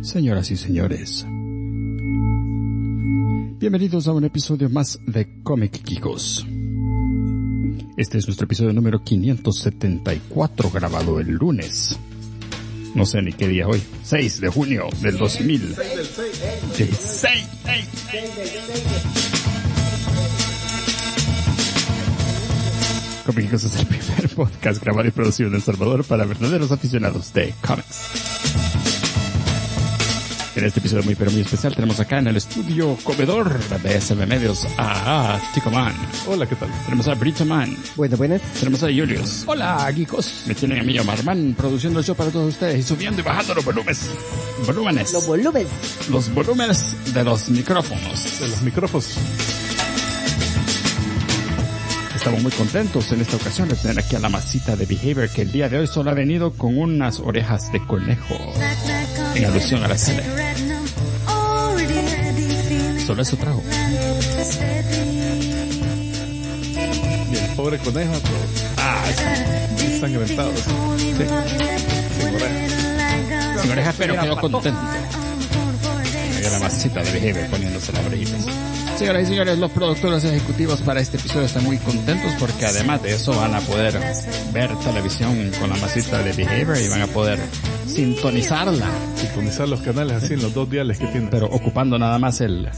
Señoras y señores, bienvenidos a un episodio más de Comic Geekos. Este es nuestro episodio número 574, grabado el lunes. No sé ni qué día es hoy. 6 de junio del 2016. Comic Geekos es el primer podcast grabado y producido en El Salvador para verdaderos aficionados de cómics. En este episodio muy pero muy especial tenemos acá en el estudio comedor de SM Medios a Tico Man. Hola, ¿qué tal? Tenemos a Brito Man. Buenas. Tenemos a Julius. Hola, geekos. Me tienen a mí, Omar Man, produciendo el show para todos ustedes y subiendo y bajando los volúmenes. Los volúmenes. Los volúmenes de los micrófonos. De los micrófonos. Estamos muy contentos en esta ocasión de tener aquí a la masita de Behavior, que el día de hoy solo ha venido con unas orejas de conejo, en alusión a la tele. Solo eso trajo. Y el pobre conejo, pues, ensangrentado. Sí. Sin orejas. Sin orejas, pero quedó contento. Era la masita de Behavior poniéndose las orejitas. Señoras y señores, los productores ejecutivos para este episodio están muy contentos porque además de eso van a poder ver televisión con la masita de Behavior y van a poder sintonizarla. Sintonizar los canales así en los dos diales que tienen. Pero ocupando nada más el...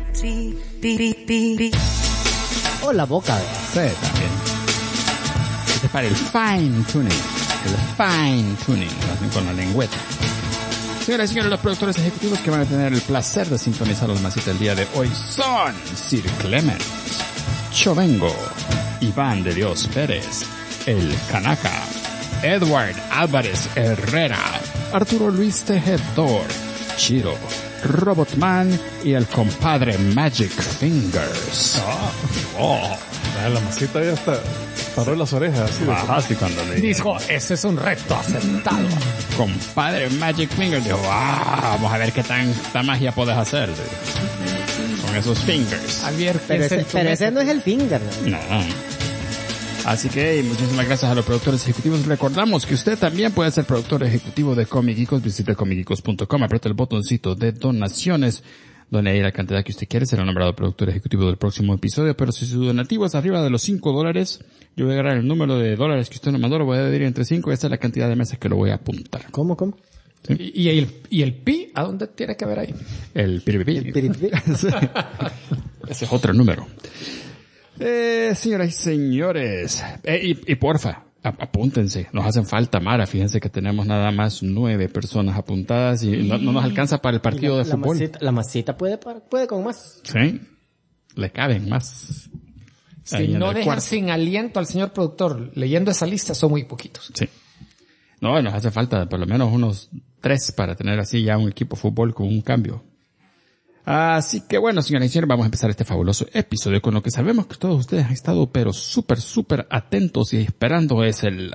O la boca. Sí, también. Este es para el fine tuning. El fine tuning, lo hacen con la lengüeta. Señoras y señores, los productores ejecutivos que van a tener el placer de sintonizar las masitas el día de hoy son Sir Clement, Chovengo, Iván de Dios Pérez, El Canaca, Edward Álvarez Herrera, Arturo Luis Tejedor, Chiro, Robotman y el compadre Magic Fingers. La masita ya está. Paró las orejas. Así Así cuando le Dijo, ese es un reto aceptado. compadre Magic Fingers dijo, vamos a ver qué tanta magia puedes hacer con esos fingers. Javier, Pero ese no es el finger. No. Así que muchísimas gracias a los productores ejecutivos. Recordamos que usted también puede ser productor ejecutivo de Comic Geekos. Visite comicgeekos.com, aprieta el botoncito de donaciones, donde ahí la cantidad que usted quiere será nombrado productor ejecutivo del próximo episodio. Pero si su donativo es arriba de los $5, yo voy a agarrar el número de dólares que usted nos mandó, lo voy a dividir entre 5, esa es la cantidad de meses que lo voy a apuntar. ¿Cómo? ¿Sí? ¿Y el pi? ¿A dónde tiene que ver ahí? El piripipi. El piripipi. Ese es otro número. Señoras y señores, y porfa, apúntense, nos hacen falta, Mara, fíjense que tenemos nada más 9 personas apuntadas y no nos alcanza para el partido de fútbol. La masita puede con más. Sí, le caben más. Si no dejan sin aliento al señor productor leyendo esa lista, son muy poquitos. Sí. No, nos hace falta por lo menos unos 3 para tener así ya un equipo de fútbol con un cambio. Así que bueno, señoras y señores, vamos a empezar este fabuloso episodio con lo que sabemos que todos ustedes han estado pero súper atentos y esperando es el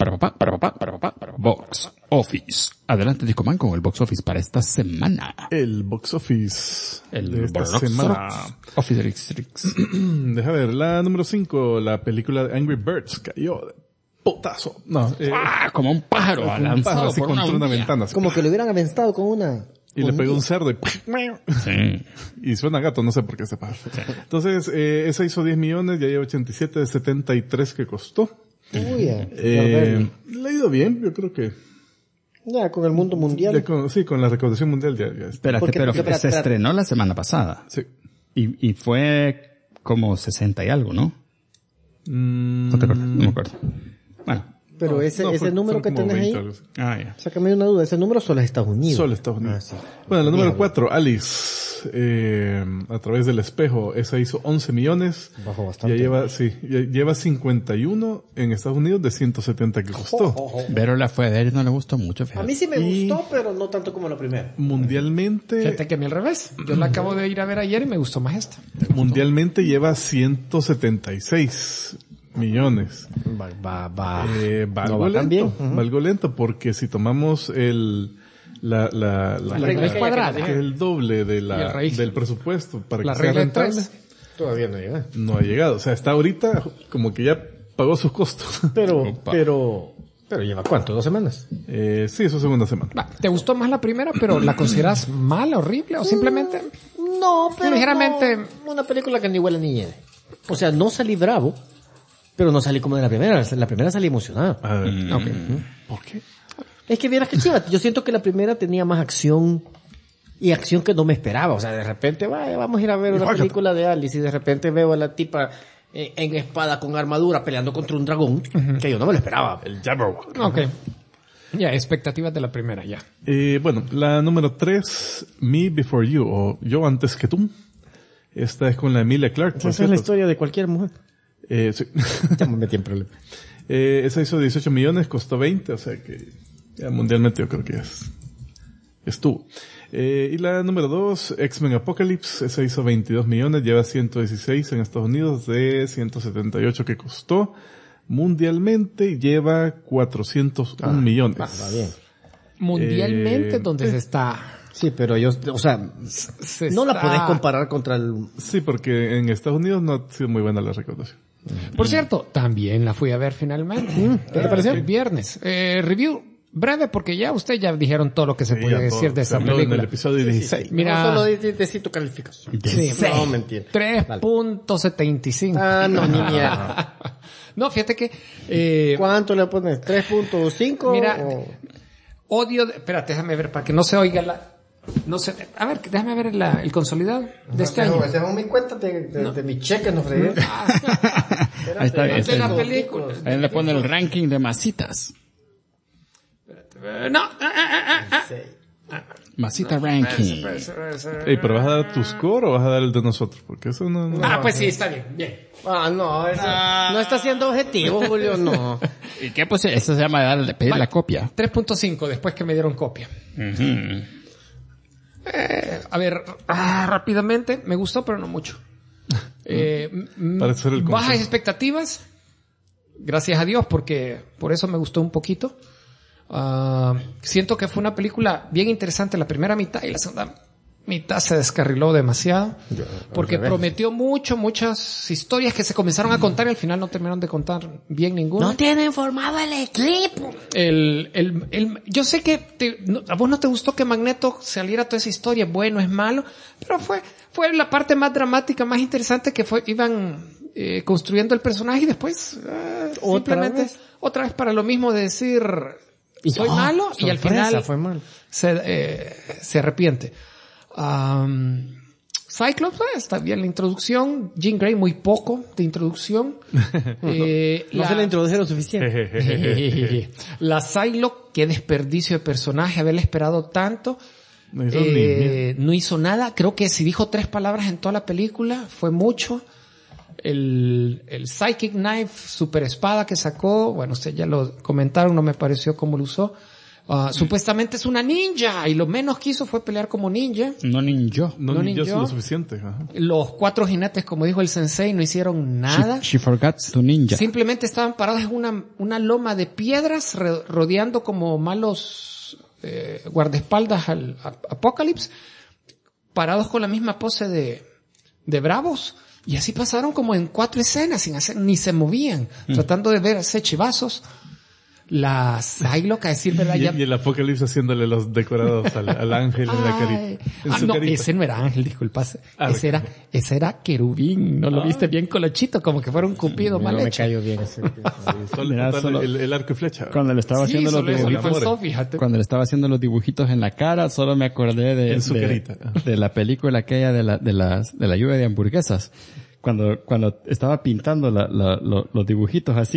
Box Office. Adelante, Discoman, con el Box Office para esta semana. El box office El esta Box semana. Office. Deja ver, la número 5, la película de Angry Birds cayó de potazo. No, Como un pájaro como un lanzado pájaro así por contra una hormiga. ventana. Así. Como que lo hubieran aventado con una... Y le pegó un cerdo y... Sí. Y suena gato, no sé por qué se pasa. Entonces, esa hizo 10 millones, ya lleva 87 de 73 que costó. Uy, Le ha ido bien, yo creo que... ya, con el mundo mundial. Con la recaudación mundial ya está. Espérate, pero se estrenó la semana pasada. Sí. Y fue como 60 y algo, ¿no? No te acuerdas, no me acuerdo. Bueno. Pero ese número que tenés ahí, Ya. sácame de una duda, ese número solo es Estados Unidos. Solo Estados Unidos. Sí. Bueno, la número 4, Alice, a través del espejo, esa hizo 11 millones. Bajó bastante. Ya lleva 51 en Estados Unidos de 170 que costó. Vero la fue a ver y no le gustó mucho, fíjate. A mí sí me gustó, pero no tanto como la primera. Mundialmente, Fíjate que a mí al revés. Yo la acabo de ir a ver ayer y me gustó más esta. lleva 176 millones. Va. Valgo tan bien. lento, valgo lento, porque si tomamos la regla cuadrada, que es el doble de del presupuesto para la que sea regla de rentable, 3. Todavía no llega. no ha llegado. O sea, está ahorita como que ya pagó sus costos. Pero Pero lleva ¿cuánto? 2 semanas. Sí, es su segunda semana. Va, ¿te gustó más la primera, pero la consideras mala, horrible o simplemente? No, pero ligeramente. no, una película que ni huele ni hiede. O sea, no salí bravo, pero no salí como de la primera. La primera salí emocionada. A ver. Ok. ¿Por qué? Es que vieras que chiva. Yo siento que la primera tenía más acción y acción que no me esperaba. O sea, de repente, vamos a ir a ver una película de Alice y de repente veo a la tipa en espada con armadura peleando contra un dragón que yo no me lo esperaba. El Jabberwock. Ok. Ya, expectativas de la primera, ya. Bueno, la número 3, Me Before You, o Yo Antes que Tú. Esta es con la Emilia Clarke. Esa es la historia de cualquier mujer. Sí. Ya me metí en problemas. Esa hizo 18 millones, costó 20, o sea que ya mundialmente yo creo que estuvo. Y la número 2, X-Men Apocalypse, esa hizo 22 millones, lleva 116 en Estados Unidos de 178 que costó. Mundialmente lleva 401 millones. Va bien. Mundialmente, donde se está... Sí, pero yo, o sea, no la podés comparar contra el... Sí, porque en Estados Unidos no ha sido muy buena la recaudación. Por cierto, también la fui a ver finalmente. ¿Qué te pareció? El viernes. Review breve, porque ya ustedes ya dijeron todo lo que se podía decir de esa en el película. episodio 16. Mira, No, solo de tu calificación. Sí, No, mentira. 3.75. Ah, no, ni mierda. No, fíjate que... ¿Cuánto le pones? ¿3.5? Mira, o... odio... Espérate, déjame ver, para que no se oiga la... No sé, a ver, déjame ver el consolidado de este año. Esa es mi cuenta de mi cheque, no fregué. Ahí está. De la película. Ahí le pone el ranking de masitas. No. Masita ranking. Ey, pero ¿vas a dar tu score o vas a dar el de nosotros? Porque eso no... Ah, pues sí, está bien, bien. No, eso no está siendo objetivo, Julio, no. ¿Y qué pues? Eso se llama pedir la copia. 3.5 después que me dieron copia. A ver, rápidamente, me gustó, pero no mucho. Para ser el bajas consenso. expectativas, gracias a Dios, porque por eso me gustó un poquito. Siento que fue una película bien interesante la primera mitad y la segunda mitad se descarriló demasiado porque prometió muchas historias que se comenzaron a contar y al final no terminaron de contar bien ninguna. No tienen formado el equipo. Yo sé que a vos no te gustó que Magneto saliera toda esa historia, bueno, es malo, pero fue la parte más dramática, más interesante que iban construyendo el personaje y después simplemente otra vez para lo mismo de decir soy malo y al final fue mal. se arrepiente. Cyclops, está bien la introducción. Jean Grey, muy poco de introducción. No se le introdujeron suficiente. La Psylocke, qué desperdicio de personaje, haberle esperado tanto. No hizo nada. Creo que si dijo 3 palabras en toda la película, fue mucho. El Psychic Knife, super espada que sacó, bueno, ustedes ya lo comentaron, no me pareció cómo lo usó. Supuestamente es una ninja y lo menos que hizo fue pelear como ninja. No ninja. No ninja lo suficiente. Ajá. Los 4 jinetes, como dijo el sensei, no hicieron nada. She forgot to ninja. Simplemente estaban parados en una loma de piedras rodeando como malos guardaespaldas al Apocalypse, parados con la misma pose de bravos. Y así pasaron como en 4 escenas sin hacer, ni se movían, tratando de ver ese chivazos. La Psylocke, a decir verdad, y el Apocalipsis haciéndole los decorados al ángel en la carita. No, ese no era ángel, disculpa. Ese era querubín. No lo viste bien colochito, como que fuera un cupido mal hecho. Me cayó bien ese. Solo el arco y flecha. Cuando le estaba haciendo los dibujitos, cuando le estaba haciendo los dibujitos en la cara, solo me acordé de la película aquella de la lluvia de hamburguesas. Cuando estaba pintando los dibujitos así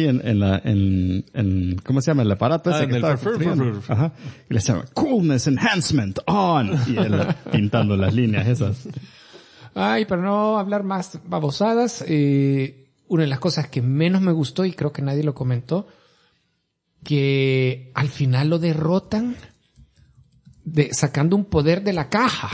en ¿cómo se llama? El aparato ese que estaba construyendo. Ajá. Y le llama Coolness Enhancement On. Y él pintando las líneas esas. Ay, para no hablar más babosadas, una de las cosas que menos me gustó, y creo que nadie lo comentó, que al final lo derrotan sacando un poder de la caja,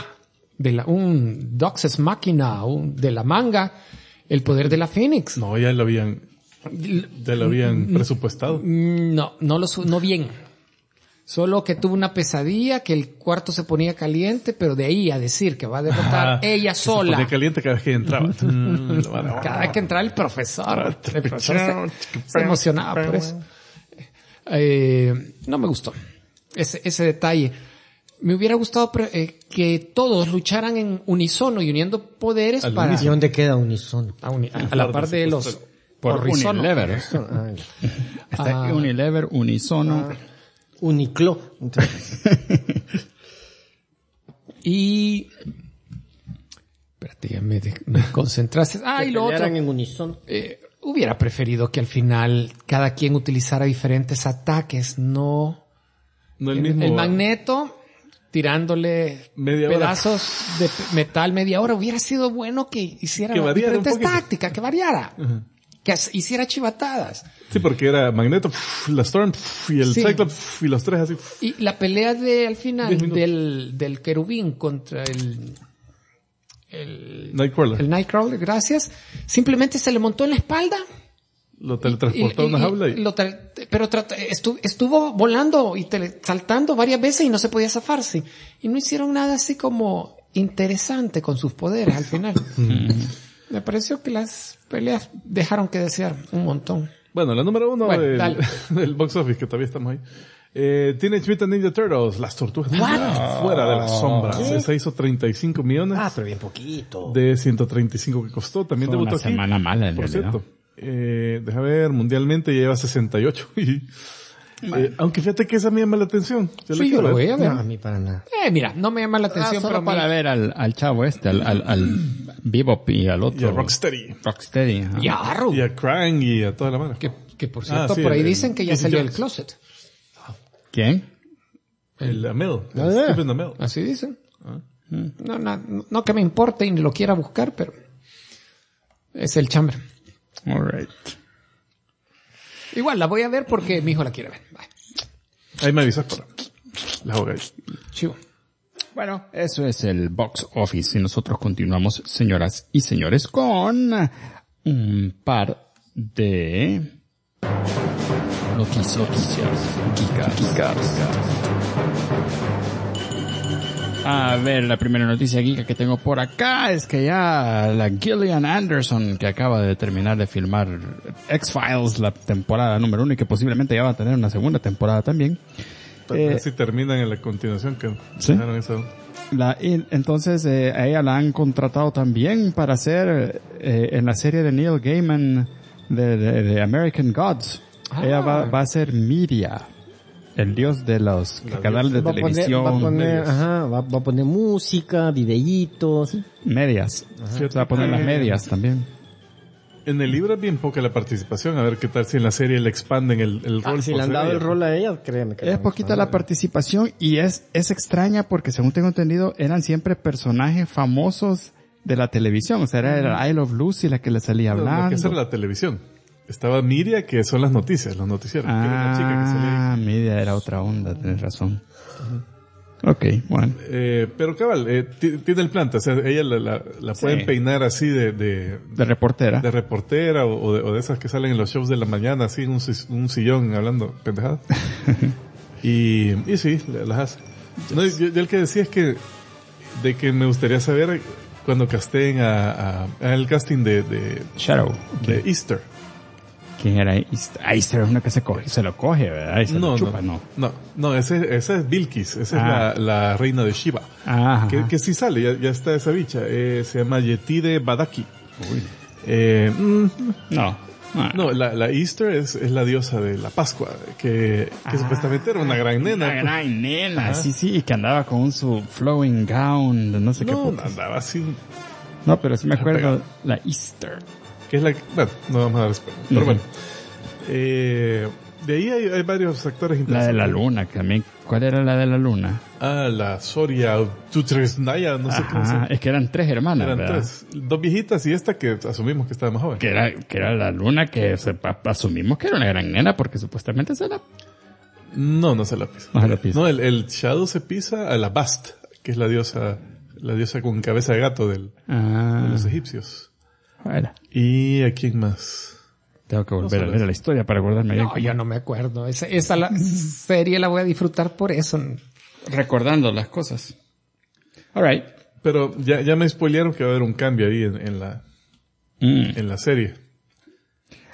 un Deus Machina, de la manga, el poder de la Fénix. No, ya lo habían presupuestado. No bien. Solo que tuvo una pesadilla, que el cuarto se ponía caliente, pero de ahí a decir que va a derrotar ella sola. Se ponía caliente cada vez que entraba. Cada vez que entraba el profesor se emocionaba por eso. No me gustó ese detalle. Me hubiera gustado que todos lucharan en unisono y uniendo poderes para... ¿Y dónde queda unisono? A la par de los... Por Unilever. Está Unilever, Unisono. Uniclo. Y... Espérate, ya me concentraste. Y lo otro. En unisono. Hubiera preferido que al final cada quien utilizara diferentes ataques, no el mismo. El Magneto tirándole pedazos de metal media hora. Hubiera sido bueno que hiciera diferentes tácticas, que variara. Uh-huh. Que hiciera chivatadas. Sí, porque era Magneto, la Storm y el Cyclops y los tres así. Y la pelea al final del querubín contra el Nightcrawler. El Nightcrawler, gracias. Simplemente se le montó en la espalda. Lo teletransportó a una jaula pero estuvo volando y saltando varias veces y no se podía zafarse. Y no hicieron nada así como interesante con sus poderes al final. Me pareció que las peleas dejaron que desear un montón. Bueno, la número 1 del box office, que todavía estamos ahí. Teenage Mutant Ninja Turtles, las tortugas fuera de la sombra. Se hizo 35 millones. Pero bien poquito. De 135 que costó. También fue debutó una semana mala, por cierto. Deja ver, mundialmente ya lleva 68. Aunque fíjate que esa me llama la atención. Yo lo voy a ver. No, a mí para nada. Mira, no me llama la atención, pero para ver al chavo al Bebop y al otro. Y a Rocksteady. Y a Arrow. Y a Krang y a toda la mano. Que por cierto, por ahí dicen que ya salió del closet. ¿Quién? El Amel. Stephen Amell. Así dicen. No que me importe y ni lo quiera buscar, pero es el chambre. All right. Igual la voy a ver porque mi hijo la quiere ver. Bye. Ahí me avisas para la jugáis. Chivo. Bueno, eso es el box office y nosotros continuamos, señoras y señores, con un par de noticias geekas. A ver, la primera noticia geeka que tengo por acá es que ya la Gillian Anderson, que acaba de terminar de filmar X-Files, la temporada número 1, y que posiblemente ya va a tener una segunda temporada también. Si terminan en la continuación que ¿sí? dejaron eso. Entonces, a ella la han contratado también para hacer en la serie de Neil Gaiman de American Gods. Ella va a ser Miria, el dios de los canales de televisión. Va a poner música, videitos. Medias. Se va a poner las medias también. En el libro es bien poca la participación. A ver qué tal si en la serie le expanden el rol. Si le han dado el rol a ella, créeme que es poquita la participación y es extraña porque según tengo entendido eran siempre personajes famosos de la televisión. O sea, era Isle of Lucy la que le salía hablando. Que era la televisión. Estaba Miria, que son las noticias, los noticieros. Que era una chica que salía ahí. Miria era otra onda, tienes razón. Ok, bueno. Pero cabal, tiene el planta, o sea, ella la pueden peinar así de reportera. De reportera o de esas que salen en los shows de la mañana, así en un sillón hablando pendejadas. y sí, las hace. No, yo el que decía es que me gustaría saber cuando casteen el casting de Shadow. De Easter. ¿Quién era Easter? Easter es uno que se lo coge, ¿verdad? Y se lo chupa, no, esa es Bilquis, esa es la reina de Shiva. Que sí sale, ya está esa bicha, se llama Yetide Badaki. No, la Easter es la diosa de la Pascua, que supuestamente era una gran nena. Una gran nena, sí, que andaba con su flowing gown, no sé qué. No, andaba así. No, pero sí me acuerdo, la Easter. Que es bueno, no vamos a dar spoiler. Pero bueno. De ahí hay varios actores interesantes. La de la luna, que también. ¿Cuál era la de la luna? La Soria Tutresnaya, no sé cómo se llama. Es que eran 3 hermanas, eran ¿verdad? 3. 2 viejitas y esta que asumimos que estaba más joven. Que era la luna que asumimos que era una gran nena porque supuestamente se la... No se la pisa. No se la pisa. No, el Shadow se pisa a la Bast, que es la diosa con cabeza de gato de los egipcios. Bueno. ¿Y a quién más? Tengo que volver a leer la historia para acordarme bien. No, yo no me acuerdo. Esa serie la voy a disfrutar por eso. Recordando las cosas. Alright. Pero ya me spoilearon que va a haber un cambio ahí en la serie.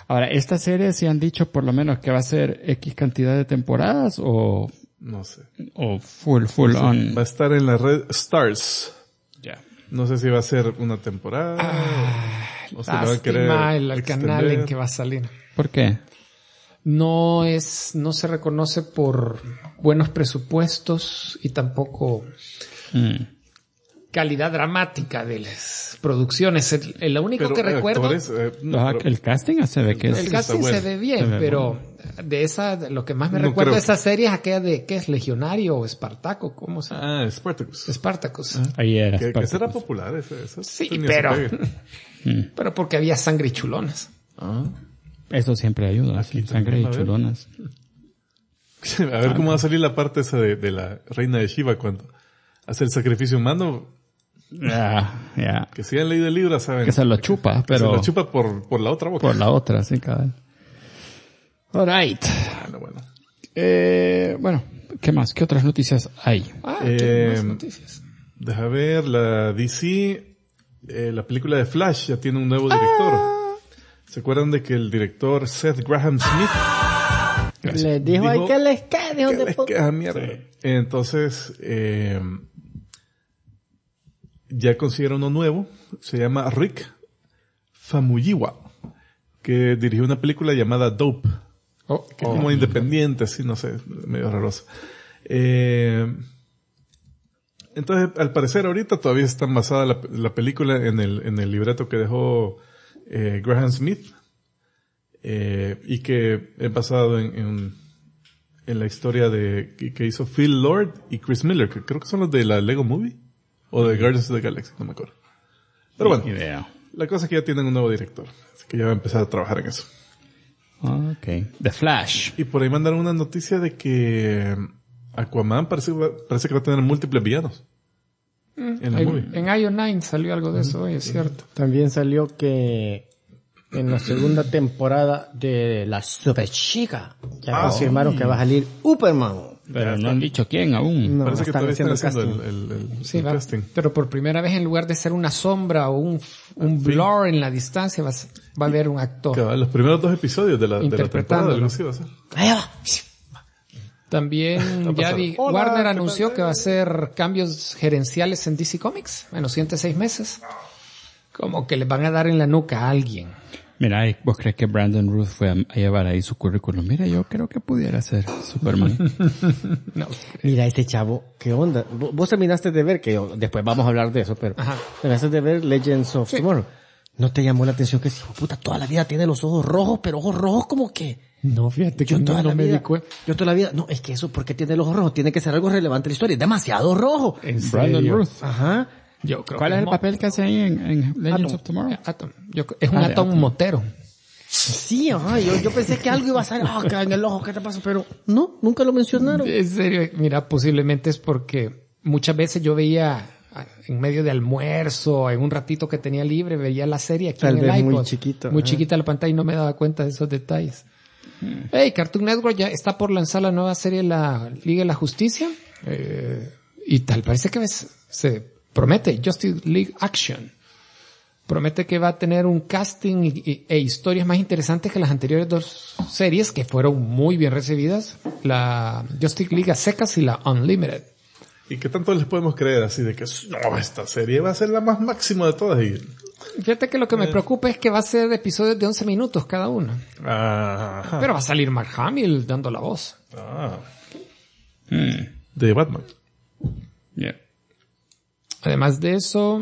Ahora, ¿esta serie sí han dicho por lo menos que va a ser X cantidad de temporadas o No sé. full on? Va a estar en la red Stars. Ya. No sé si va a ser una temporada o si le van a querer Lástima el extender. canal en que va a salir. ¿Por qué? No se reconoce por buenos presupuestos y tampoco calidad dramática de las producciones. Lo único que recuerdo, Actores, El casting se ve que el está casting bueno. se ve bien, Se ve pero lo que más me No recuerda creo de esa serie es aquella de, ¿qué es? Legionario o Espartaco, ¿cómo se llama? Spartacus. Espartacus. ahí era. Que Spartacus. será popular ese Sí, tenía pero, su pegue. pero porque había sangre y chulonas. Eso siempre ayuda. Aquí Sí, sangre y también, a ver. chulonas. A ver cómo va a salir la parte esa de la reina de Shiva cuando hace el sacrificio humano. Ya. Que si han leído el libro saben. Que se lo chupa, que se pero lo chupa por la otra boca. por la otra, sí, cabal. Alright. Bueno. Bueno, ¿qué más? ¿Qué otras noticias hay? ¿Qué más noticias? Deja ver, la DC, la película de Flash ya tiene un nuevo director. ¿Se acuerdan de que el director Seth Graham Smith Les dijo, ay, que les quede, hijo que de les puta. queda mierda? Entonces, ya consiguieron uno nuevo, se llama Rick Famuyiwa, que dirigió una película llamada Dope, que es como independiente, así, no sé, medio raroso. Entonces, al parecer ahorita todavía está basada la película en el libreto que dejó Graham Smith, y que es basado en la historia que hizo Phil Lord y Chris Miller, que creo que son los de la Lego Movie, o de Guardians of the Galaxy, no me acuerdo. Pero bueno, Idea. la cosa es que ya tienen un nuevo director, así que ya va a empezar a trabajar en eso. Okay. The Flash. Y por ahí mandaron una noticia de que Aquaman parece que va a tener múltiples villanos. En la movie. En IO9 salió algo de eso, es cierto. También salió que en la segunda temporada de la Superchica ya confirmaron que va a salir Superman. Pero no han dicho quién aún. No, Parece que están todavía están haciendo haciendo casting. Sí, el va, casting. pero por primera vez en lugar de ser una sombra o un blur en la distancia va a haber un actor. Cabal, los primeros 2 episodios de la temporada, Interpretándolo. algo así va a ser. Ahí va. También ya Warner anunció que va a hacer cambios gerenciales en DC Comics en los siguientes 6 meses. Como que le van a dar en la nuca a alguien. Mira, ¿vos crees que Brandon Ruth fue a llevar ahí su currículum? Mira, yo creo que pudiera ser Superman. No. Mira ese chavo, ¿qué onda? Vos terminaste de ver, después vamos a hablar de eso, pero Ajá. terminaste de ver Legends of Tomorrow. ¿No te llamó la atención que puta, toda la vida tiene los ojos rojos, pero ojos rojos como que? No, fíjate que Yo toda la me vida, di cuenta. yo toda la vida, no, es que eso, ¿por qué tiene los ojos rojos? Tiene que ser algo relevante en la historia, es demasiado rojo. ¿En Brandon serio? Ruth. Ajá. Yo creo ¿Cuál que es el papel que hace ahí en Legends of Tomorrow? Atom. Es un Atom motero. Sí, ajá, yo pensé que algo iba a salir, que en el ojo, ¿qué te pasa? Pero no, nunca lo mencionaron. En serio, mira, posiblemente es porque muchas veces yo veía en medio de almuerzo, en un ratito que tenía libre, veía la serie aquí Tal en el vez iPod. muy chiquito, Muy ajá. chiquita la pantalla y no me daba cuenta de esos detalles. Hey, Cartoon Network ya está por lanzar la nueva serie La Liga de la Justicia. Y tal parece que se promete Justice League Action. Promete que va a tener un casting e historias más interesantes que las anteriores 2 series que fueron muy bien recibidas. La Justice League a secas y la Unlimited. ¿Y qué tanto les podemos creer así de que no, esta serie va a ser la más máxima de todas? Y... Fíjate que lo que me preocupa es que va a ser episodios de 11 minutos cada uno. Ajá. Pero va a salir Mark Hamill dando la voz. De Batman. Yeah. Además de eso,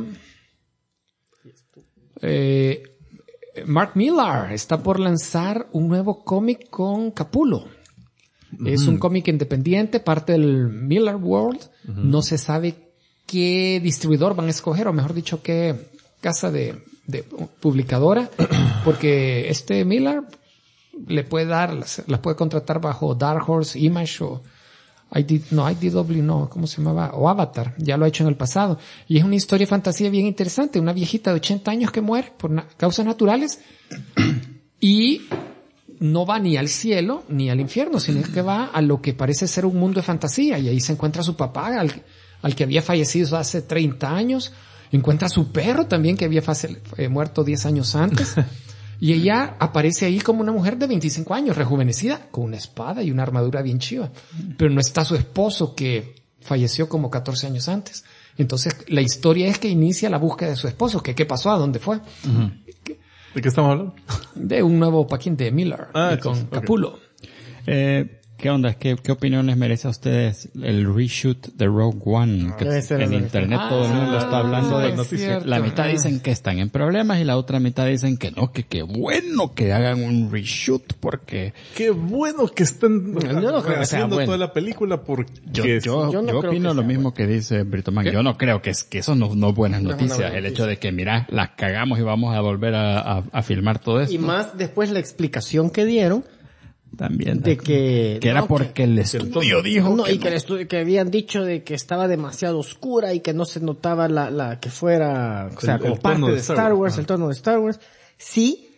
Mark Millar está por lanzar un nuevo cómic con Capullo. Es un cómic independiente, parte del Millar World. No se sabe qué distribuidor van a escoger, o mejor dicho, qué casa de publicadora, porque Millar le puede dar, las puede contratar bajo Dark Horse, Image o IDW no, ¿cómo se llamaba? O Avatar, ya lo ha hecho en el pasado. Y es una historia de fantasía bien interesante, una viejita de 80 años que muere por causas naturales y no va ni al cielo ni al infierno, sino que va a lo que parece ser un mundo de fantasía, y ahí se encuentra a su papá, al que había fallecido hace 30 años, encuentra a su perro también que había muerto 10 años antes, Y ella aparece ahí como una mujer de 25 años, rejuvenecida, con una espada y una armadura bien chiva. Pero no está su esposo, que falleció como 14 años antes. Entonces, la historia es que inicia la búsqueda de su esposo. ¿Qué pasó? ¿A dónde fue? ¿De qué estamos hablando? De un nuevo Paquín de Miller, con Capullo. ¿Qué onda? ¿Qué opiniones merece a ustedes el reshoot de Rogue One? Que en internet todo el mundo está hablando de noticias. La mitad dicen que están en problemas y la otra mitad dicen que no, que qué bueno que hagan un reshoot porque... Qué bueno que estén haciendo bueno. toda la película porque... Yo opino lo mismo que dice Brito Man. Yo no creo que eso no es buenas noticias. El hecho de que, mira, las cagamos y vamos a volver a filmar todo eso. Y más después la explicación que dieron también de que era porque el estudio dijo que habían dicho de que estaba demasiado oscura y que no se notaba la que fuera, o sea, como parte de Star Wars, el tono de Star Wars. Sí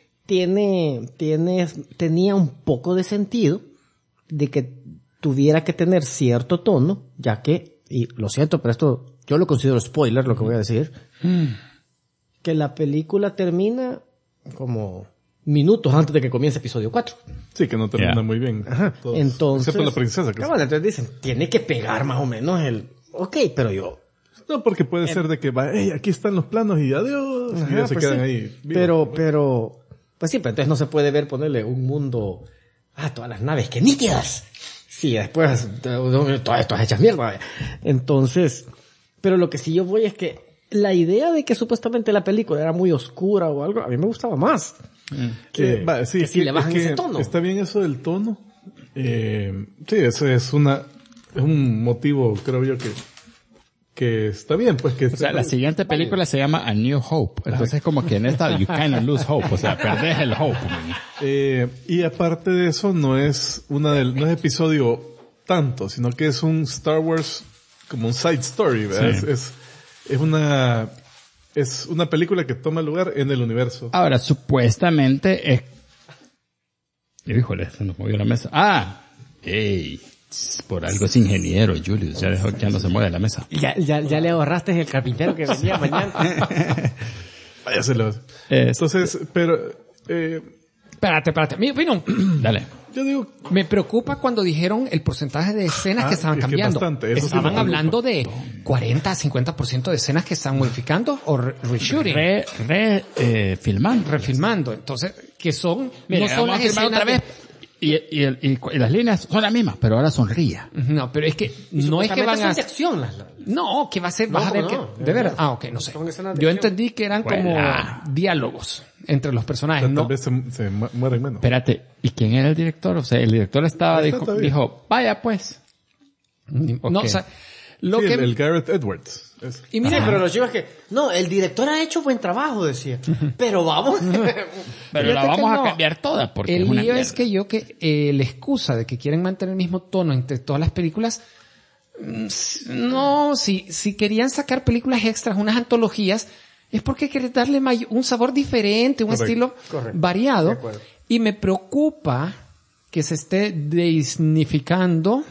tenía un poco de sentido de que tuviera que tener cierto tono, ya que, y lo siento, pero esto yo lo considero spoiler, lo que voy a decir, que la película termina como minutos antes de que comience episodio 4. Sí, que no termina muy bien. Ajá. Entonces, excepto la princesa. Que entonces dicen, tiene que pegar más o menos ok, pero yo... No, porque puede ser de que va, aquí están los planos y adiós, y ya se pues quedan sí. ahí. Pero, pues sí, pero entonces no se puede ver ponerle un mundo, todas las naves, que nítidas. Sí, después, todas hechas mierda. Entonces, pero lo que sí yo voy es que la idea de que supuestamente la película era muy oscura o algo, a mí me gustaba más. Que si le bajan ese tono. Está bien eso del tono. Sí, eso es un motivo, creo yo, que está bien, pues que... O sea, la siguiente película se llama A New Hope. Entonces como que en esta you kind of lose hope. O sea, perdés el hope. Y aparte de eso, no es episodio tanto, sino que es un Star Wars como un side story, ¿verdad? Sí. Es una película que toma lugar en el universo. Ahora, supuestamente es... Híjole, se nos movió la mesa. Por algo es ingeniero, Julius. Ya no se mueve la mesa. Ya le ahorraste el carpintero que venía mañana. Váyaselo. Entonces, pero... Espérate. Mi opinión. Dale. Yo digo... Me preocupa cuando dijeron el porcentaje de escenas que estaban cambiando. Estaban hablando de 40 a 50% de escenas que están modificando o reshooting. Refilmando. Entonces, que son... Mira, no son las escenas otra vez. Y las líneas son las mismas, pero ahora sonría. No, pero es que no es que van a... acción. No, que va a ser... vas a ver que... De verdad. Ok, no sé. Yo entendí que eran como diálogos entre los personajes. Tal vez se mueren menos. Espérate, ¿y quién era el director? O sea, el director dijo, vaya pues. Okay. No, o sea, el Gareth Edwards. Y mire, pero lo chivo es que, no, el director ha hecho buen trabajo, decía. Pero vamos. Pero la vamos a cambiar toda porque el es una lío mierda. es que la excusa de que quieren mantener el mismo tono entre todas las películas, no, si querían sacar películas extras, unas antologías, es porque quieren darle un sabor diferente, un estilo variado. Y me preocupa que se esté disnificando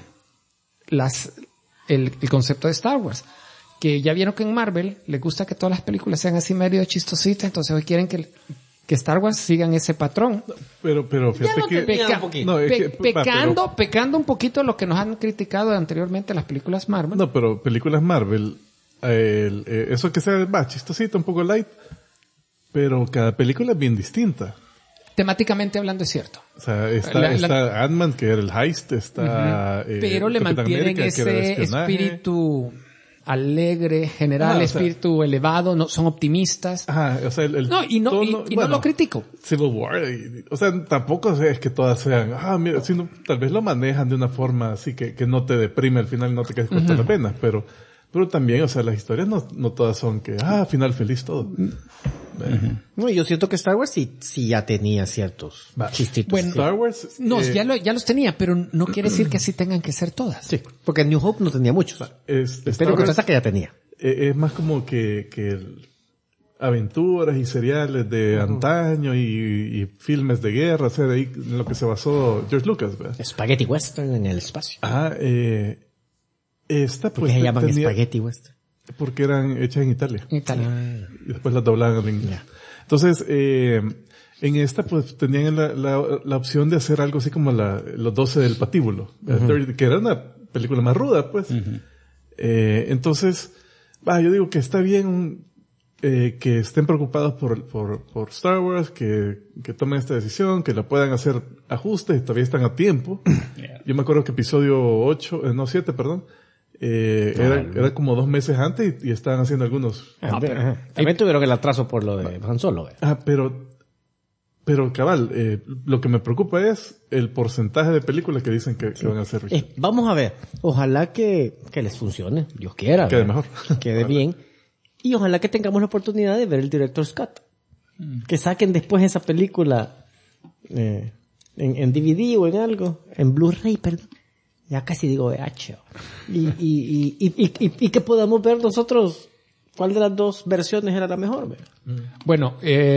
el concepto de Star Wars. Que ya vieron que en Marvel les gusta que todas las películas sean así medio chistositas, entonces hoy quieren que Star Wars sigan ese patrón. Pero fíjate que... Pecando un poquito lo que nos han criticado anteriormente las películas Marvel. No, pero películas Marvel, eso que sea chistosito, un poco light, pero cada película es bien distinta. Temáticamente hablando es cierto. O sea, está Ant-Man, que era el heist, está... pero le mantienen ese espíritu alegre, general, espíritu elevado, no son optimistas. Ajá, o sea, no lo critico. Civil War, o sea, tampoco es que todas sean, mira, sino tal vez lo manejan de una forma así que no te deprime al final, no te quedes con la pena, pero también, o sea, las historias no todas son que, final feliz todo. No, yo siento que Star Wars sí ya tenía ciertos chistitos. Bueno, Star Wars... No, ya los tenía, pero no quiere decir que así tengan que ser todas. Sí, porque New Hope no tenía muchos. Pero que que ya tenía. Es más como que aventuras y seriales de antaño y filmes de guerra, o sea, de ahí en lo que se basó George Lucas, ¿verdad? Spaghetti Western en el espacio. Esta pues... ¿Por qué se llaman Spaghetti Western? Porque eran hechas en Italia. Y después las doblaban en inglés. Entonces, En esta, pues, tenían la opción de hacer algo así como los 12 del patíbulo, que era una película más ruda, pues. Entonces, yo digo que está bien que estén preocupados por Star Wars, que tomen esta decisión, que la puedan hacer ajustes, todavía están a tiempo. Yo me acuerdo que episodio 7, perdón, era como 2 meses antes y estaban haciendo algunos. También tuvieron el atraso por lo de Han Solo. Pero cabal, lo que me preocupa es el porcentaje de películas que dicen que van a hacer. Vamos a ver, ojalá que les funcione, Dios quiera. Quede mejor. Quede bien. Y ojalá que tengamos la oportunidad de ver el Director's Cut. Que saquen después esa película en DVD o en algo, en Blu-ray, perdón. Ya casi digo VH. Y que podamos ver nosotros cuál de las dos versiones era la mejor. Bueno,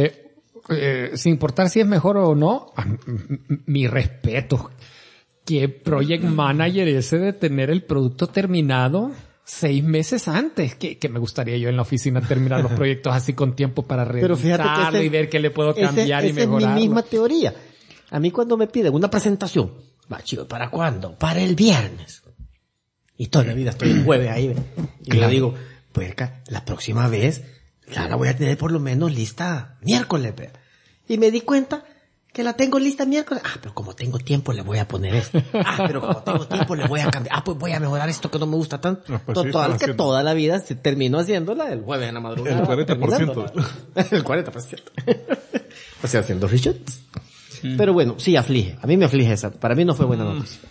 sin importar si es mejor o no, mi respeto. Que Project Manager ese de tener el producto terminado 6 meses antes, que me gustaría yo en la oficina terminar los proyectos así con tiempo para revisarlo y ver qué le puedo cambiar y mejorar. Esa es mi misma teoría. A mí cuando me piden una presentación, chico, ¿para cuándo? Para el viernes. Y toda la vida estoy el jueves ahí. Y yo digo, pues la próxima vez ya la voy a tener por lo menos lista miércoles. Y me di cuenta que la tengo lista miércoles. Pero como tengo tiempo le voy a poner esto. Pero como tengo tiempo le voy a cambiar. Pues voy a mejorar esto que no me gusta tanto. Pues Total, que toda la vida se terminó haciéndola el jueves en la madrugada. El 40%. El 40%. O sea, haciendo reshoots. Pero bueno, sí aflige. A mí me aflige esa. Para mí no fue buena noticia.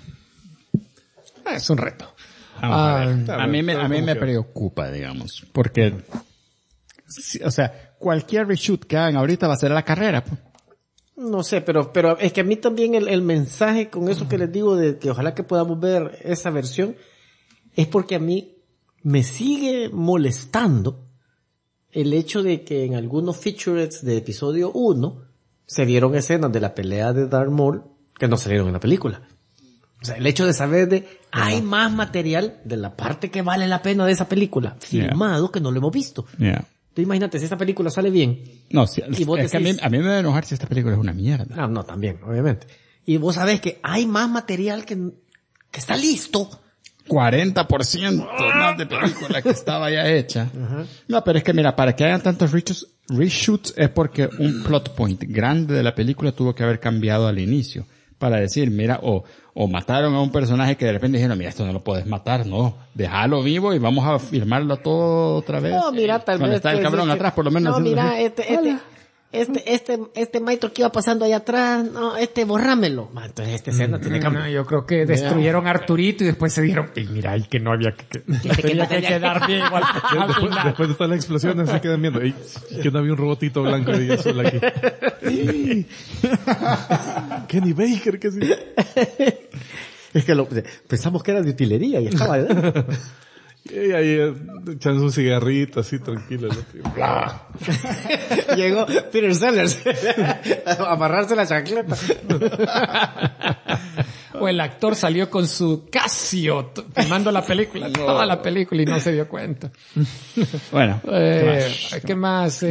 Es un reto. A mí me preocupa, digamos, porque, o sea, cualquier reshoot que hagan ahorita va a ser a la carrera, pues. No sé, pero es que a mí también el mensaje con eso que les digo de que ojalá que podamos ver esa versión es porque a mí me sigue molestando el hecho de que en algunos featurettes de episodio 1 se vieron escenas de la pelea de Darth Maul que no salieron en la película. O sea, el hecho de saber hay más material de la parte que vale la pena de esa película filmado que no lo hemos visto. Tú imagínate, si esta película sale bien. No, es que a mí me va a enojar si esta película es una mierda. No, también, obviamente. Y vos sabés que hay más material que está listo. 40% más de película que estaba ya hecha. No, pero es que mira, para que hayan tantos reshoots es porque un plot point grande de la película tuvo que haber cambiado al inicio. Para decir, mira, o mataron a un personaje que de repente dijeron, mira, esto no lo puedes matar, no, déjalo vivo y vamos a filmarlo todo otra vez. No, mira, tal vez. Está el cabrón atrás, por lo menos. No, mira, este maestro que iba pasando allá atrás, no, borrámelo. Entonces esta escena tiene que yo creo que destruyeron a Arturito y después se dijeron, mira, y que no había que tenía que quedar bien igual. Después de todas las explosiones se quedan viendo, que no había un robotito blanco y azul aquí. Kenny Baker, ¿qué sí? Es que pensamos que era de utilería y estaba y ahí echando un cigarrito así tranquilo. Llegó Peter Sellers a amarrarse la chancleta. O el actor salió con su Casio filmando la película, toda la película y no se dio cuenta. Bueno, ¿qué más?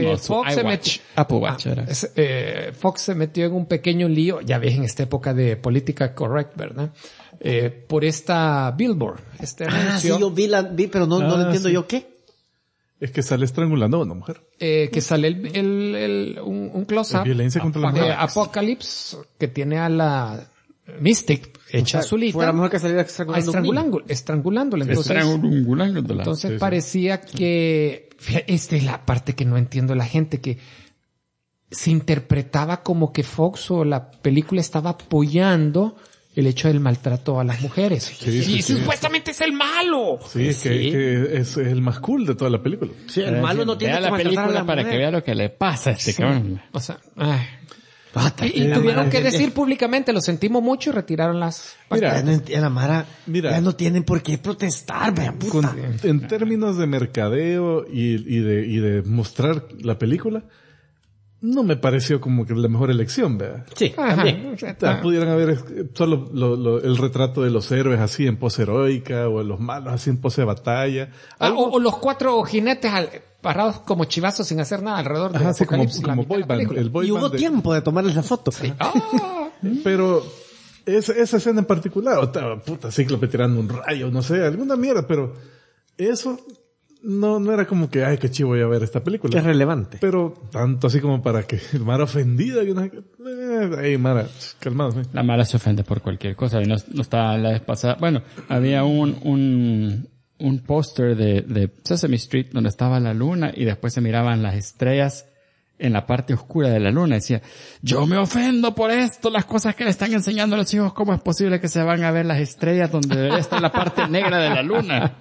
Fox se metió en un pequeño lío, ya ves, en esta época de política correct, ¿verdad? Por esta Billboard, anuncio. Sí, yo vi, pero no lo entiendo yo qué. Es que sale estrangulando a una mujer. Que sale un close-up. Violencia contra la mujer. Apocalypse, que tiene a la Mystic hecha azulita. Fue la mujer que salió estrangulándola. Entonces parecía que, esta es la parte que no entiendo la gente, que se interpretaba como que Fox o la película estaba apoyando el hecho del maltrato a las mujeres. Sí, supuestamente es el malo. Sí, es que es el más cool de toda la película. Sí, el malo no tiene que la película para que vea lo que le pasa a este cabrón. O sea, y tuvieron que decir públicamente, lo sentimos mucho y retiraron las... Mira, la Mara, ya no tienen por qué protestar, vean, puta. En términos de mercadeo y de mostrar la película, no me pareció como que la mejor elección, ¿verdad? Sí, también. O sea, pudieran haber solo el retrato de los héroes así en pose heroica, o los malos así en pose de batalla. O los 4 jinetes parados como chivazos sin hacer nada alrededor de Así Apocalipsis, como boy band, el boy Y hubo band tiempo de tomarles la foto. Sí. Pero esa escena en particular, puta, Cíclope tirando un rayo, no sé, alguna mierda, pero eso no era como que, ay, qué chivo voy a ver esta película. Es relevante. Pero tanto así como para que Mara ofendida, que Mara, calmados. La Mara se ofende por cualquier cosa y no estaba la vez pasada. Bueno, había un póster de Sesame Street donde estaba la luna y después se miraban las estrellas en la parte oscura de la luna. Decía, yo me ofendo por esto, las cosas que le están enseñando a los hijos, ¿cómo es posible que se van a ver las estrellas donde debería estar la parte negra de la luna?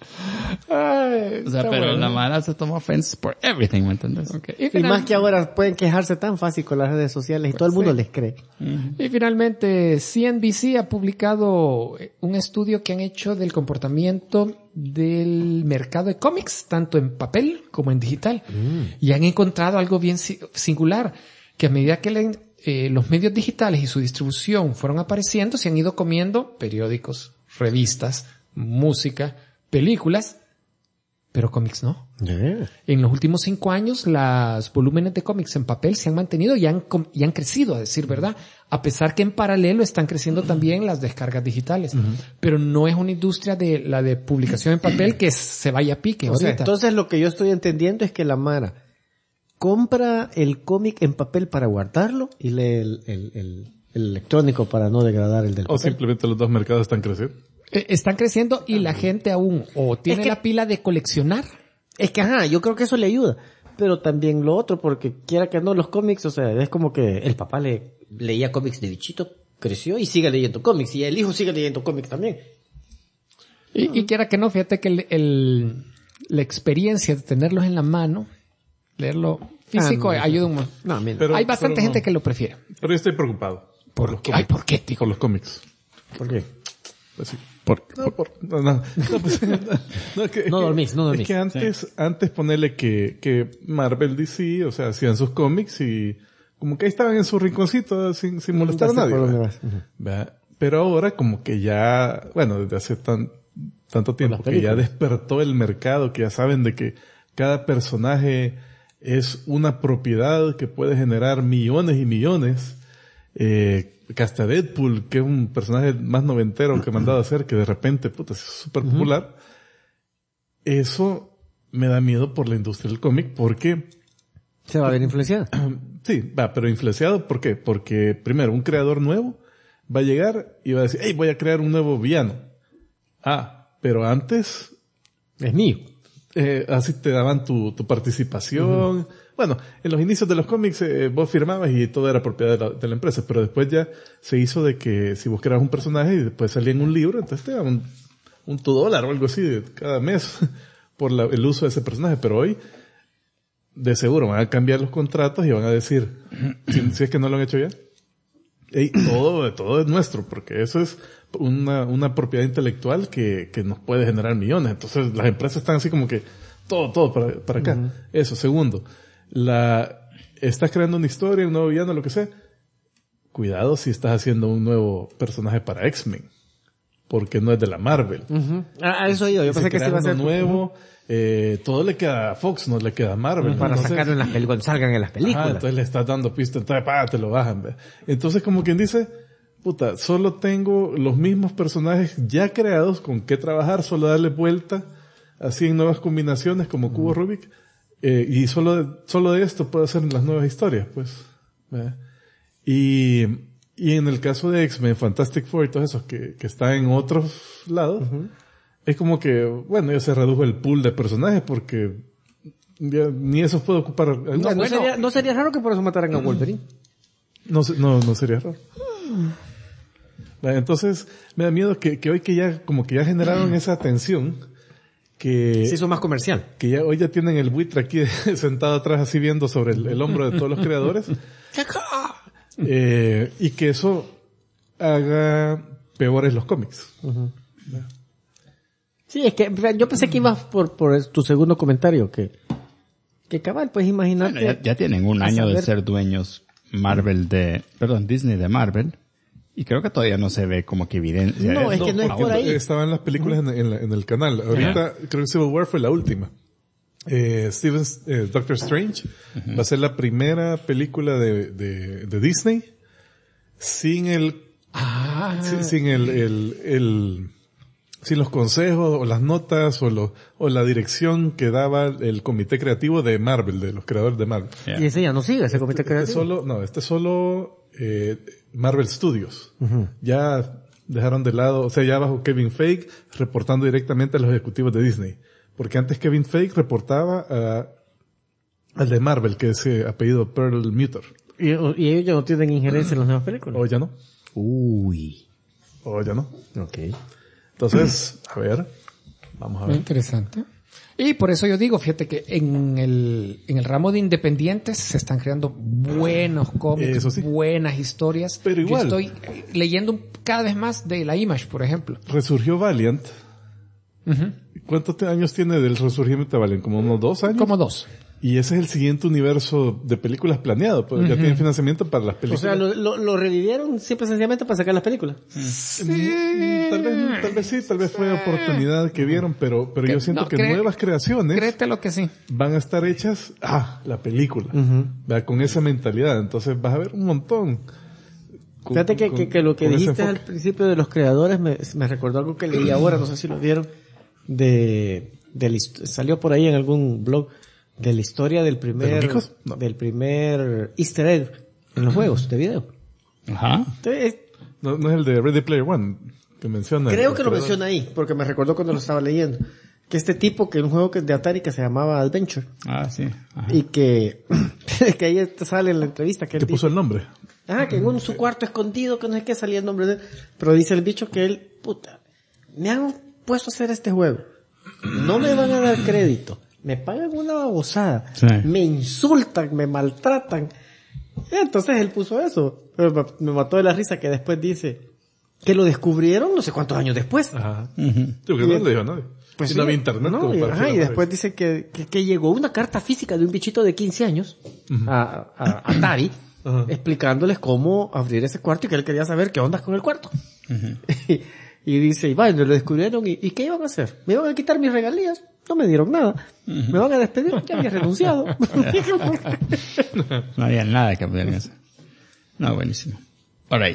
Ay, O sea, pero bueno. la Mara se tomó offense por everything, ¿me entiendes? Okay. Y más que ahora pueden quejarse tan fácil con las redes sociales y todo el mundo les cree. Y finalmente, CNBC ha publicado un estudio que han hecho del comportamiento del mercado de cómics, tanto en papel como en digital. Y han encontrado algo bien singular, que a medida que los medios digitales y su distribución fueron apareciendo, se han ido comiendo periódicos, revistas, música, películas, pero cómics no. En los últimos 5 años, los volúmenes de cómics en papel se han mantenido y han crecido, a decir verdad, a pesar que en paralelo están creciendo también las descargas digitales. Pero no es una industria de la de publicación en papel que se vaya a pique O sea, ahorita. entonces lo que yo estoy entendiendo es que la Mara compra el cómic en papel para guardarlo y lee el electrónico para no degradar el del O papel. simplemente los dos mercados están creciendo. Están creciendo y la gente aún o tiene Es que- la pila de coleccionar. Es que, yo creo que eso le ayuda. Pero también lo otro, porque quiera que no, los cómics, o sea, es como que el papá leía cómics de bichito, creció y sigue leyendo cómics. Y el hijo sigue leyendo cómics también. Y quiera que no, fíjate que la experiencia de tenerlos en la mano, leerlo físico, no, ayuda un montón. No, mira. Pero- Hay bastante pero no. gente que lo prefiere. Pero yo estoy preocupado. ¿Por qué? Ay, ¿por qué, tío? Por los cómics. ¿Por qué? Pues sí. ¿Por No, pues, es que dormís. Es que antes ponerle que Marvel DC, o sea, hacían sus cómics y como que ahí estaban en su rinconcito sin molestar a Ya sé nadie. por dónde ¿verdad? vas. Ujú. ¿Verdad? Pero ahora como que ya, bueno, desde hace tanto tiempo las que ya películas. despertó el mercado, que ya saben de que cada personaje es una propiedad que puede generar millones y millones. Que hasta Deadpool, que es un personaje más noventero que me han dado a hacer, que de repente, puta, es súper popular. Eso me da miedo por la industria del cómic, porque, Se va a ver influenciada. sí, pero influenciado, ¿por qué? Porque, primero, un creador nuevo va a llegar y va a decir, hey, voy a crear un nuevo villano. Pero antes, Es mío. así te daban tu participación. Bueno, en los inicios de los cómics vos firmabas y todo era propiedad de la empresa, pero después ya se hizo de que si vos creabas un personaje y después salía en un libro, entonces te daban un $2 o algo así cada mes por el uso de ese personaje. Pero hoy, de seguro, van a cambiar los contratos y van a decir, si es que no lo han hecho ya, hey, todo es nuestro, porque eso es una propiedad intelectual que nos puede generar millones. Entonces las empresas están así como que todo para acá. Eso. Segundo, estás creando una historia, un nuevo villano, lo que sea. Cuidado si estás haciendo un nuevo personaje para X-Men, porque no es de la Marvel. A eso yo pensé que Si este iba a ser creas uno nuevo, todo le queda a Fox, no le queda a Marvel. para Entonces, sacarlo en las películas, cuando salgan en las películas. entonces le estás dando pista, entonces te lo bajan. ¿ve? Entonces como quien dice, puta, solo tengo los mismos personajes ya creados con qué trabajar, solo darle vuelta así en nuevas combinaciones como Cubo Rubik, y solo de esto puedo hacer las nuevas historias, pues. ¿ve? Y en el caso de X-Men, Fantastic Four y todos esos que están en otros lados, es como que, bueno, ya se redujo el pool de personajes porque ya ni eso puede ocupar. No sería raro que por eso mataran a Wolverine. No sería raro. Entonces, me da miedo que hoy que ya, como que ya generaron esa tensión, que Se hizo más comercial. que ya hoy ya tienen el buitre aquí sentado atrás así viendo sobre el hombro de todos los creadores. Y que eso haga peores los cómics. Sí, es que yo pensé que ibas por tu segundo comentario, que Que cabal, pues imagínate. Bueno, ya tienen un año de ser dueños Disney de Marvel. Y creo que todavía no se ve como que evidencia. No, es que no es por ahí. Estaban las películas en el canal. Ahorita creo que Civil War fue la última. Doctor Strange va a ser la primera película de Disney sin sin los consejos o las notas o la dirección que daba el comité creativo de Marvel, de los creadores de Marvel. Yeah. Y ese ya no sigue, ese comité creativo. Este solo Marvel Studios. Ya dejaron de lado, o sea, ya bajo Kevin Feige reportando directamente a los ejecutivos de Disney. Porque antes Kevin Feige reportaba al de Marvel, que es apellido Perlmutter. ¿Y ellos ya no tienen injerencia en las nuevas películas? ¿O ya no? Uy. ¿O ya no? Ok. Entonces, a ver. Vamos a ver. Muy interesante. Y por eso yo digo, fíjate que en el ramo de independientes se están creando buenos cómics, sí, buenas historias. Pero igual. Yo estoy leyendo cada vez más de la Image, por ejemplo. Resurgió Valiant. ¿Cuántos años tiene del resurgimiento de Valiant? ¿Como unos 2 años? Como 2. Y ese es el siguiente universo de películas planeado. Pues ya tienen financiamiento para las películas. O sea, lo revivieron siempre sencillamente para sacar las películas. Sí. Tal vez sí, tal vez fue oportunidad que vieron, pero yo siento que nuevas creaciones. Créetelo que sí. Van a estar hechas, la película. Con esa mentalidad. Entonces vas a ver un montón. Fíjate que lo que dijiste al principio de los creadores me recordó algo que leí ahora, no sé si lo vieron, salió por ahí en algún blog, de la historia del primer Easter egg en los juegos de video. Ajá. Entonces, no es el de Ready Player One que menciona. Creo que lo menciona ahí, porque me recordó cuando lo estaba leyendo. Que este tipo, que un juego de Atari que se llamaba Adventure. Ah, sí. Ajá. Y que ahí sale en la entrevista que él puso el nombre. Que en su cuarto escondido, que no es que salía el nombre de él. Pero dice el bicho que él, me han puesto a hacer este juego. No me van a dar crédito. Me pagan una babosada. Sí. Me insultan, me maltratan. Entonces él puso eso. Pero me mató de la risa que después dice que lo descubrieron no sé cuántos años después. Ajá. Yo que no le dijo a nadie. Pues sí, no había internet. Y después dice que llegó una carta física de un bichito de 15 años a Atari explicándoles cómo abrir ese cuarto y que él quería saber qué onda con el cuarto. Y dice, y lo descubrieron y ¿qué iban a hacer? ¿Me iban a quitar mis regalías? No me dieron nada. ¿Me van a despedir? Ya había renunciado. No había nada que pudieran hacer. No, buenísimo. Alright.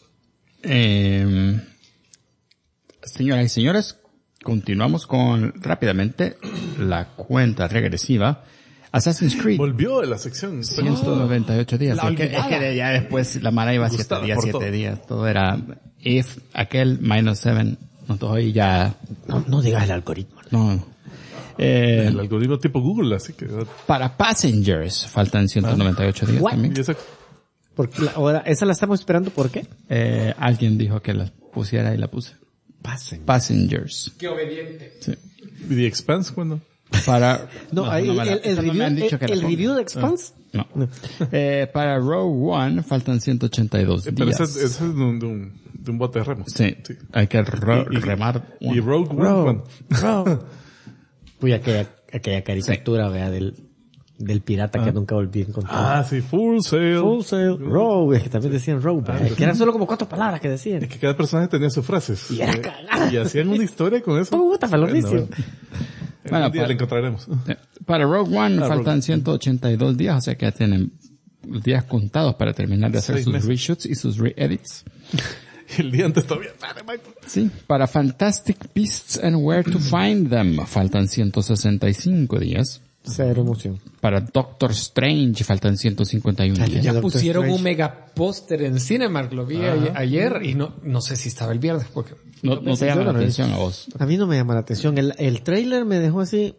Señoras y señores, continuamos con rápidamente la cuenta regresiva. Assassin's Creed. Volvió de la sección. 198 días. Es que ya después la mara iba 7 días. Todo era aquel -7. No, todo y ya. No digas el algoritmo. No. El algoritmo tipo Google, así que. Para Passengers faltan 198 días también. Porque ahora, esa la estamos esperando, ¿por qué? Alguien dijo que la pusiera y la puse. Passengers. Qué obediente. Sí. ¿Y The Expanse cuándo? Para... el review de Expanse. No. Para Rogue One faltan 182 días. Pero ese es de un bote de remo. Sí. Hay que remar. Y Rogue One. Uy, aquella caricatura, vea, del pirata que nunca volví a encontrar. Sí, Full Sail. Rogue, es que también decían Rogue, que eran solo como 4 palabras que decían. Es que cada personaje tenía sus frases. Y era cagada. Y hacían una historia con eso. Puta, falorrísimo. Bueno, un día la encontraremos. Para Rogue One faltan 182 días, o sea que ya tienen los días contados para terminar de hacer sus reshoots y sus re-edits. El día antes todavía. Sí, para Fantastic Beasts and Where to Find Them faltan 165 días. Cero emoción. Para Doctor Strange faltan 151 días. Ya pusieron un mega póster en Cinemark, lo vi ayer y no sé si estaba el viernes porque no te llama la atención a vos. A mí no me llama la atención. El trailer me dejó así.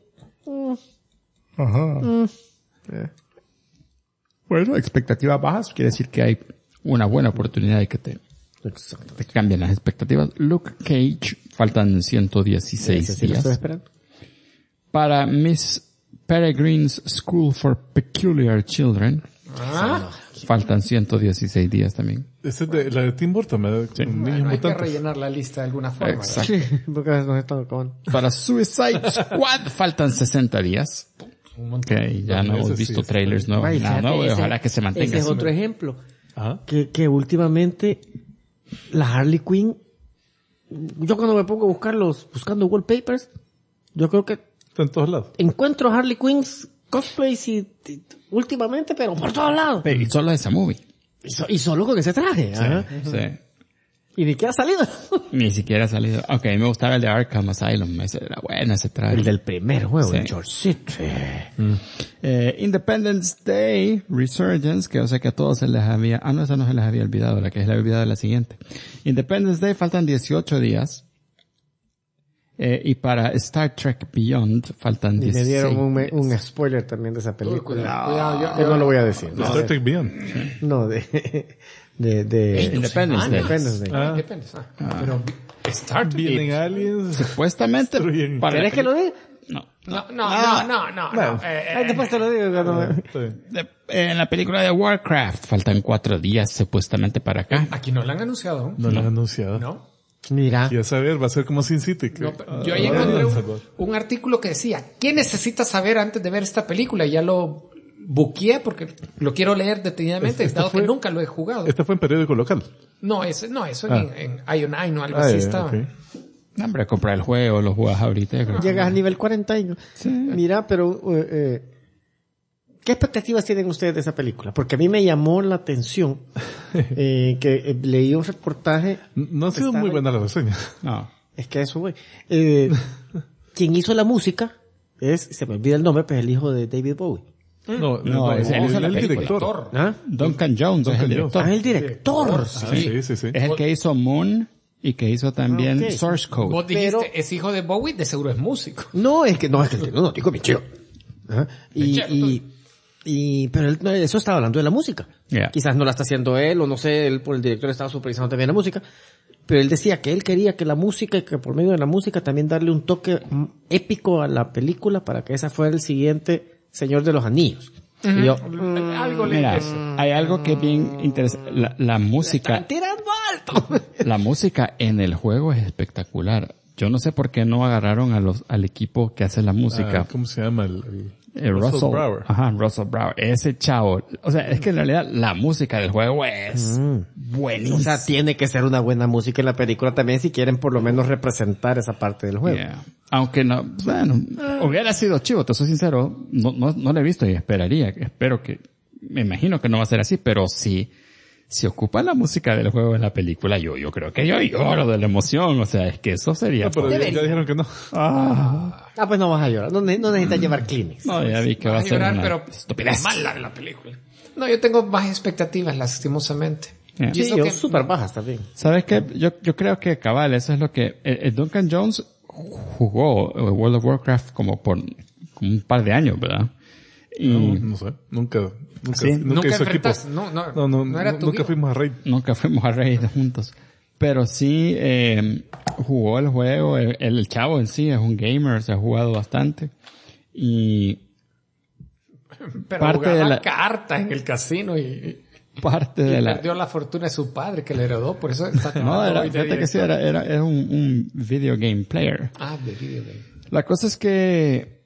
Bueno, expectativas bajas quiere decir que hay una buena oportunidad de que te cambien las expectativas. Luke Cage faltan 116 días. Estoy esperando. Para Miss Peregrine's School for Peculiar Children faltan 116 días también. Esa es la de Tim Burton, ¿verdad? Sí. Hay que rellenar la lista de alguna forma. Exacto. Sí, porque nos están acabando. Para Suicide Squad faltan 60 días. Un montón. Que ya no hemos Ese sí visto es trailers nuevos. Ay, Nada fíjate, nuevo, y ese- ojalá que se mantenga Ese es así. otro ejemplo. Ajá. Que últimamente la Harley Quinn, yo cuando me pongo a buscando wallpapers, yo creo que Está en todos lados. encuentro Harley Quinns cosplays últimamente, pero por todos lados. Y solo esa movie. Y solo con ese traje. ajá. Sí. ¿Y de qué ha salido? Ni siquiera ha salido. Ok, me gustaba el de Arkham Asylum. Ese era bueno, ese traje. El del primer juego, Sí. el George City. Independence Day Resurgence, que yo sé que a todos se les había... no, esa no se les había olvidado, la que se les había olvidado es la siguiente. Independence Day faltan 18 días. Y para Star Trek Beyond faltan Y 16. me dieron un spoiler también de esa película. Cuidado, Que no lo voy a decir. De Star Trek Beyond. No, de Independence Day. Independence Day. Ah. Depende. Pero Star Trek. Vienen aliens. Supuestamente... Destruyen. para ¿Querés que lo diga? No. No. Bueno. Ay, después te lo digo. Cuando me- Está bien. En la película de Warcraft faltan 4 días supuestamente para acá. Aquí no la han anunciado. No lo han anunciado. ¿No? Mira. Y a saber, va a ser como Sin City. que- No, pero yo ahí encontré un artículo que decía, ¿qué necesitas saber antes de ver esta película? Ya lo buqueé porque lo quiero leer detenidamente, Este dado fue- que nunca lo he jugado. Este fue en periódico local. No, eso en ION o algo Ah, así ya, estaba. ok. No, hombre, comprar el juego, lo jugás ahorita. yo creo que- Llegas a nivel 40 y... Mira, pero... ¿qué expectativas tienen ustedes de esa película? Porque a mí me llamó la atención que leí un reportaje... No han sido Está muy bien. buenas las reseñas. No. Es que eso, güey. Quien hizo la música se me olvida el nombre, pero es el hijo de David Bowie. No, es el- el el director. ¿Ah? Duncan Jones es el director. Ah, el director. Sí, sí, sí. Es el que hizo Moon y que hizo también Ah, ok. Source Code. Vos dijiste, Pero- es hijo de Bowie, de seguro es músico. No, digo Michio. Ajá. Pero él, no, eso estaba hablando de la música. Yeah. Quizás no la está haciendo él, o no sé, él por el director estaba supervisando también la música. Pero él decía que él quería que la música, y que por medio de la música también darle un toque épico a la película para que esa fuera el siguiente Señor de los Anillos. Y yo, Algo le Mira, eso. hay algo que es bien interesante. La música, están tirando alto. la música en el juego es espectacular. Yo no sé por qué no agarraron al equipo que hace la música. ¿Cómo se llama? Russell Brower. Ajá, Russell Brower. Ese chavo. O sea, es que en realidad la música del juego es buenísima. O sea, tiene que ser una buena música en la película también si quieren por lo menos representar esa parte del juego. Yeah. Aunque no, bueno, hubiera sido chivo, te soy sincero, no lo he visto y espero que, me imagino que no va a ser así, pero si ocupa la música del juego en la película, yo creo que yo lloro de la emoción, o sea, es que eso sería... No, pero ya dijeron que no. Ah, pues no vas a llorar. No necesitas llevar Kleenex. No, ya vi que va a Vas a ser llorar, una pero estupidez. mala de la película. No, yo tengo más expectativas, lastimosamente. Yeah. Y Sí, eso yo que- súper bajas también. ¿Sabes qué? Yo creo que cabal, eso es lo que... Duncan Jones jugó World of Warcraft como un par de años, ¿verdad? Y No sé. Nunca Sí, nunca hizo equipo. enfrentaste, no era tu nunca guía. fuimos a raid. nunca fuimos a reír juntos. Pero sí, jugó el juego, el chavo en sí es un gamer, se ha jugado bastante. Y Pero parte jugaba de la- cartas en el casino y parte de la... perdió la fortuna de su padre que le heredó, por eso está No, trabajando hoy de fíjate que sí, director. era un video game player. Ah, de video game. La cosa es que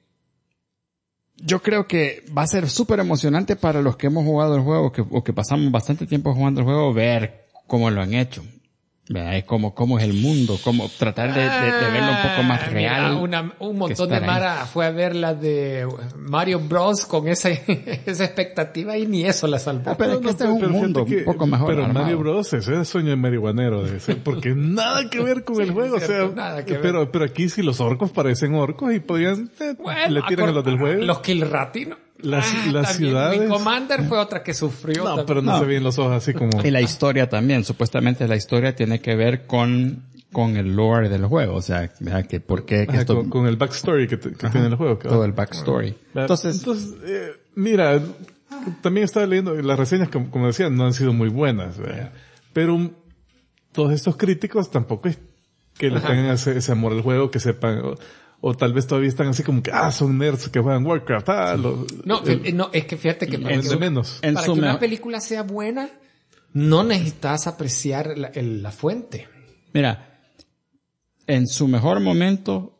yo creo que va a ser súper emocionante para los que hemos jugado el juego o que pasamos bastante tiempo jugando el juego ver cómo lo han hecho. ¿Verdad? Cómo es el mundo, cómo tratar de verlo un poco más real. Mira, un montón que de estar ahí. Mara fue a ver la de Mario Bros con esa expectativa y ni eso la salvó. Pero es que este es un pero mundo fíjate un poco mejor Pero armado. Mario Bros. Ese es sueño de marihuanero, debe ser, porque nada que ver con el juego, es cierto, o sea, nada que ver. pero aquí sí los orcos parecen orcos y podían, le tiran a los del juego. Los Kilrati, ¿no? Las también. ciudades. Wing Commander fue otra que sufrió. No, también. pero no se ven los ojos así como... Y la historia también, supuestamente la historia tiene que ver con el lore del juego, o sea, ¿verdad? Que por qué que Ajá, esto, con el backstory que tiene el juego. todo el backstory. Entonces, Mira, también estaba leyendo, las reseñas, como decía, no han sido muy buenas, ¿verdad? Pero todos estos críticos tampoco es que le tengan ese amor al juego, que sepan, o tal vez todavía están así como que, son nerds que juegan Warcraft, No, es que fíjate que para, de que, menos. en para su que una mejor- película sea buena, no necesitas apreciar la fuente. mira, en su mejor momento,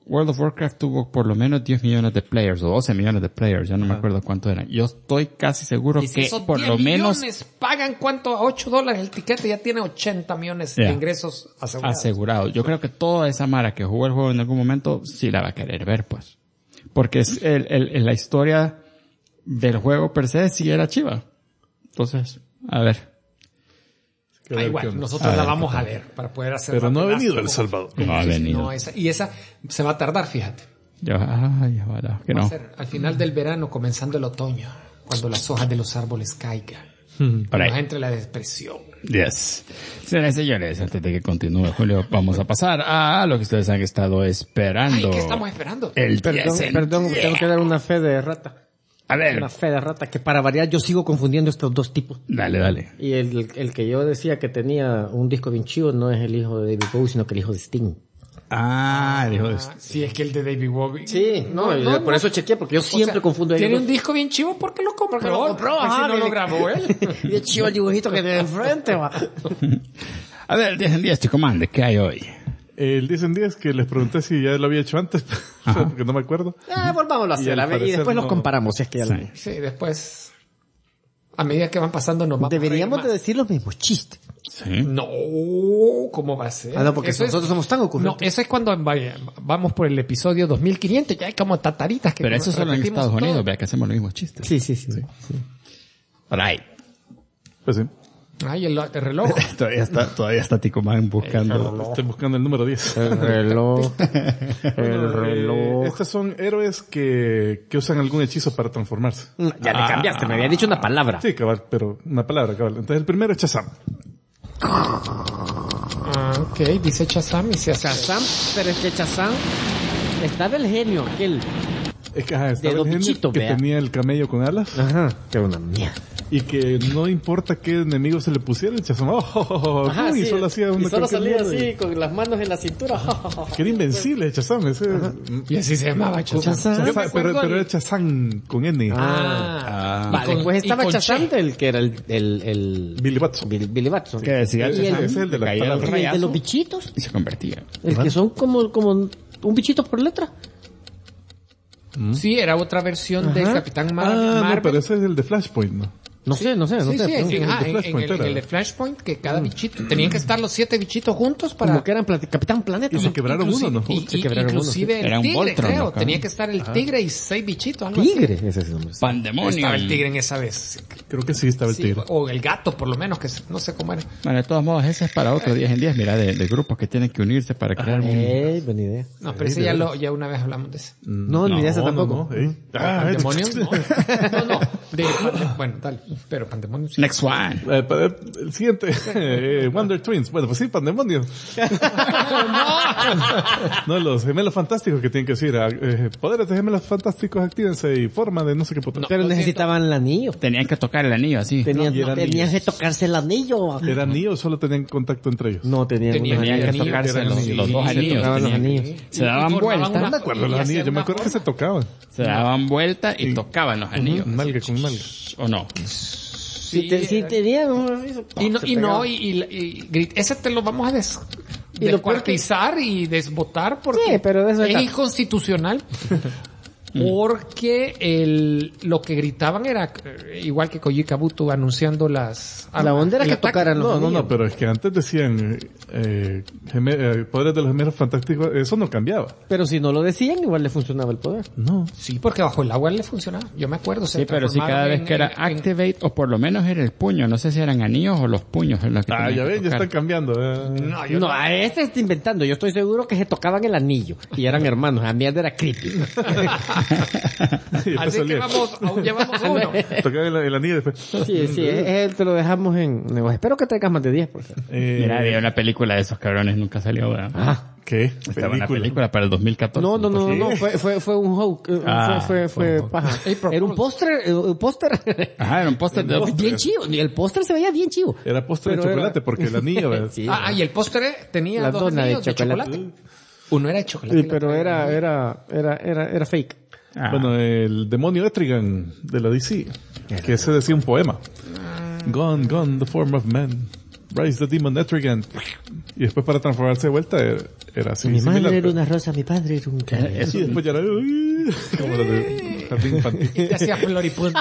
World of Warcraft tuvo por lo menos 10 millones de players o 12 millones de players, ya no me acuerdo cuánto eran. Yo estoy casi seguro Y si que esos por 10 lo menos millones pagan cuánto, a $8 el tiquete, ya tiene 80 millones de ingresos asegurados. asegurado. Yo creo que toda esa mara que jugó el juego en algún momento sí la va a querer ver, pues. Porque es la historia del juego per se sí era chiva. Entonces, a ver. Igual, nosotros la vamos a ver para poder hacer. Pero no ha rapidazo, venido El como- Salvador. No ha venido. No, y esa se va a tardar, fíjate. Ya va, que Va a no. ser al final del verano, comenzando el otoño, cuando las hojas de los árboles caigan. Por ahí. Nos entre la depresión. Yes. Señoras y señores, antes de que continúe Julio, vamos a pasar a lo que ustedes han estado esperando. Ay, ¿qué estamos esperando? El Perdón, 10 en perdón, 10. tengo que dar una fe de rata. A ver, Una fe de rata que para variar yo sigo confundiendo estos dos tipos. dale. Y el que yo decía que tenía un disco bien chido no es el hijo de David Bowie, sino que el hijo de Sting. Dijo esto. Sí, es que el de David Bowie. Sí, yo por eso chequeé, porque yo siempre confundo ellos Tiene dos. un disco bien chivo porque lo compró. Porque lo compró, Porque ajá, si no lo mire. grabó él. Bien chido el dibujito que tiene enfrente, va. A ver, el 10 en 10, Chico Mande, ¿qué hay hoy? El 10 en 10 que les pregunté si ya lo había hecho antes, porque no me acuerdo. Volvámoslo a Y hacer, al a ver, y parecer después los no. comparamos, si es que ya lo... Sí. Sí, después, a medida que van pasando nos vamos Deberíamos a de reír decir los mismos chistes. Sí. más. No, ¿cómo va a ser? No, porque Eso es- nosotros somos tan No, ocurrentes. eso es cuando vamos por el episodio 2500, ya hay como tataritas que Pero eso solo en repetimos Estados Unidos, todo. vea que hacemos los mismos chistes. Sí. Por ahí. Pues sí. Ay, el reloj. Todavía está Tico Man buscando. Estoy buscando el número 10. El reloj. Estos son héroes que usan algún hechizo para transformarse. Ya le cambiaste, me había dicho una palabra. Sí, cabal, pero una palabra, cabal. Entonces el primero es Shazam. Ok, dice Shazam y se hace. Shazam, pero es que Shazam estaba el genio, aquel. Es que estaba De el los genio bichitos, que vea. tenía el camello con alas Ajá, que era una mierda. y que no importa qué enemigo se le pusiera, el Shazam, Ajá, y sí, solo hacía una y solo cualquier salía mierda. así, con las manos en la cintura. Que era invencible el Shazam, ese Y así se llamaba Shazam. Shazam. Yo me pero acuerdo era el- Shazam con N. Vale, Y con- después estaba y con Shazam, Che. el que era el Billy Batson. Billy Batson. ¿Qué decía? Ese Shazam? es el de la Caía palabra. el Y el de rayazo los bichitos, y se convertía. el que son como un bichito por letra. Sí, era otra versión del Ajá. Capitán No, Marvel. pero ese es el de Flashpoint, ¿no? No sé. Sí, sí, el de en Flashpoint era. el de Flashpoint, que cada bichito, tenían que estar los 7 bichitos juntos para... Como que eran Capitán Planeta. Y se quebraron uno, ¿no? Se quebraron uno, inclusive Era el un tigre, Voltron, creo. ¿no? Tenía que estar el tigre y 6 bichitos, algo así. Tigre, ese es el nombre. Pandemonio. Estaba el tigre en esa vez. Creo que sí estaba el Sí, tigre. o el gato, por lo menos, que no sé cómo era. Bueno, de todos modos, ese es para otro 10 en 10, mira, de grupos que tienen que unirse para crear un... Buena idea. No, pero ese ya una vez hablamos de ese. No, ni de ese tampoco. ¿Pandemonium? No. Bueno, dale. Pero Pandemonium sí. Next one. El siguiente, Wonder Twins. Bueno, pues sí, Pandemonio. No, los gemelos fantásticos que tienen que decir, poderes de gemelos fantásticos, actívense y forma de no sé qué puta. Pero lo necesitaban el anillo. Tenían que tocar el anillo así. Tenían eran que tocarse el anillo. ¿Eran niños o solo tenían contacto entre ellos? No, tenían Tenían unos Tenían que anillos, tocarse eran los anillos. dos Sí, anillos. tocaban los tenían- anillos. Se daban formaban vuelta. una- No me acuerdo y los hacían anillos, yo me una acuerdo que se forma. tocaban. Se daban vuelta y tocaban los anillos. Nalga con nalga. ¿O no? Sí, tenían Ese te lo vamos a Y lo peor que- descuartizar y desbotar porque Sí, pero eso es está- inconstitucional. Porque lo que gritaban era igual que Koji Kabuto anunciando las La onda era el que ataque. tocaran los anillos. No, pero es que antes decían poderes de los gemelos fantásticos, eso no cambiaba. Pero si no lo decían, igual le funcionaba el poder. No. Sí, porque bajo el agua le funcionaba. Yo me acuerdo. se Sí, pero sí, cada transformaron vez en- que era en- activate, o por lo menos era el puño, no sé si eran anillos o los puños. Es lo que tenían Ya que ven, ya tocar. están cambiando. No, yo No, a este está inventando. Yo estoy seguro que se tocaban el anillo. Y eran hermanos. La mierda era creepy. Y después Así que salía. aún llevamos uno. Tocaban el anillo y después. Sí, te lo dejamos en negocio. Espero que traigas más de 10, por favor. Mira, había una película de esos cabrones, nunca salió, ¿verdad? ¿Qué? Estaba una película para el 2014. No, Entonces, fue un hoax. Fue paja. Era un póster. Ajá, era un póster de... Bien chivo. Y el póster se veía bien chivo. Era postre de Pero era- chocolate porque el anillo. ¿verdad? Sí. Y el postre tenía La dos dona de anillos de chocolate. chocolate. Uno era de chocolate. Sí, pero era fake. Ah, Bueno, el demonio Etrigan de la DC, que ese decía un poema. Gone, gone, the form of man. Rise the demon Etrigan. Y después para transformarse de vuelta era así. Mi similar, madre era pero- una rosa, mi padre era un clavel. Sí, después ya era como lo de jardín infantil. Y te hacía floripundio.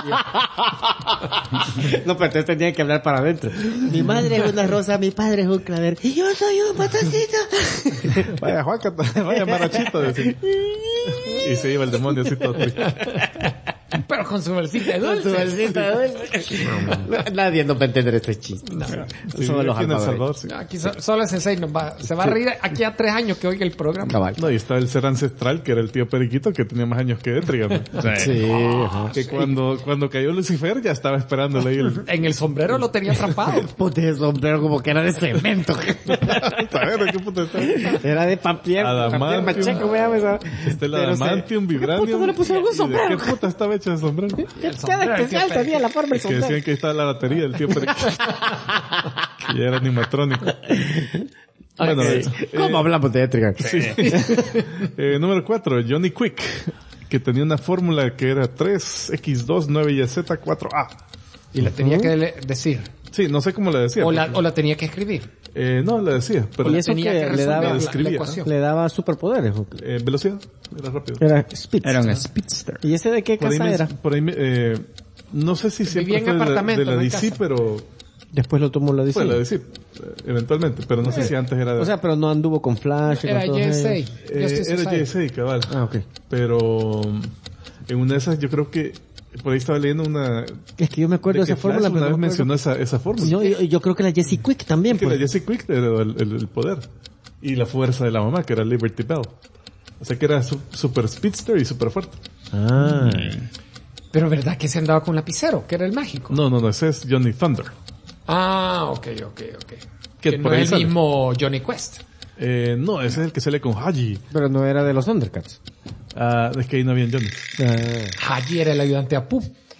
No, pero entonces tenía que hablar para adentro. Mi madre es una rosa, mi padre es un clavel. Y yo soy un patacito. Vaya Juanca, vaya Marachito, decía. Y se iba el demonio así todo triste. Pero con su bolsita de Con su dulce. bolsita dulce. Nadie nos va a entender este chiste. Sí, Somos los aquí en El salvadoreños. Salvador, sí. Aquí solo el sensei se va a reír aquí a 3 años que oiga el programa. Cabal. No, y estaba el ser ancestral, que era el tío Periquito, que tenía más años que Étriga, ¿no? Sí, ajá. Que cuando cayó Lucifer ya estaba esperándole ahí el... En el sombrero lo tenía atrapado. Puta, ese sombrero como que era de cemento. ¿Sabes qué puta está? Era de papel. Adamantium. Papel maché, ¿cómo se llama esa? Está el Pero Adamantium, ¿qué Vibranium. puta no le pusieron un ¿Y de sombrero? ¿Qué puta estaba hecho el sombrero? ¿Qué especial tenía la forma del Que decían sombrero? que ahí estaba la batería del tío Periquito. Que ya era animatrónico. Bueno, ¿Cómo hablamos de Etrigan? número 4, Johnny Quick, que tenía una fórmula que era 3x2 9yz 4a. Y la tenía que decir. Sí, no sé cómo le decía. O la tenía que escribir. No, le decía, pero ¿Y eso tenía que que le resolver daba, la describía. ecuación. le daba superpoderes? ¿O qué? velocidad, era rápido. Era Spitz. Era un Speedster. ¿Y ese de qué Por ahí, casa era? por ahí no sé si siempre Vivía en fue apartamento, de la no en DC, casa. pero Después lo tomó la fue DC. la DC, eventualmente, pero no sé si antes era de... O sea, pero no anduvo con Flash. y con Era todos JSA. ellos. Justice era Society. JSA, cabal. Ah, ok. Pero en una de esas yo creo que por ahí estaba leyendo una... Es que yo me acuerdo de que esa fórmula, Flash una pero vez no me mencionó acuerdo. esa fórmula. Yo creo que la Jessie Quick también. Que Pues. la Jesse Quick era el poder. Y la fuerza de la mamá, que era Liberty Bell. O sea que era super speedster y super fuerte. Ah. Pero verdad que se andaba con lapicero, que era el mágico. No, ese es Johnny Thunder. Ah, ok. Que Que por no ahí es el sale. mismo Johnny Quest. No, ese es el que sale con Haji. Pero no era de los Thundercats. Es que ahí no había Johnny. Haji era el ayudante a Apu.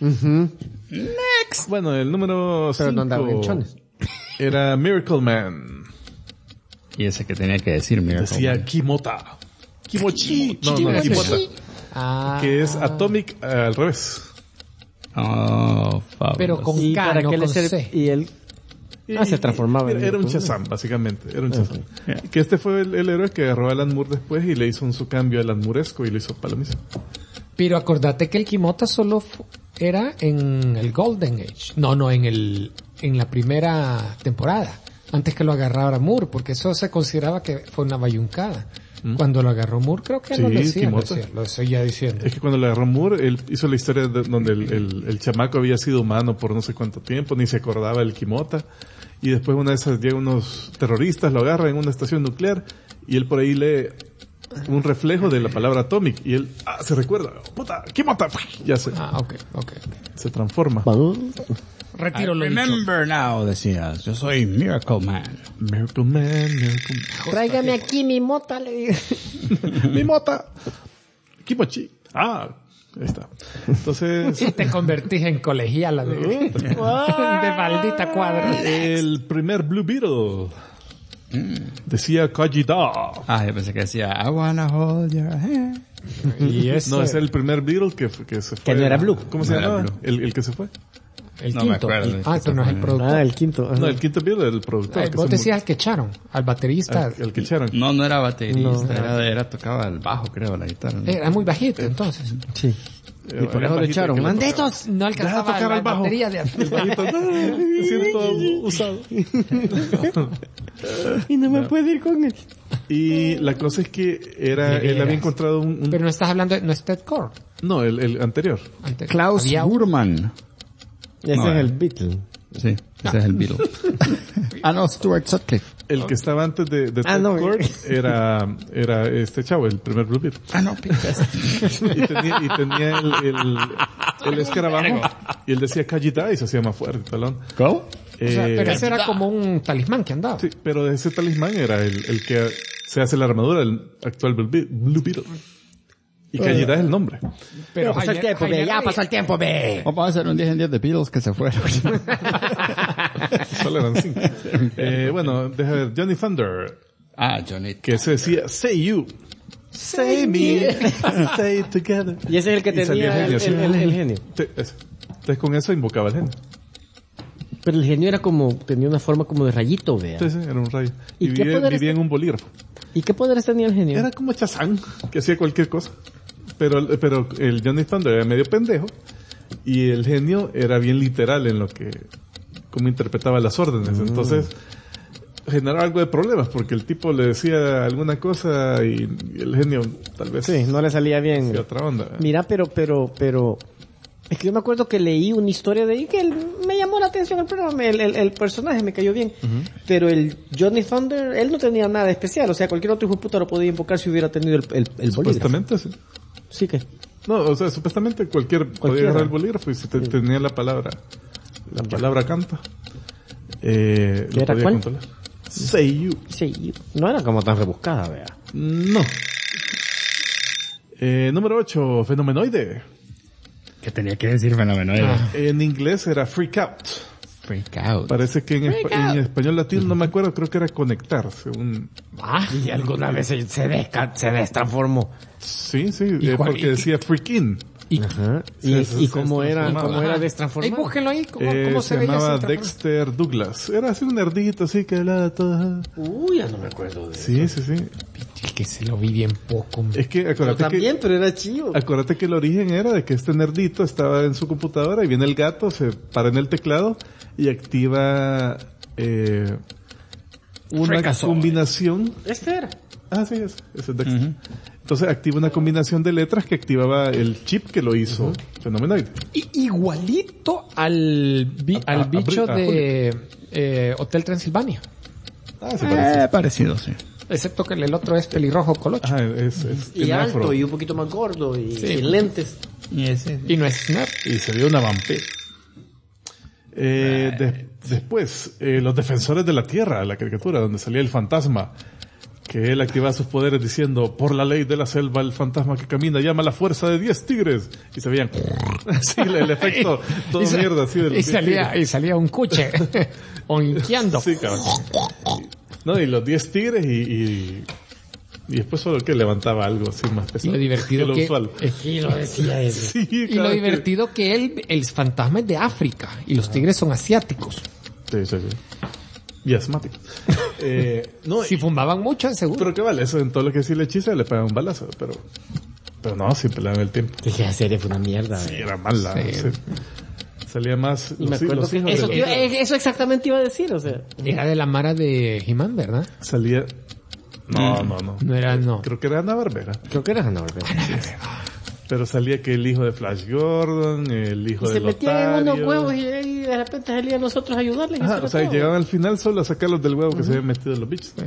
Bueno, el número 5 Pero no andaba en chones. era Miracle Man. Y ese que tenía que decir, mira. Decía Kimota. Kimochi. No, Kimota. Ah. Que es Atomic al revés. Oh, Fabio. Pero con ¿Y K, para no qué le con sirve? C. Y él se transformaba. en Era un todo. Shazam, básicamente. Era un Shazam. Que este fue el héroe que agarró a Alan Moore después y le hizo su cambio a Alan Mooresco y lo hizo palomizo. Pero acordate que el Kimota solo era en el Golden Age. No, en la primera temporada. Antes que lo agarrara Moore, porque eso se consideraba que fue una bayuncada. Cuando lo agarró Moore, creo que Sí, lo decía, Kimota. lo seguía diciendo. Es que cuando le agarró Moore, él hizo la historia donde el chamaco había sido humano por no sé cuánto tiempo, ni se acordaba del Kimota. Y después una de esas llegan unos terroristas, lo agarran en una estación nuclear y él por ahí lee un reflejo de la palabra atomic y él se recuerda, puta, Kimota, ya se Ok. transforma. Retiro I lo dicho. remember now, decías. Yo soy Miracle Man. Miracle Man, Miracle Man. Tráigame aquí mi mota, le digo. Mi mota. Kimochi. Ahí está. Entonces, Y te convertís en colegiala de maldita cuadra. el primer Blue Beetle decía Kajida. Yo pensé que decía, I wanna hold your hand. Y ese, No, ese es el primer Beetle que se fue. Que no era Blue. ¿Cómo se No era llama? Blue. El que se fue. el No me quinto. acuerdo. Pero no es el productor. El quinto. ajá. No, el quinto Beatle era el productor. Ay, que vos se decías al que echaron, al baterista. el que echaron. No era baterista. No. Era tocaba el bajo, creo, la guitarra. ¿no? Era muy bajito, entonces. Sí. Y por eso lo echaron. ¡Manditos! No alcanzaba tocar la el bajo. batería de El bajito, es cierto, usado. Y no me puedo ir con él. Y la cosa es que él había encontrado un Pero no estás hablando, no es Ted Core. no, el anterior. Klaus Había un- Burman. Ese No, es el Beatle. Sí, ese es el Beatle. No, Stuart Sutcliffe. El que estaba antes de Ted no, Kord era este chavo, el primer Blue Beetle. No, Y tenía el escarabajo y él decía Kajita y se hacía más fuerte, talón. ¿Cómo? O sea, pero ese era como un talismán que andaba. Sí, pero ese talismán era el que se hace la armadura del actual Blue Beetle. Y Kajita es el nombre. Pero pasó el tiempo, ve. Ya pasó el tiempo, ve. Vamos a hacer un 10 en 10 de Beatles que se fueron. Solo eran 5. Bueno, deja ver, Johnny Thunder, Johnny. que se decía Say You. Say me. Say it together. Y ese es el que Y salía tenía el genio, el genio. Sí, ese. Entonces con eso invocaba al genio. Pero el genio era como, tenía una forma como de rayito, vea. Sí, era un rayo. ¿Y qué poderes Vivía en un bolígrafo. ¿Y qué poderes tenía el genio? Era como Shazam, que hacía cualquier cosa. Pero el Johnny Thunder era medio pendejo. Y el genio era bien literal en lo que, cómo interpretaba las órdenes. Entonces, generaba algo de problemas, porque el tipo le decía alguna cosa y el genio tal vez... Sí, no le salía bien. hacía otra onda. Mira, pero... Es que yo me acuerdo que leí una historia de ahí que me llamó la atención el programa, el personaje me cayó bien. Pero el Johnny Thunder, él no tenía nada especial. O sea, cualquier otro hijo de puta lo podía invocar si hubiera tenido el bolígrafo. Supuestamente, sí. Sí que... No, o sea, supuestamente podía agarrar el bolígrafo y si tenía la palabra canta, lo era podía cuál? controlar. Seiyu. Sí, no era como tan rebuscada, vea. No. Número 8, Fenomenoide. ¿Qué tenía que decir fenomenoide? En inglés era Freak Out. Freak out. Parece que en español latino, no me acuerdo, creo que era conectar, según... Y alguna vez se destransformó. Sí, cuál- porque decía Freak In. Ajá. Y cómo era destransformado. Ahí búsquenlo ahí, ¿cómo se Se veía llamaba ese Dexter Douglas. Era así un nerdito, así que hablaba todo. Uy, ya no me acuerdo de eso. Sí. El que se lo vi bien poco. Es que Pero acuérdate también, que... pero era chido. Acuérdate que el origen era de que este nerdito estaba en su computadora y viene el gato, se para en el teclado y activa una Fracasó. combinación. Este era. Sí, ese es Dexter. Entonces activa una combinación de letras que activaba el chip que lo hizo Fenomenoide. Igualito al bicho de Hotel Transilvania. Se parece. Parecido, sí. Excepto que el otro es pelirrojo colocho. Es Y tiene alto, afro. y un poquito más gordo, y Sí. sin lentes. Y ese... Y no es Snap. Y se vio una vampira. Después, los defensores de la Tierra, la caricatura donde salía el fantasma, que él activaba sus poderes diciendo, por la ley de la selva, el fantasma que camina llama a la fuerza de 10 tigres. Y se veían, así el efecto, todo mierda, así de los 10 tigres. Y salía un cuche, onqueando. Sí, cabrón. No, y los 10 tigres y después solo que levantaba algo así más Y pesado. lo divertido lo que... usual. Y lo decía ese. Sí, Y lo cada que- divertido que el fantasma es de África y los tigres son asiáticos. Sí. Y asmático. No, Si fumaban mucho, seguro. pero qué vale, eso en todo lo que sí le hechiza le pegan un balazo, pero no, siempre le dan el tiempo. Dije, la serie fue una mierda. Sí, era mala. Sí. Sí. Salía más Y me acuerdo los que hijos eso, de- eso exactamente iba a decir, o sea. Era de la Mara de He-Man, ¿verdad? salía no. No era, no. Creo que era Ana Barbera. Creo que era Hanna Barbera. Pero salía que el hijo de Flash Gordon, el hijo Y de se metían en unos Lotario. huevos y de repente salían nosotros a ayudarles. y Ajá, eso era o sea, todo. llegaban al final solo a sacarlos del huevo que se habían metido los bichos.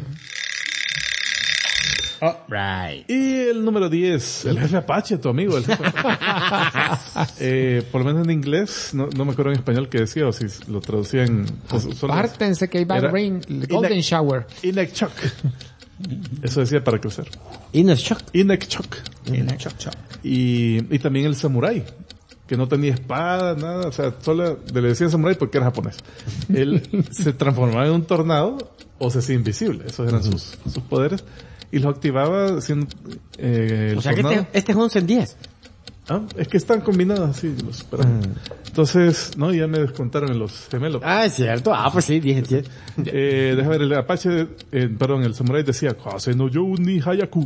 Right. Y el número 10, el jefe Apache, tu amigo. El jefe Apache. Por lo menos en inglés, no me acuerdo en español qué decía, o si lo traducían. Pártense que hay Bad Era- Rain, Golden Shower. Inekchok. Eso decía para crecer. Inner Shock. Inekchok. Y también el samurái, que no tenía espada, nada, o sea, solo le decían samurái porque era japonés. Él se transformaba en un tornado o se hacía invisible, esos eran sus poderes, y los activaba haciendo el O sea que tornado. este es 11 en 10. Es que están combinados así, los entonces, no, ya me descontaron en los gemelos. Ah, es cierto. Pues sí, 10 en 10. Deja ver, el Apache, perdón, el samurái decía, Kase no you ni Hayaku.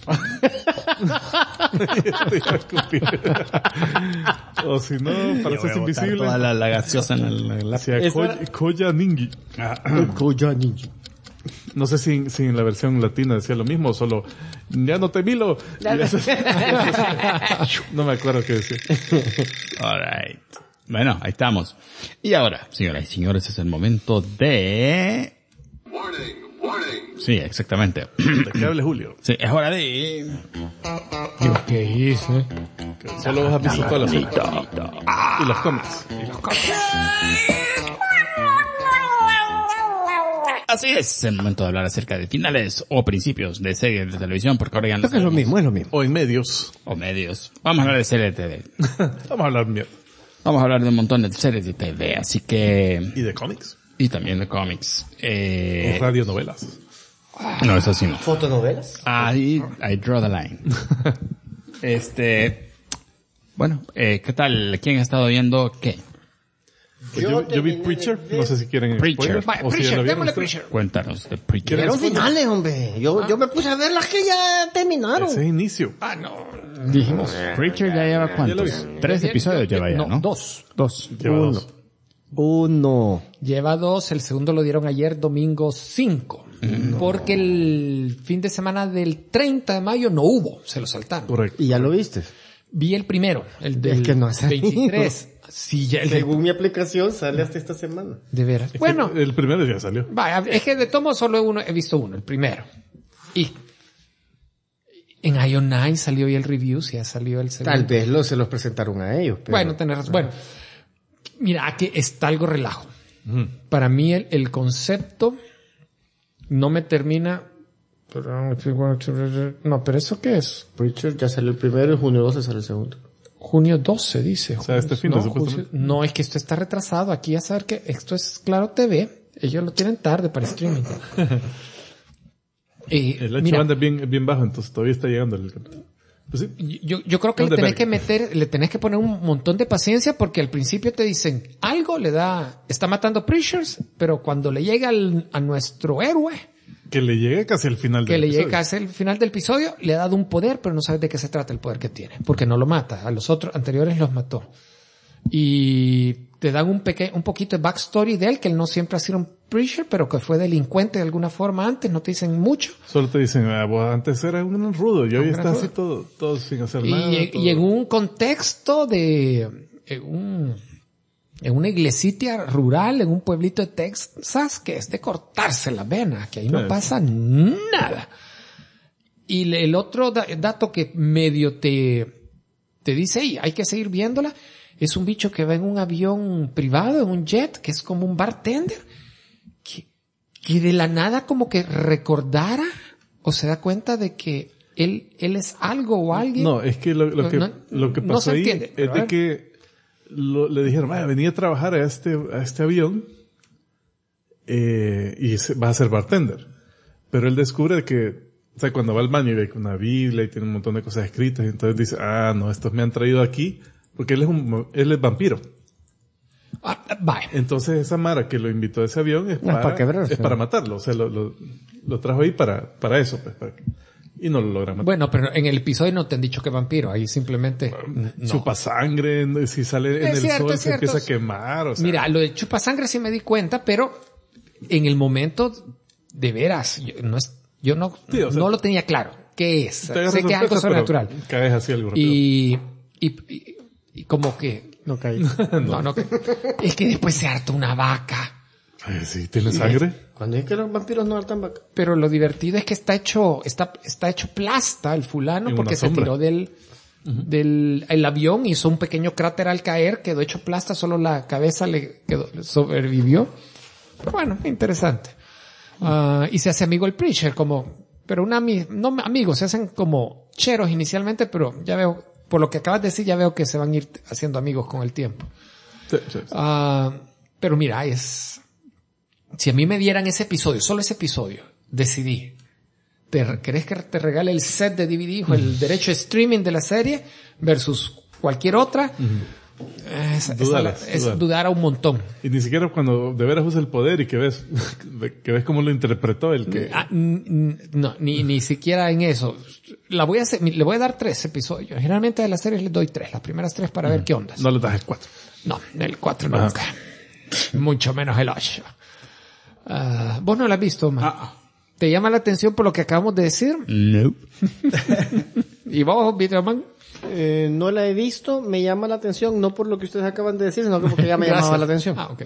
O si no, para ser invisible, Toda la gaseosa en la hacía Eso era- Koya Ningi. Koya Ninja. No sé si en la versión latina decía lo mismo o solo, ya no te milo. No me acuerdo qué decía. Alright. Bueno, ahí estamos. Y ahora, señoras y señores, es el momento de... Warning. Sí, exactamente. ¿De qué hable Julio? Sí, es hora de... ¿Qué hice? Solo vas a pisar todas las y los cómics. Así es el momento de hablar acerca de finales o principios de series de televisión, porque ahora ya no Creo que es lo mismo, es lo mismo. O en medios. o medios. Vamos a hablar de series de TV. Vamos a hablar mierda. Vamos a hablar de un montón de series de TV, así que... Y de cómics. Y también de cómics. O radionovelas. No, eso sí no. ¿Fotonovelas? Ahí, I draw the line. Bueno, ¿qué tal? ¿Quién ha estado viendo qué? Pues yo vi terminé Preacher, de ver- no sé si quieren Preacher. spoilers, Vaya, o si ya Preacher, lo vieron démosle ustedes. Preacher. Cuéntanos de Preacher. Vieron finales, hombre. Yo me puse a ver las que ya terminaron. Ese inicio. Ah, no. Dijimos, Preacher ya lleva Ya cuántos? lo vi. 3 episodios lleva ya, ¿no? Dos. Lleva dos. Uno. Lleva 2, el segundo lo dieron ayer, domingo 5. Porque el fin de semana del 30 de mayo no hubo, se lo saltaron. Correcto. ¿Y ya lo viste? Vi el primero, el del Es que no ha salido. 23. Sí, ya el de, Según mi aplicación sale hasta esta semana. de veras. Bueno, El primero ya salió. vaya, es que de tomo solo he visto uno, el primero. Y en IO9 salió ya el review, ya salió el segundo. Tal vez se los presentaron a ellos. Pero... Bueno, tenés razón. Bueno, mira, que está algo relajo. Para mí el concepto no me termina... No, pero ¿eso qué es? Preacher ya salió el primero y junio 12 sale el segundo. Junio 12, dice. O sea, este fin de no, supuestamente. no, es que esto está retrasado. Aquí ya saber que esto es Claro TV. Ellos lo tienen tarde para streaming. El Mira, ancho anda bien bajo, entonces todavía está llegando el... Pues sí. yo creo que No le te tenés verga. le tenés que poner un montón de paciencia porque al principio te dicen algo está matando Preachers, pero cuando le llega a nuestro héroe, Que le llegue casi al final que del le episodio. llega casi el final del episodio, le ha dado un poder, pero no sabes de qué se trata el poder que tiene, porque no lo mata. A los otros anteriores los mató. Y te dan un poquito de backstory de él, que él no siempre ha sido un preacher, pero que fue delincuente de alguna forma antes, no te dicen mucho. Solo te dicen, vos antes era un rudo y hoy gran estás así rudo. todo sin hacer nada. Y en un contexto de en una iglesita rural, en un pueblito de Texas, que es de cortarse la vena, que ahí no Sí. pasa nada. Y el otro dato que medio te dice, "Ey, hay que seguir viéndola", es un bicho que va en un avión privado, en un jet, que es como un bartender, que de la nada como que recordara o se da cuenta de que él es algo o alguien. No, es que lo que no pasó se ahí entiende, pero es a de ver. que le dijeron, venía a trabajar a este avión y va a ser bartender. Pero él descubre que, o sea, cuando va al baño y ve una Biblia y tiene un montón de cosas escritas, y entonces dice, no, estos me han traído aquí porque él es vampiro. Vaya. Entonces esa Mara que lo invitó a ese avión es para quebrarse. es para matarlo. O sea, lo trajo ahí para eso, pues, y no lo logra matar. Bueno, pero en el episodio no te han dicho que vampiro, ahí simplemente no. Chupa sangre, si sale en Es el cierto, sol es se cierto. empieza a quemar, o sea. Mira, lo de chupasangre sí me di cuenta, pero en el momento, de veras, yo no Sí, o sea, no lo tenía claro. ¿Qué es? te agarra Sé que es algo sorpresa, pero sobrenatural. caes así algo rápido. Y como que, No caí. no, es que después se harta una vaca. Sí, tiene sangre. Cuando es que los vampiros no hartan vaca. Pero lo divertido es que está hecho plasta el fulano En porque una se sombra. tiró el avión, hizo un pequeño cráter al caer, quedó hecho plasta, solo la cabeza le sobrevivió. Pero bueno, interesante. Y se hace amigo el Preacher pero no amigos, se hacen como cheros inicialmente, pero ya veo, por lo que acabas de decir, ya veo que se van a ir haciendo amigos con el tiempo. Sí. Pero mira, si a mí me dieran ese episodio, solo ese episodio, decidí, ¿querés que te regale el set de DVD o el derecho de streaming de la serie versus cualquier otra? Dudales. Es dudar a un montón. Y ni siquiera cuando de veras usa el poder y que ves cómo lo interpretó el que... No, ni siquiera en eso. Le voy a dar 3 episodios. Generalmente de las series les doy 3, las primeras 3 para ver qué onda. No le das el 4. No, el 4 nunca. Mucho menos el 8. ¿Vos no la has visto, man? ¿Te llama la atención por lo que acabamos de decir? No. ¿Y vos, Videoman? No la he visto, me llama la atención, no por lo que ustedes acaban de decir, sino que porque ya me Gracias. llamaba la atención. Ok.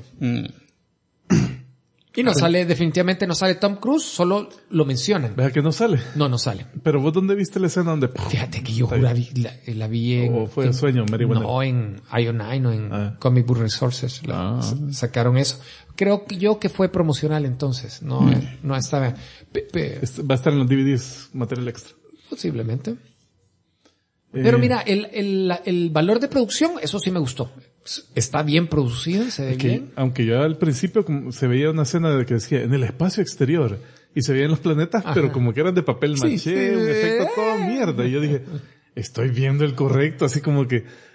Y definitivamente no sale Tom Cruise, solo lo mencionan. Vea que no sale. No sale. Pero vos ¿dónde viste la escena donde... Fíjate que yo Está bien. la vi en... ¿O fue en sueño, Mary Wendell? No, en IO9 o en Comic Book Resources. Sacaron eso. Creo que fue promocional entonces. No estaba... Va a estar en los DVDs material extra. Posiblemente. Pero mira, el valor de producción, eso sí me gustó. Está bien producido, se ve Que, bien. aunque yo al principio como se veía una escena de que decía en el espacio exterior y se veían los planetas, pero como que eran de papel Sí, maché, un efecto todo mierda. Y yo dije, estoy viendo el correcto, así como que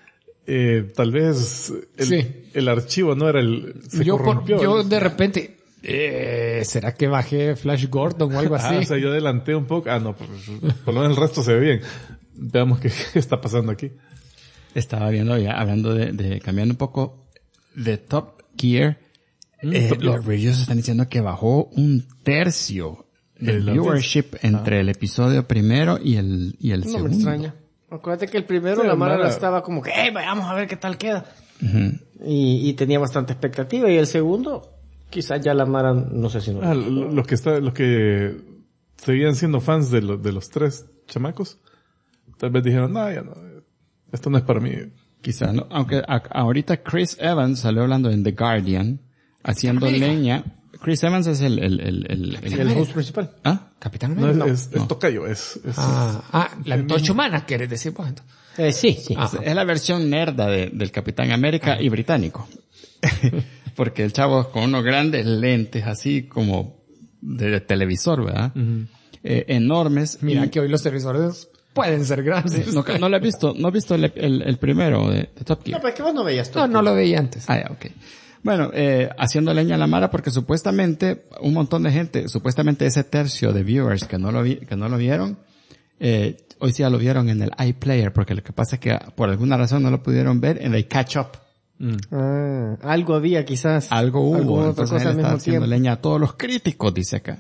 tal vez el archivo no era se corrompió. Yo de repente, ¿será que bajé Flash Gordon o algo así? O sea, yo adelanté un poco. No, por lo menos el resto se ve bien. Veamos qué está pasando aquí. Estaba viendo ya, hablando de cambiando un poco de Top Gear. Los reviews están diciendo que bajó 1/3 el viewership entre el episodio primero y el No segundo. me extraña. Acuérdate que el primero la Mara estaba como que, vamos a ver qué tal queda. Y tenía bastante expectativa. Y el segundo, quizás ya la Mara, no sé si no. Los que seguían siendo fans de los tres chamacos, tal vez dijeron, ya no, esto no es para mí. Quizá, ¿no? Aunque ahorita Chris Evans salió hablando en The Guardian, haciendo leña. Chris Evans es el host principal. ¿Ah? Capitán No, América. es tocayo, la Tochumana, ¿quieres decir vos? Sí. Es la versión nerda del Capitán América y británico. Porque el chavo con unos grandes lentes así como de televisor, ¿verdad? Enormes. Mira que hoy los televisores pueden ser grandes. No lo he visto, no he visto el primero de Top Gear. No, pues es que vos no veías todo. No lo veía antes. Ya, ok. Bueno, haciendo leña a la Mara porque supuestamente un montón de gente, supuestamente ese tercio de viewers que no lo vieron, hoy sí ya lo vieron en el iPlayer porque lo que pasa es que por alguna razón no lo pudieron ver en el catch up. Algo había quizás. Algo hubo. Otra Entonces cosa él al está mismo haciendo tiempo. leña a todos los críticos, dice acá.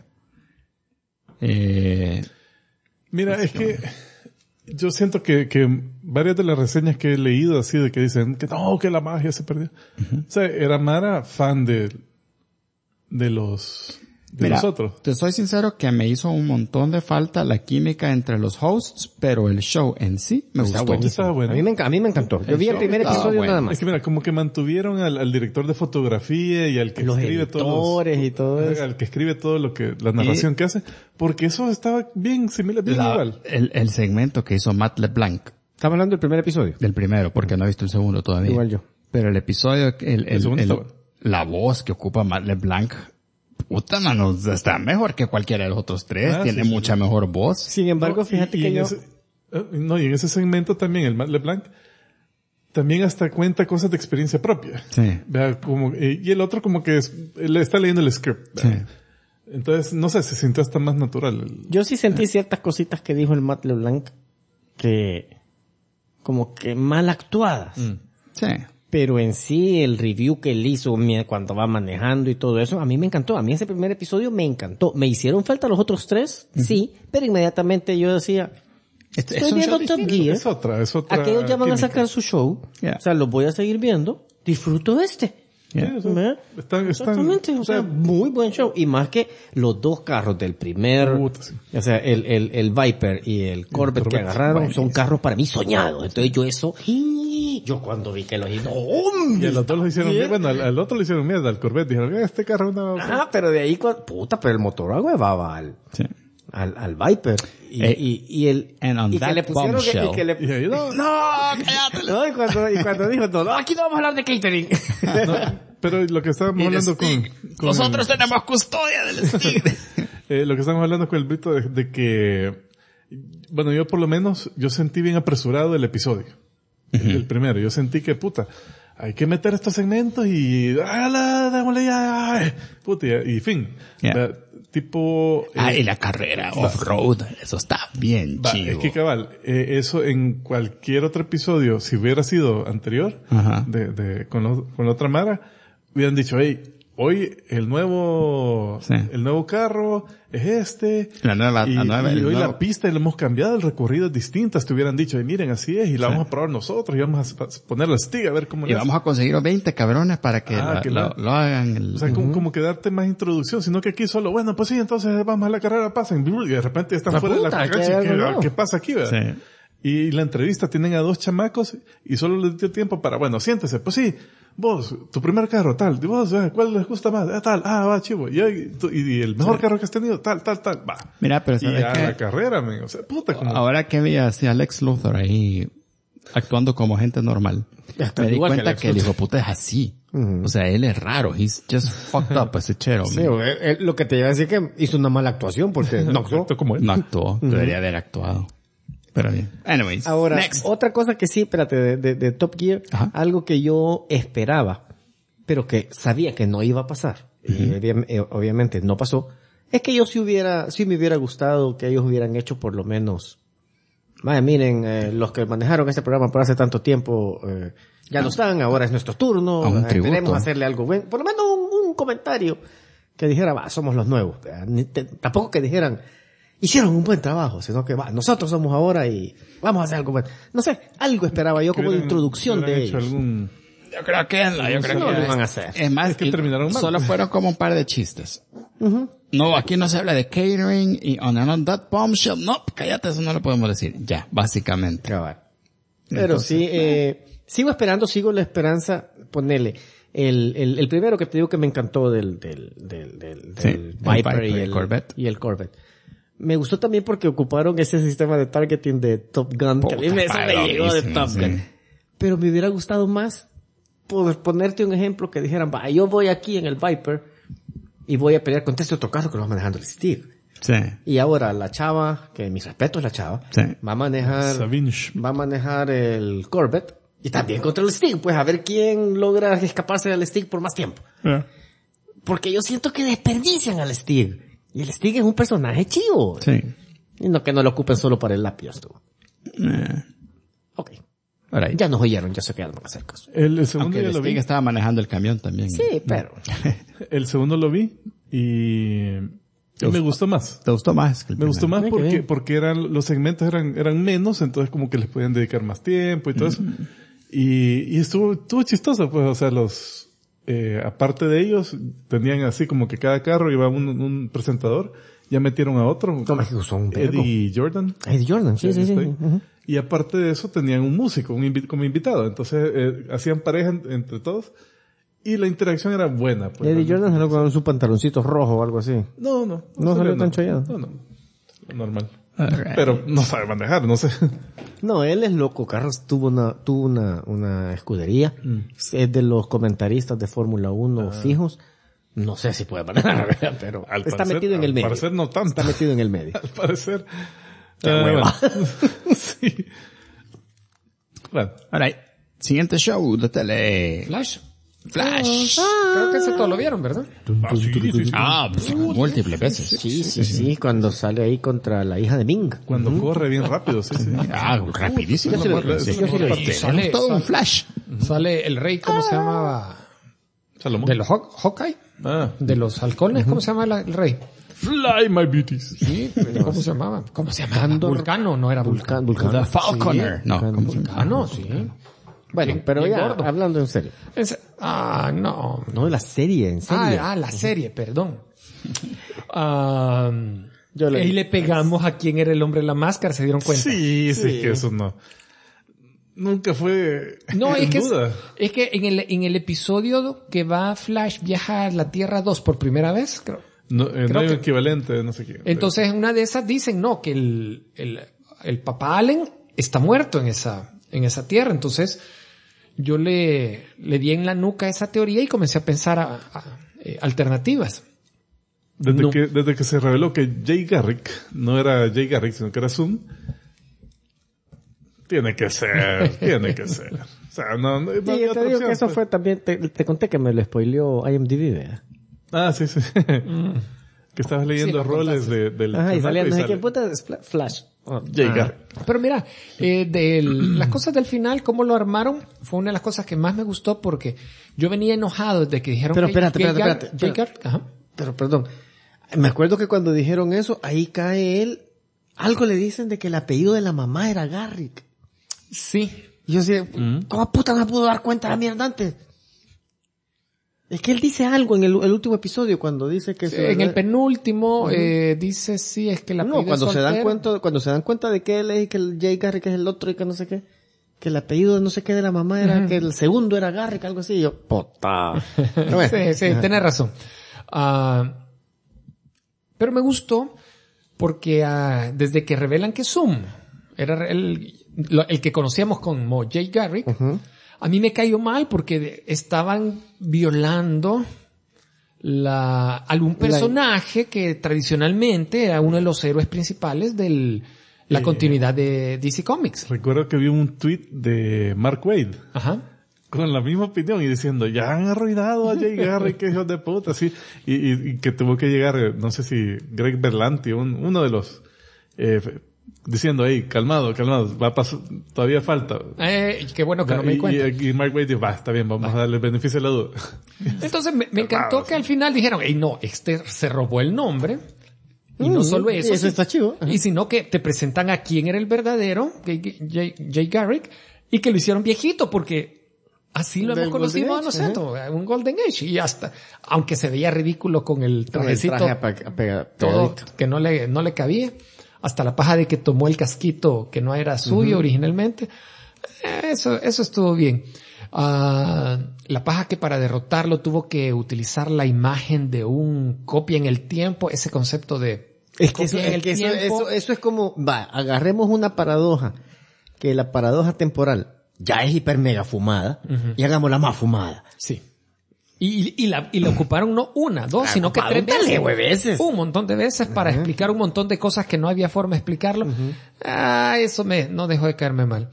Mira, es que yo siento que varias de las reseñas que he leído así de que dicen que no, que la magia se perdió. O sea, era Mara fan de los otros. Te soy sincero que me hizo un montón de falta la química entre los hosts, pero el show en sí me gustó. Estaba bueno. A mí me encantó. Yo vi el primer episodio bueno. nada más. Es que mira, como que mantuvieron al director de fotografía y al que Los escribe editores y todo eso. al que escribe todo la narración que hace, porque eso estaba bien similar, bien igual. El segmento que hizo Matt LeBlanc, Estamos hablando del primer episodio. del primero, porque no he visto el segundo todavía. Igual yo. Pero el episodio, segundo está bueno. la voz que ocupa Matt LeBlanc, puta mano, está mejor que cualquiera de los otros tres, tiene mucha mejor voz. Sin embargo, fíjate que yo... Y en ese segmento también el Matt LeBlanc también hasta cuenta cosas de experiencia propia. Sí. Vea, y el otro como que le está leyendo el script. Sí. Entonces, no sé, se sintió hasta más natural. Yo sí sentí ciertas cositas que dijo el Matt LeBlanc que como que mal actuadas. Sí. Pero en sí, el review que él hizo cuando va manejando y todo eso, a mí me encantó. A mí ese primer episodio me encantó. ¿Me hicieron falta los otros tres? Sí. Pero inmediatamente yo decía, estoy viendo Top Gear. Es otra. Aquellos ya van a sacar su show. Yeah. O sea, los voy a seguir viendo. Disfruto este. Yeah. ¿Verdad? Exactamente. O sea, muy buen show. Y más que los dos carros del primer, Puta, sí. o sea, el Viper y el Corvette que agarraron son carros para mí soñados. Entonces yo cuando vi que los hizo, Y a los dos lo hicieron bien. Bueno, al otro le hicieron mierda, al Corvette. Dijeron, este carro es una... Ajá, pero de ahí, pero el motor agüevaba Sí. al Viper. Y And on que that le pusieron bombshell. Y ahí, no, cállate. No, y cuando dijo todo, aquí no vamos a hablar de catering. pero lo que estábamos hablando con Nosotros tenemos custodia del Stig. lo que estábamos hablando con el Brito de que, bueno, yo por lo menos, yo sentí bien apresurado el episodio. El primero. Yo sentí que, puta, hay que meter estos segmentos y, démosle ya, puta, y fin. Yeah. Tipo... Y la carrera off-road, eso está bien chido. Es que cabal, eso en cualquier otro episodio, si hubiera sido anterior, Ajá. con la otra Mara, hubieran dicho, hey, hoy el nuevo carro es este. Y hoy la pista la hemos cambiado, el recorrido es distinto. Te hubieran dicho, miren, así es, y la vamos a probar nosotros, y vamos a poner la Stig a ver cómo Y vamos a conseguir 20 cabrones para que lo hagan. O sea, como que darte más introducción, sino que aquí solo, bueno, pues sí, entonces vamos a la carrera, pasen, y de repente están fuera de la carrera, ¿qué pasa aquí, verdad? Sí. Y la entrevista tienen a dos chamacos y solo les dio tiempo para, bueno, siéntese, pues sí, vos, tu primer carro, tal, y vos, ¿cuál les gusta más? Tal, va, chivo, y el mejor carro que has tenido, tal, va. Mira, pero y ¿sabes a qué? la carrera, man, o sea, puta, como... Ahora que vi así a Lex Luthor ahí actuando como gente normal, me di cuenta que el hijo puta es así. O sea, él es raro, he's just fucked up, ese chero. Sí, lo que te iba a decir que hizo una mala actuación porque no actuó. como él. No actuó, debería haber actuado. Pero bien. Anyways. Ahora, next. otra cosa que sí, espérate, de Top Gear, Ajá. algo que yo esperaba, pero que sabía que no iba a pasar, y obviamente no pasó, es que yo sí me hubiera gustado que ellos hubieran hecho por lo menos, vaya, miren, los que manejaron este programa por hace tanto tiempo, ya no están, ahora es nuestro turno, Un tributo. queremos hacerle algo bueno, por lo menos un comentario que dijera, va, somos los nuevos, tampoco que dijeran, hicieron un buen trabajo, sino que va, nosotros somos ahora y vamos a hacer algo bueno. No sé, algo esperaba yo como de introducción de ellos. Yo creo que no lo van a hacer. Es más, Es que terminaron mal. solo fueron como un par de chistes. No, aquí no se habla de catering y on that bombshell. No, cállate, eso no lo podemos decir. Ya, básicamente. Cabal. Pero Entonces, sigo la esperanza, ponele. El primero que te digo que me encantó del Sí, Viper el y el Corvette. Y el Corvette. Me gustó también porque ocuparon ese sistema de targeting de Top Gun, que a mí eso me llegó de Top Gun. Pero me hubiera gustado más poder ponerte un ejemplo que dijeran, va, yo voy aquí en el Viper y voy a pelear contra este otro carro que lo va manejando el Steve. Sí. Y ahora la chava, que mis respetos la chava, Sí. va a manejar el Corvette y también contra el Stick, pues a ver quién logra escaparse del Stick por más tiempo. Porque yo siento que desperdician al Stick. Y el Stick es un personaje chivo. Sí. Y no que no lo ocupen solo para el lápiz, tú. Ok. Alright. Ya nos oyeron, ya sé que ya no van a hacer caso. El segundo Aunque ya el lo vi. Sting estaba manejando el camión también. Sí, pero... El segundo lo vi y me gustó más. ¿Te gustó más que el Me gustó primero? más Qué bien. porque los segmentos eran menos, entonces como que les podían dedicar más tiempo y todo eso. Y estuvo chistoso, pues, o sea, aparte de ellos, tenían así como que cada carro iba un presentador, ya metieron a otro. No, me gustó un vergo. Eddie Jordan. Eddie Jordan, sí. Está ahí. Y aparte de eso tenían un músico, como invitado. Entonces, hacían pareja entre todos. Y la interacción era buena. Pues, Eddie Jordan salió con su pantaloncito rojo o algo así. No salió tan chollado. No. Normal. Alright. Pero no sabe manejar, no sé. No, él es loco. Carlos tuvo una escudería. Es de los comentaristas de Fórmula 1 fijos. No sé si puede manejar, ¿verdad? Pero Al está parecer- metido en el al medio. parecer no tanto. Está metido en el medio. Al parecer. Qué hueva. Sí. Bueno. Alright. Siguiente show de tele. Flash. Flash. Creo que ese todo lo vieron, ¿verdad? Pues, múltiples veces. Sí, cuando sale ahí contra la hija de Ming. Cuando corre bien rápido, sí. Rapidísimo. Yo sí lo vi. Eso Yo sí lo vi. Tenemos Sale- todo un sale- flash. Sale el rey, ¿cómo se llamaba? Salomón. De los Hawkeye. De los halcones, ¿cómo se llama el rey? Fly, my beauties. Sí, ¿cómo se llamaba? ¿Cómo se llamaba? Vulcano, no era Vulcano. Vulcano. The Falconer. No, ¿cómo se llama? Vulcano, sí. Bueno, pero bien ya, gordo. hablando en serio. No. No, la serie, en serio. La serie, perdón. Yo Y le pegamos a quién era el hombre de la máscara, ¿se dieron cuenta? Sí, que eso no. Nunca fue No, en es que, duda. es que en el episodio que va Flash viaja a la Tierra 2 por primera vez, creo. No, no hay que- equivalente, no sé qué. Entonces, en una de esas dicen, no, que el papá Allen está muerto en esa Tierra. Entonces, yo le di en la nuca esa teoría y comencé a pensar alternativas. Desde que se reveló que Jay Garrick no era Jay Garrick, sino que era Zoom, tiene que ser. O sea, no hay Sí, otra yo te digo opción, que eso pues. fue también, te conté que me lo spoileó IMDb, ¿verdad? Ah, sí. Que estabas leyendo Sí, lo roles del Ajá, y salía, no sé sale quién puta es Flash. Jay Garrick. Pero mira, las cosas del final, cómo lo armaron, fue una de las cosas que más me gustó porque yo venía enojado desde que dijeron Pero que espérate. Jay Garrick, ajá. Pero perdón, me acuerdo que cuando dijeron eso, ahí cae él, algo le dicen de que el apellido de la mamá era Garrick. Sí. Y yo decía, ¿cómo puta no pudo dar cuenta de la mierda antes? Es que él dice algo en el último episodio cuando dice que En el penúltimo dice sí, es que la no, cuando se dan cuenta de que él es y que el Jay Garrick es el otro y que no sé qué, que el apellido de no sé qué de la mamá era que el segundo era Garrick, algo así, y yo, puta. Pero bueno. Sí, tenés razón. Pero me gustó porque desde que revelan que Zoom era el que conocíamos como Jay Garrick, a mí me cayó mal porque estaban violando algún personaje que tradicionalmente era uno de los héroes principales del la continuidad de DC Comics. Recuerdo que vi un tweet de Mark Waid. Ajá. Con la misma opinión y diciendo, ya han arruinado a Jay Garrick, que hijos de puta, así. Y que tuvo que llegar, no sé si Greg Berlanti, uno de los, diciendo, hey, calmado, va a pasar, todavía falta. Qué bueno que no me di cuenta. Y Mark Waid dijo, va, está bien, vamos a darle el beneficio de la duda. Entonces me encantó que al final dijeron, hey, no, se robó el nombre. Y no solo eso. Eso está chivo. Y sino que te presentan a quién era el verdadero, Jay Garrick, y que lo hicieron viejito, porque así lo hemos conocido a nosotros, un Golden Age. Y hasta, aunque se veía ridículo con el trajecito, todo que no le cabía, hasta la paja de que tomó el casquito que no era suyo originalmente, eso estuvo bien. La paja que para derrotarlo tuvo que utilizar la imagen de un copia en el tiempo, ese concepto de eso es como, agarremos una paradoja, que la paradoja temporal ya es hiper mega fumada, y hagámosla más fumada. Sí. Y la ocuparon no una, dos, sino que 3 veces. Un montón de veces para explicar un montón de cosas que no había forma de explicarlo. Eso no dejó de caerme mal.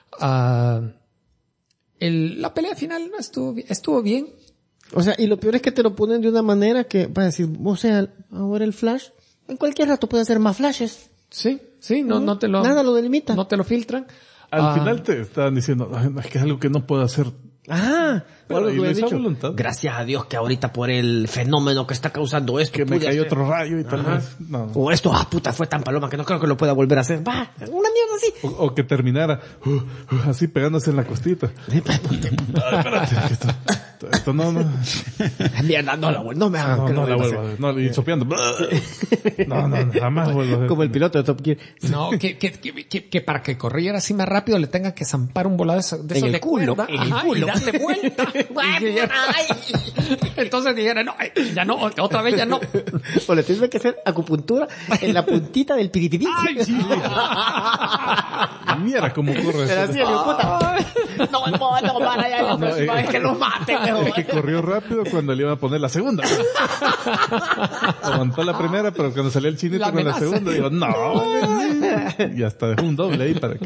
La pelea final no estuvo bien. O sea, y lo peor es que te lo ponen de una manera que, para decir, o sea, ahora el Flash, en cualquier rato puede hacer más flashes. Sí, no te lo... Nada lo delimita. No te lo filtran. Al final te estaban diciendo, es que es algo que no puedo hacer. Pero y les dicho, voluntad. Gracias a Dios que ahorita por el fenómeno que está causando esto, que me cayó otro rayo y tal vez. No. O esto, puta, fue tan paloma que no creo que lo pueda volver a hacer. Una mierda así. O que terminara así pegándose en la costita. Espérate, esto no. Mierda, no me hagan que no lo la vuelva a vuelva. No, y sopeando. No, jamás vuelvo a hacer. Como el piloto de Top Gear. No, que para que corriera así más rápido le tengan que zampar un volado de eso en el culo. En el culo. Y darle vuelta. Entonces dijeron, no, ya no, otra vez ya no. O le tiene que hacer acupuntura en la puntita del piripipí. ¡Ay, sí! Mira cómo corre. Pero así, puta. No me puedo tomar allá la próxima vez que lo maten. Es que corrió rápido cuando le iban a poner la segunda. Aguantó la primera, pero cuando salió el chinito con la segunda, digo, no. Y hasta dejó un doble ahí para que...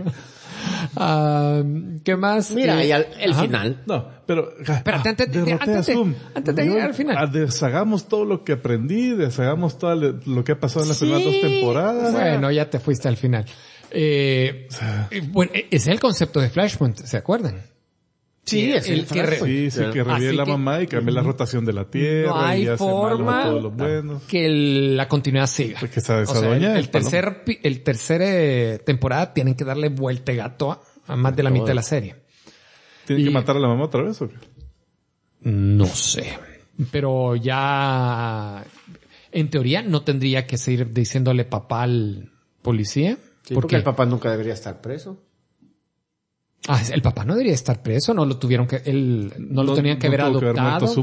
¿Qué más? Mira, y el final. No, pero... Espérate, antes de llegar al final. Deshagamos todo lo que aprendí, deshagamos todo lo que ha pasado en las primeras 2 temporadas. Bueno, ya te fuiste al final. Bueno, ese es el concepto de Flashpoint, ¿se acuerdan? Sí, es que revive la mamá y cambia la rotación de la Tierra. No hay y forma todos los buenos. que la continuidad siga. Porque el tercer temporada tienen que darle vuelta de gato a más de la mitad de la serie. ¿Tienen que matar a la mamá otra vez o qué? No sé. Pero ya, en teoría, no tendría que seguir diciéndole papá al policía. Sí, porque el papá nunca debería estar preso. El papá no debería estar preso, no lo tenían que haber adoptado.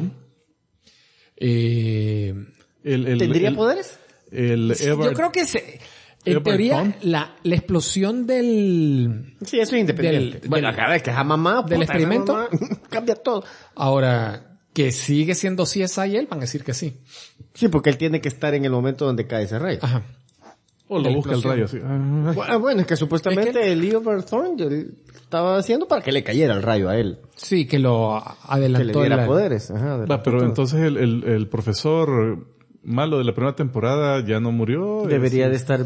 ¿Tendría poderes? Yo creo que en teoría la explosión del... Sí, eso es independiente. Cada vez que es a mamá, del experimento, mamá, cambia todo. Ahora, que sigue siendo CSI él, van a decir que sí. Sí, porque él tiene que estar en el momento donde cae ese rayo. Ajá. O lo busca el rayo, sí. Bueno, es que supuestamente el Leo Thorne estaba haciendo para que le cayera el rayo a él. Sí, que lo adelantó. Que le diera poderes. Pero entonces el profesor malo de la primera temporada ya no murió. Debería de estar...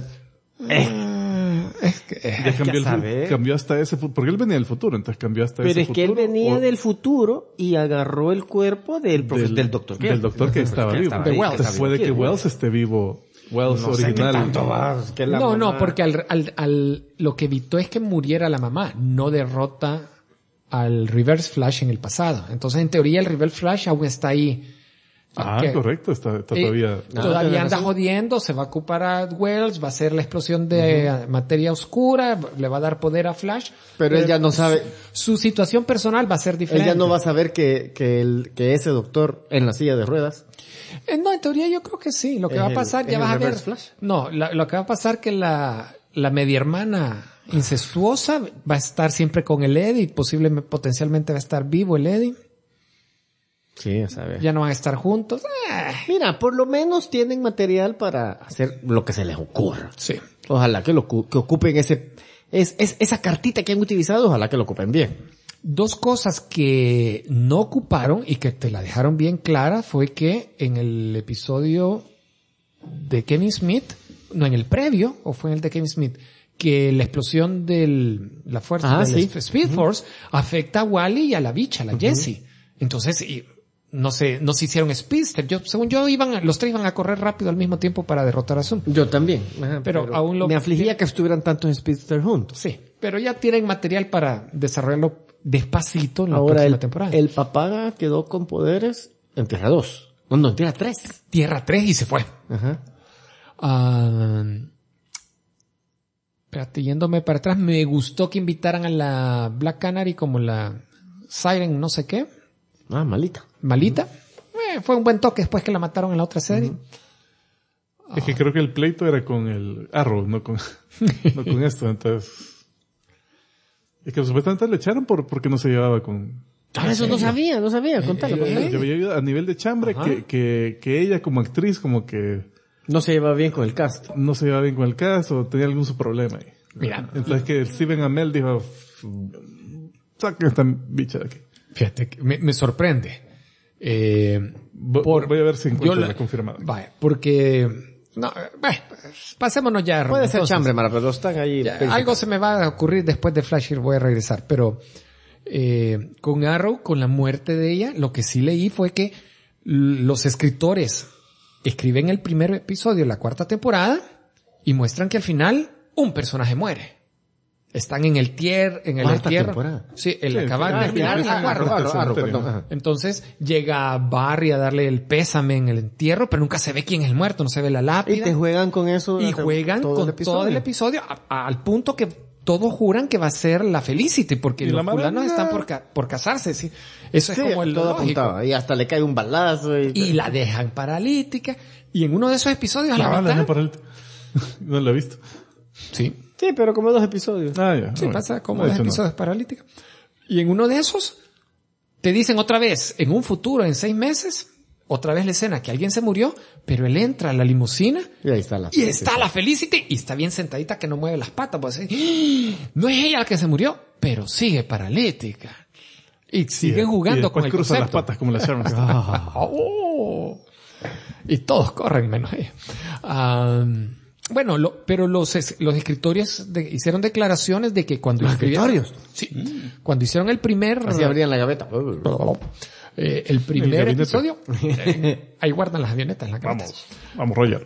cambió hasta ese futuro. Porque él venía del futuro, entonces cambió hasta ese futuro. Pero es que él venía del futuro y agarró el cuerpo del Dr. Del doctor que estaba vivo. Puede que Wells esté vivo. Wells original. Porque lo que evitó es que muriera la mamá, no derrota al Reverse Flash en el pasado. Entonces, en teoría, el Reverse Flash aún está ahí. Correcto, está todavía. Todavía anda jodiendo, se va a ocupar a Wells, va a hacer la explosión de materia oscura, le va a dar poder a Flash. Pero él ya no sabe. Su situación personal va a ser diferente. Él ya no va a saber que ese doctor en la silla de ruedas. No, en teoría yo creo que sí. Lo que va a pasar, ya vas a ver. Flash? No, lo que va a pasar que la media hermana incestuosa va a estar siempre con el Eddie, potencialmente va a estar vivo el Eddie. Sí, a saber. Ya no van a estar juntos. Mira, por lo menos tienen material para hacer lo que se les ocurra. Sí. Ojalá que que ocupen esa cartita que han utilizado, ojalá que lo ocupen bien. Dos cosas que no ocuparon y que te la dejaron bien clara fue que en el episodio de Kevin Smith, no, en el previo, o fue en el de Kevin Smith, que la explosión de la fuerza del Speed Force afecta a Wally y a la bicha, a la Jessie. Entonces, no se hicieron Speedster. Según yo, los tres iban a correr rápido al mismo tiempo para derrotar a Zoom. Yo también. Ajá, pero aún me afligía que estuvieran tantos Speedster juntos. Sí, pero ya tienen material para desarrollarlo despacito en la próxima temporada. El papá quedó con poderes en Tierra 2. No, en Tierra 3. Tierra 3 y se fue. Ajá. Espérate, yéndome para atrás, me gustó que invitaran a la Black Canary como la Siren no sé qué. Malita. Fue un buen toque después que la mataron en la otra serie. Es que creo que el pleito era con el Arrow, no con esto, entonces... Es que supuestamente le echaron porque no se llevaba con... Eso no sabía, contalo. Yo había oído a nivel de chambre que ella como actriz como que... No se llevaba bien con el cast. No se llevaba bien con el cast o tenía algún su problema ahí. Mira. Entonces que Stephen Amell dijo, saquen esta bicha de aquí. Fíjate, me sorprende. Voy a ver si encuentro la confirmada. Vaya, porque... No, pasémonos ya. Puede ser chambre, Mara, pero están ahí. Algo se me va a ocurrir después de Flash y voy a regresar. Pero con Arrow, con la muerte de ella, lo que sí leí fue que los escritores escriben el primer episodio de la 4ª temporada y muestran que al final un personaje muere. Están en el entierro. Temporada. Sí, acaban de terminar la 4. Entonces llega Barry a darle el pésame en el entierro, pero nunca se ve quién es el muerto, no se ve la lápida. Y te juegan con eso. Y juegan con todo el episodio al punto que todos juran que va a ser la Felicity, porque los fulanos están por casarse. ¿Sí? Eso es como el todo lógico. Apuntado. Y hasta le cae un balazo. Y la dejan paralítica. Y en uno de esos episodios a la mitad... No lo he visto. Sí. Sí, pero como 2 episodios. Ya. Sí, pasa como 2 episodios paralíticos. Y en uno de esos, te dicen otra vez, en un futuro, en 6 meses, otra vez la escena que alguien se murió, pero él entra a la limusina y ahí está la Felicity y está bien sentadita que no mueve las patas. Pues, no es ella la que se murió, pero sigue paralítica. Y siguen jugando con el cruza concepto. las patas como la Sharon. Y todos corren menos ella. Bueno, pero los escritores hicieron declaraciones de que cuando escribieron... Sí. Cuando hicieron el primer... Así abrían la gaveta. El primer episodio... ahí guardan las avionetas en la gaveta. Vamos, Roger.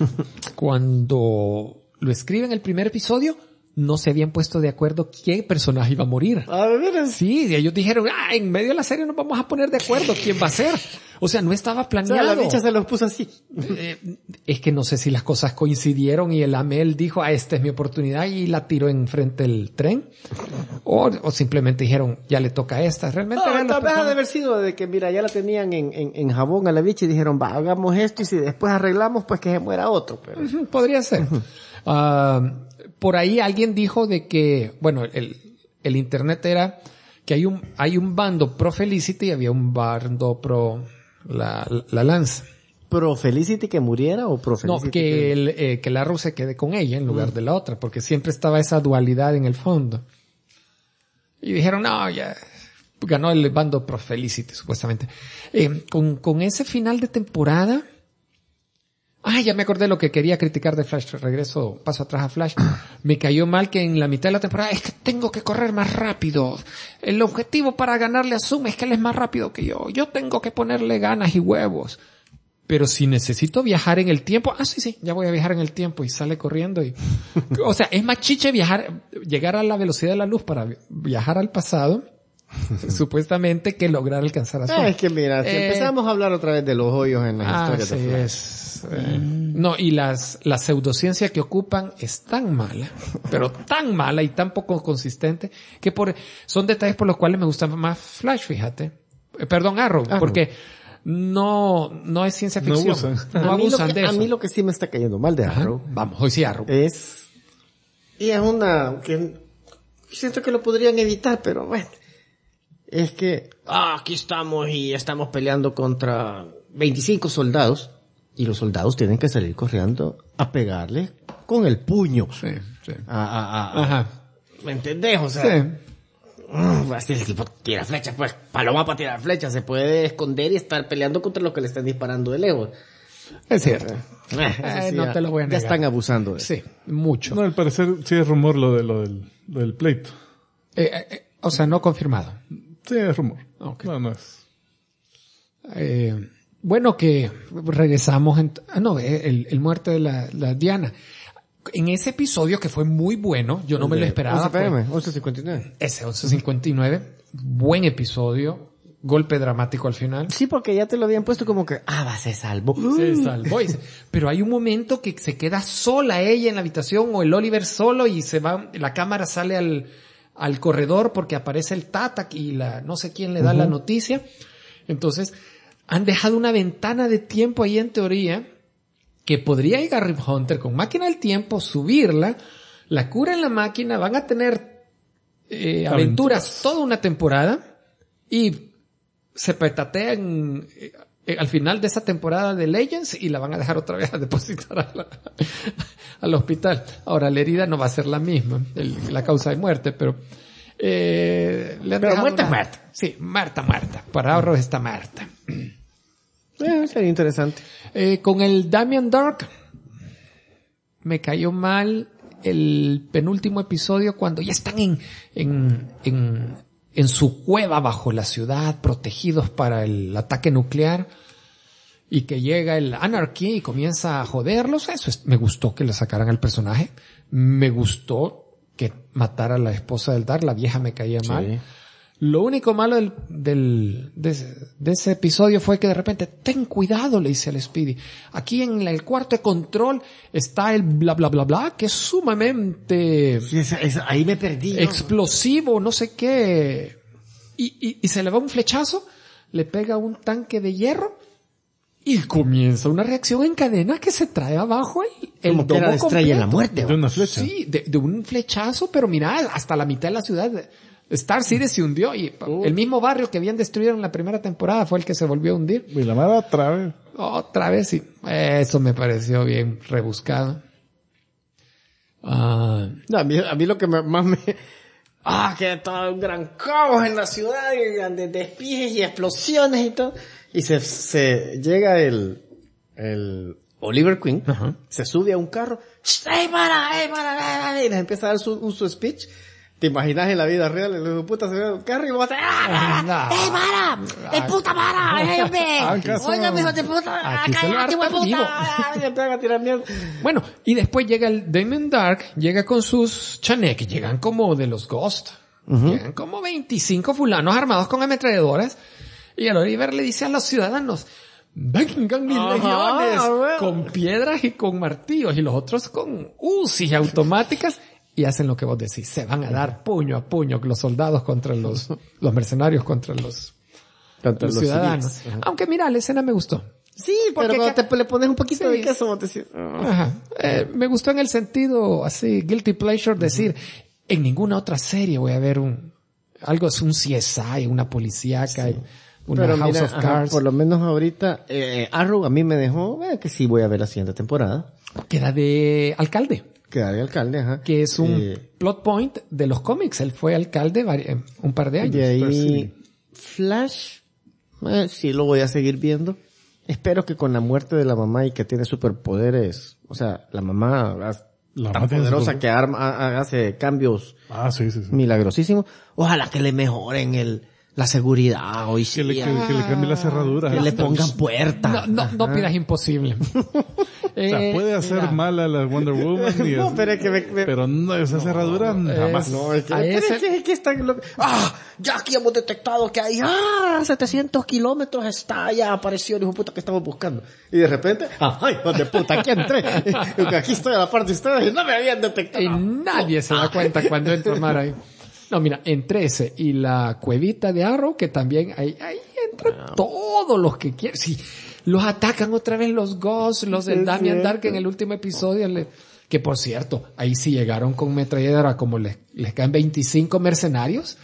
Cuando lo escriben el primer episodio, no se habían puesto de acuerdo qué personaje iba a morir. Sí, y ellos dijeron, en medio de la serie nos vamos a poner de acuerdo quién va a ser. O sea, no estaba planeado. O sea, la bicha se los puso así. Es que no sé si las cosas coincidieron y el Amel dijo, esta es mi oportunidad y la tiró enfrente del tren. O simplemente dijeron, ya le toca a esta. Realmente tal vez ha de haber sido de que, mira, ya la tenían en jabón a la bicha y dijeron, hagamos esto y si después arreglamos, pues que se muera otro. Pero... Podría ser. Por ahí alguien dijo de que, bueno, el internet era que hay un bando pro Felicity y había un bando pro la Lance. ¿Pro Felicity que muriera o pro Felicity? No, que el Arrow se quede con ella en lugar de la otra, porque siempre estaba esa dualidad en el fondo. Y dijeron, no, ya ganó el bando pro Felicity, supuestamente. Con ese final de temporada... ya me acordé lo que quería criticar de Flash. Paso atrás a Flash. Me cayó mal que en la mitad de la temporada es que tengo que correr más rápido. El objetivo para ganarle a Zoom es que él es más rápido que yo. Yo tengo que ponerle ganas y huevos. Pero si necesito viajar en el tiempo, sí, ya voy a viajar en el tiempo y sale corriendo y, o sea, es más chiche llegar a la velocidad de la luz para viajar al pasado, supuestamente, que lograr alcanzar a Zoom. Es que mira, si empezamos a hablar otra vez de los hoyos en las historias de Flash. No, y la pseudociencia que ocupan es tan mala, pero tan mala y tan poco consistente, que son detalles por los cuales me gusta más Flash, fíjate. Perdón, Arrow, porque no es ciencia ficción. No abusan de eso. A mí lo que sí me está cayendo mal de Arrow. Vamos, hoy sí Arrow. Es una que siento que lo podrían evitar, pero bueno. Es que aquí estamos y estamos peleando contra 25 soldados. y los soldados tienen que salir corriendo a pegarle con el puño. Sí, sí. Ajá. ¿Me entendés? O sea, Sí. Así el tipo tira flechas, pues paloma para tirar flechas, se puede esconder y estar peleando contra lo que le están disparando de lejos. Es cierto. Eso sí, no te lo voy a negar. Ya están abusando de eso. Sí, mucho. No, al parecer sí es rumor lo del pleito. O sea, no confirmado. Sí, es rumor. Ok. No es. Bueno, que regresamos el muerte de la Diana. En ese episodio que fue muy bueno, yo no me lo esperaba. 11 PM, 11:59. Ese 11:59, buen episodio, golpe dramático al final. Sí, porque ya te lo habían puesto como que, va, se salvó. Se salvó. Pero hay un momento que se queda sola ella en la habitación o el Oliver solo y se va, la cámara sale al corredor porque aparece el Tata y no sé quién le da la noticia. Entonces, han dejado una ventana de tiempo ahí en teoría que podría llegar Rip Hunter con máquina del tiempo, subirla, la cura en la máquina, van a tener aventuras toda una temporada y se petatean al final de esa temporada de Legends y la van a dejar otra vez a depositar al hospital. Ahora, la herida no va a ser la misma, la causa de muerte, pero le han Pero dejado muerta. Sí, muerta. Para ahorros está muerta. Sería interesante. Con el Damien Dark me cayó mal el penúltimo episodio cuando ya están en su cueva bajo la ciudad, protegidos para el ataque nuclear, y que llega el Anarchy y comienza a joderlos. Me gustó que le sacaran al personaje. Me gustó que matara a la esposa del Dark, la vieja me caía mal. Lo único malo de ese episodio fue que de repente, ten cuidado, le dice al Speedy. Aquí en el cuarto de control está el bla bla bla bla, que es sumamente Ahí me perdí. ¿No? explosivo, no sé qué. Y se le va un flechazo, le pega un tanque de hierro y comienza una reacción en cadena que se trae abajo el Como que era de Estrella en la Muerte. De una flecha. Sí, de un flechazo, pero mira, hasta la mitad de la ciudad Star City se hundió y el mismo barrio que habían destruido en la primera temporada fue el que se volvió a hundir. Y la madre otra vez. Otra vez, sí. Eso me pareció bien rebuscado. No, a mí lo que más me... que todo un gran caos en la ciudad, y de despies y explosiones y todo. Y se llega el Oliver Queen, se sube a un carro, ¡Ey, para! Y les empieza a dar su speech. ¿Te imaginas en la vida real? El hijo de puta se ve un carro y vos ¡ey, para! ¡El puta para! ¡Ey, hombre! ¡Oiga, mi hijo de puta! Aquí se lo ¡Cállate, hartan hueputa! vivo. Y le empiezan a tirar mierda. Bueno, y después llega el Damien Dark, llega con sus chaneques, llegan como de los Ghost. Llegan como 25 fulanos armados con ametralladoras. Y el Oliver le dice a los ciudadanos, vengan mis legiones, con piedras y con martillos, y los otros con UCI automáticas, y hacen lo que vos decís, se van a dar puño a puño los soldados contra los mercenarios contra los ciudadanos. Aunque mira, la escena me gustó. Sí, Porque pero cuando le pones un poquito de queso, vos decís... Ajá. Me gustó en el sentido así, guilty pleasure, decir, en ninguna otra serie voy a ver algo es un CSI, una policíaca, una Pero House mira, of Cards. por lo menos ahorita, Arrow a mí me dejó, que sí voy a ver la siguiente temporada. Queda de alcalde, Queda de alcalde, que es un plot point de los cómics. Él fue alcalde un par de años. De ahí, Flash, sí lo voy a seguir viendo. Espero que con la muerte de la mamá y que tiene superpoderes, o sea, la mamá tan poderosa que hace cambios Sí. milagrosísimos, ojalá que le mejoren la seguridad hoy sí. Que le cambie la cerradura. Que le pongan puertas. No pidas imposible. O sea, puede hacer mira, mal a la Wonder Woman. No, pero es que pero no, esa cerradura jamás. No, es que, A pero ese- es que están ya aquí hemos detectado que hay 700 kilómetros está, ya apareció el hijo de puta que estamos buscando. Y de repente, ¡ay, hijo de puta, aquí entré! Aquí estoy a la parte de ustedes y no me habían detectado. Y nadie se da cuenta cuando entra Mara ahí. No, mira, entre ese y la cuevita de Arrow, que también ahí entran todos los que quieren. Sí, los atacan otra vez los Ghosts, los del Damien Dark en el último episodio. Que por cierto, ahí sí llegaron con metralladora, como les caen 25 mercenarios.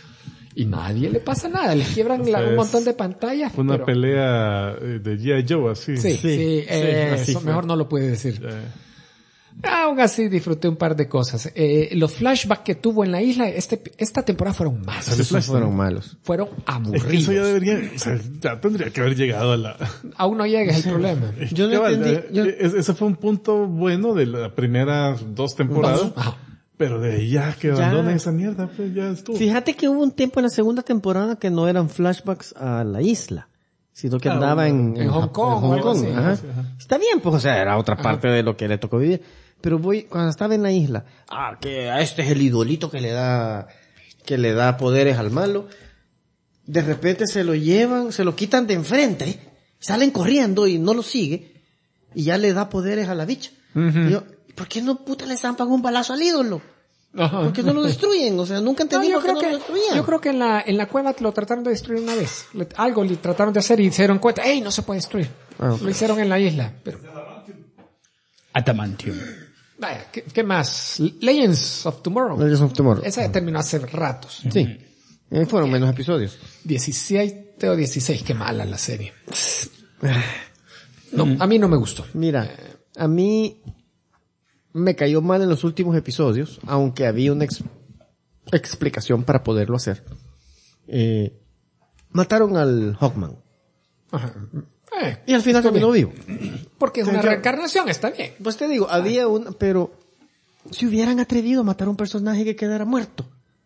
Y nadie le pasa nada, les quiebran un montón de pantallas. Fue una pero... pelea de G.I. Joe, así. Sí, así eso fue. mejor no lo puede decir. Aún así disfruté un par de cosas. Los flashbacks que tuvo en la isla esta temporada fueron malos. Flash Fueron malos. Fueron Es aburridos. que eso ya debería, o sea, ya tendría que haber llegado a la... Aún no llega, es el problema. Yo no Cabal, entendí. Ese fue un punto bueno de las primeras 2 temporadas. Ajá. Pero de ahí ya que abandonen esa mierda, pues ya estuvo. Fíjate que hubo un tiempo en la segunda temporada que no eran flashbacks a la isla, sino que andaba en Hong Kong o algo así. Ajá. Está bien, pues, o sea, era otra parte de lo que le tocó vivir. Pero cuando estaba en la isla, que a este es el idolito que le da poderes al malo. De repente se lo llevan, se lo quitan de enfrente, salen corriendo y no lo sigue, y ya le da poderes a la bicha. Y yo, ¿por qué no puta le zampan un balazo al ídolo? Ajá. ¿Por qué no lo destruyen? O sea, nunca entendí por qué no lo destruían. Yo creo que en la cueva lo trataron de destruir una vez. Algo le trataron de hacer y se dieron cuenta, ¡ey, no se puede destruir! Ok. Lo hicieron en la isla. Pero, Adamantium. vaya, ¿qué más? Legends of Tomorrow. Legends of Tomorrow. Esa terminó hace ratos. Sí. Fueron menos episodios. 17 o 16, qué mala la serie. No, a mí no me gustó. Mira, a mí me cayó mal en los últimos episodios, aunque había una explicación para poderlo hacer. Mataron al Hawkman. Ajá. Y al final terminó vivo. Porque es una reencarnación, está bien. Pues te digo, había una, pero si hubieran atrevido a matar a un personaje que quedara muerto.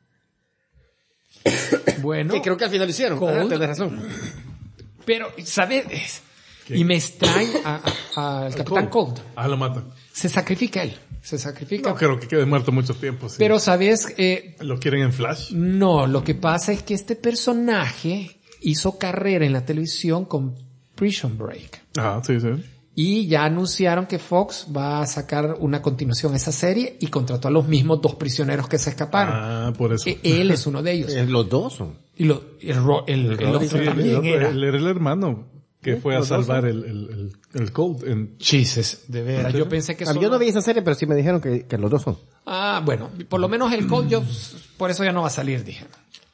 Bueno, Que creo que al final lo hicieron. Cold. Tienes razón. pero, ¿sabes? Y me extraña al Capitán Cold. Lo matan. Se sacrifica él. Se sacrifica. No creo que quede muerto mucho tiempo. Sí. Pero, ¿sabes? ¿Lo quieren en Flash? No, lo que pasa es que este personaje hizo carrera en la televisión con Prison Break. Ah, sí, sí. Y ya anunciaron que Fox va a sacar una continuación a esa serie y contrató a los mismos 2 prisioneros que se escaparon. Ah, por eso. Él es uno de ellos. Los dos son. Y el otro Sí, también era. él era el hermano que fue a salvar el Cold en... Chises, de veras. Yo pensé que Yo no vi esa serie, pero sí me dijeron que los dos son. Ah, bueno, por lo menos el Cold, por eso ya no va a salir, dije.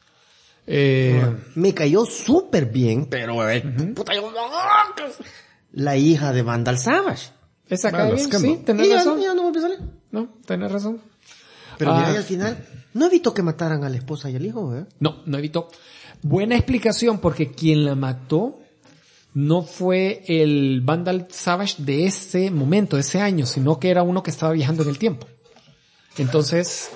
Me cayó súper bien, pero puta, la hija de Vandal Savage. Esa cae bien, Scandal. sí, tenés razón. Ya no volvió a salir. No, tenés razón. Pero mira, y al final, no evitó que mataran a la esposa y al hijo, ¿eh? No evitó. Buena explicación, porque quien la mató no fue el Vandal Savage de ese momento, de ese año, sino que era uno que estaba viajando en el tiempo. Entonces,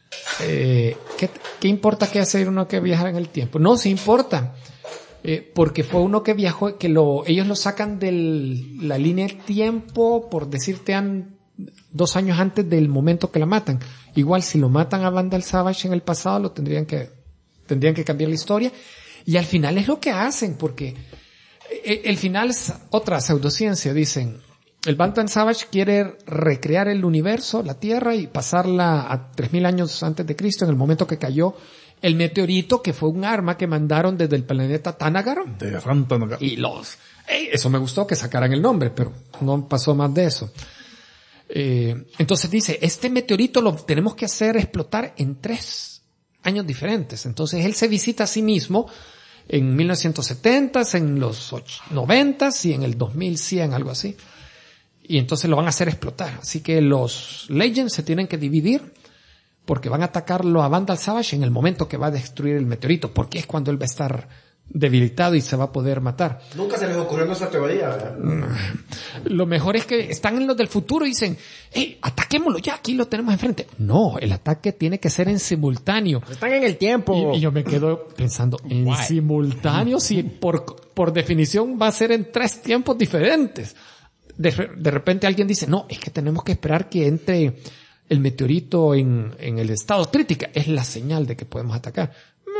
¿qué importa que hacer uno que viaja en el tiempo? No, sí importa. Porque fue uno que viajó, ellos lo sacan de la línea del tiempo, por decirte, 2 años antes del momento que la matan. Igual, si lo matan a Vandal Savage en el pasado, tendrían que cambiar la historia. Y al final es lo que hacen, porque el final es otra pseudociencia. Dicen, el Vandal Savage quiere recrear el universo, la Tierra, y pasarla a 3000 años antes de Cristo, en el momento que cayó el meteorito, que fue un arma que mandaron desde el planeta Tanagar. De Rantanagar. Y eso me gustó que sacaran el nombre, pero no pasó más de eso. Entonces dice, este meteorito lo tenemos que hacer explotar en 3 años diferentes. Entonces él se visita a sí mismo en 1970, en los 90 y en el 2100, algo así. Y entonces lo van a hacer explotar. Así que los Legends se tienen que dividir, porque van a atacarlo a Vandal Savage en el momento que va a destruir el meteorito, porque es cuando él va a estar debilitado y se va a poder matar. Nunca se les ocurrió nuestra teoría, ¿verdad? Lo mejor es que están en los del futuro y dicen, ataquémoslo ya, aquí lo tenemos enfrente. No, el ataque tiene que ser en simultáneo. Están en el tiempo. Y yo me quedo pensando, en simultáneo, si por definición va a ser en 3 tiempos diferentes. De repente alguien dice, no, es que tenemos que esperar que entre el meteorito en el estado crítica. Es la señal de que podemos atacar.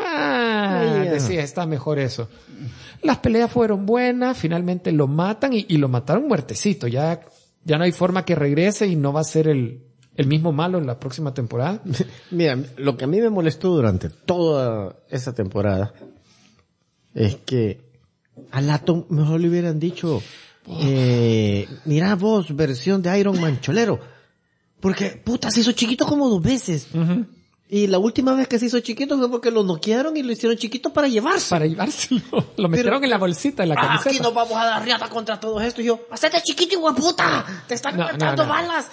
Decía, está mejor eso. Las peleas fueron buenas, finalmente lo matan y lo mataron muertecito. Ya no hay forma que regrese y no va a ser el mismo malo en la próxima temporada. Mira, lo que a mí me molestó durante toda esa temporada es que a Lato mejor le hubieran dicho, mira vos, versión de Iron Man cholero. Porque, puta, se hizo chiquito como 2 veces. Y la última vez que se hizo chiquito fue porque lo noquearon y lo hicieron chiquito para llevarse. Para llevárselo. Lo metieron en la bolsita, en la camiseta. Aquí nos vamos a dar riata contra todo esto. Y yo, hacete chiquito, hijo de puta. Te están metiendo balas.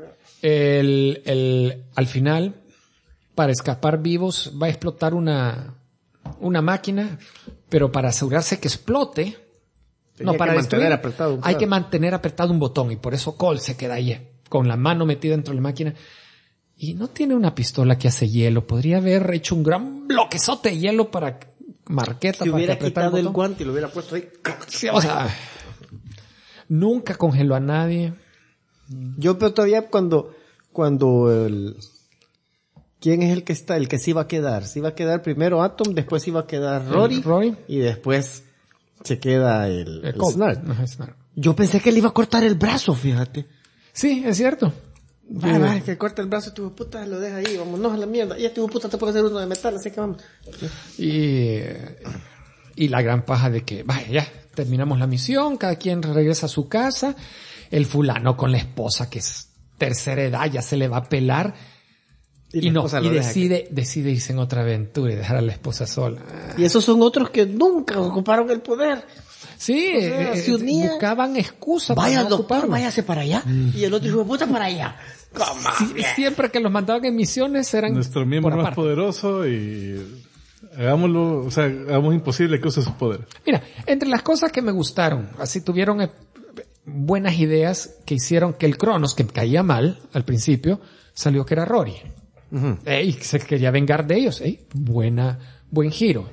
Al final, para escapar vivos, va a explotar una máquina, pero para asegurarse que explote, para destruir, hay que mantener apretado un botón, y por eso Cole se queda ahí, con la mano metida dentro de la máquina. Y no tiene una pistola que hace hielo. Podría haber hecho un gran bloquezote de hielo para marqueta. Si para hubiera que quitado el guante y lo hubiera puesto ahí. Sí, o sea, nunca congeló a nadie. Yo pero todavía cuando ¿quién es el que se iba a quedar? Se iba a quedar primero Atom, después iba a quedar Rory. Y después se queda el Snark. Ajá, Snark. Yo pensé que le iba a cortar el brazo, fíjate. Sí, es cierto. Vale, que corta el brazo, tu puta, lo deja ahí, vámonos a la mierda. Y tu puta te puede hacer uno de metal, así que vamos. Y la gran paja de que, vaya, ya, terminamos la misión, cada quien regresa a su casa, el fulano con la esposa que es tercera edad, ya se le va a pelar, y decide irse en otra aventura y dejar a la esposa sola. Y esos son otros que nunca ocuparon el poder. Sí, se unía, buscaban excusas. Vaya al doctor, váyase para allá. Y el otro hijo de puta para allá. Siempre que los mandaban en misiones eran nuestro miembro más poderoso y hagámoslo, o sea, hagamos imposible que use su poder. Mira, entre las cosas que me gustaron, así tuvieron buenas ideas que hicieron que el Cronos, que caía mal al principio, salió que era Rory. Uh-huh. Y se quería vengar de ellos. Buen giro.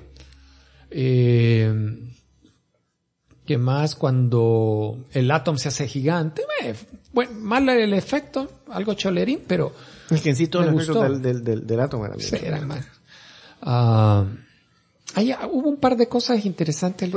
¿Qué más? Cuando el Atom se hace gigante, mal el efecto, algo cholerín, pero es que en sí todos los efectos del Atom eran sí, eran mal. Hubo un par de cosas interesantes.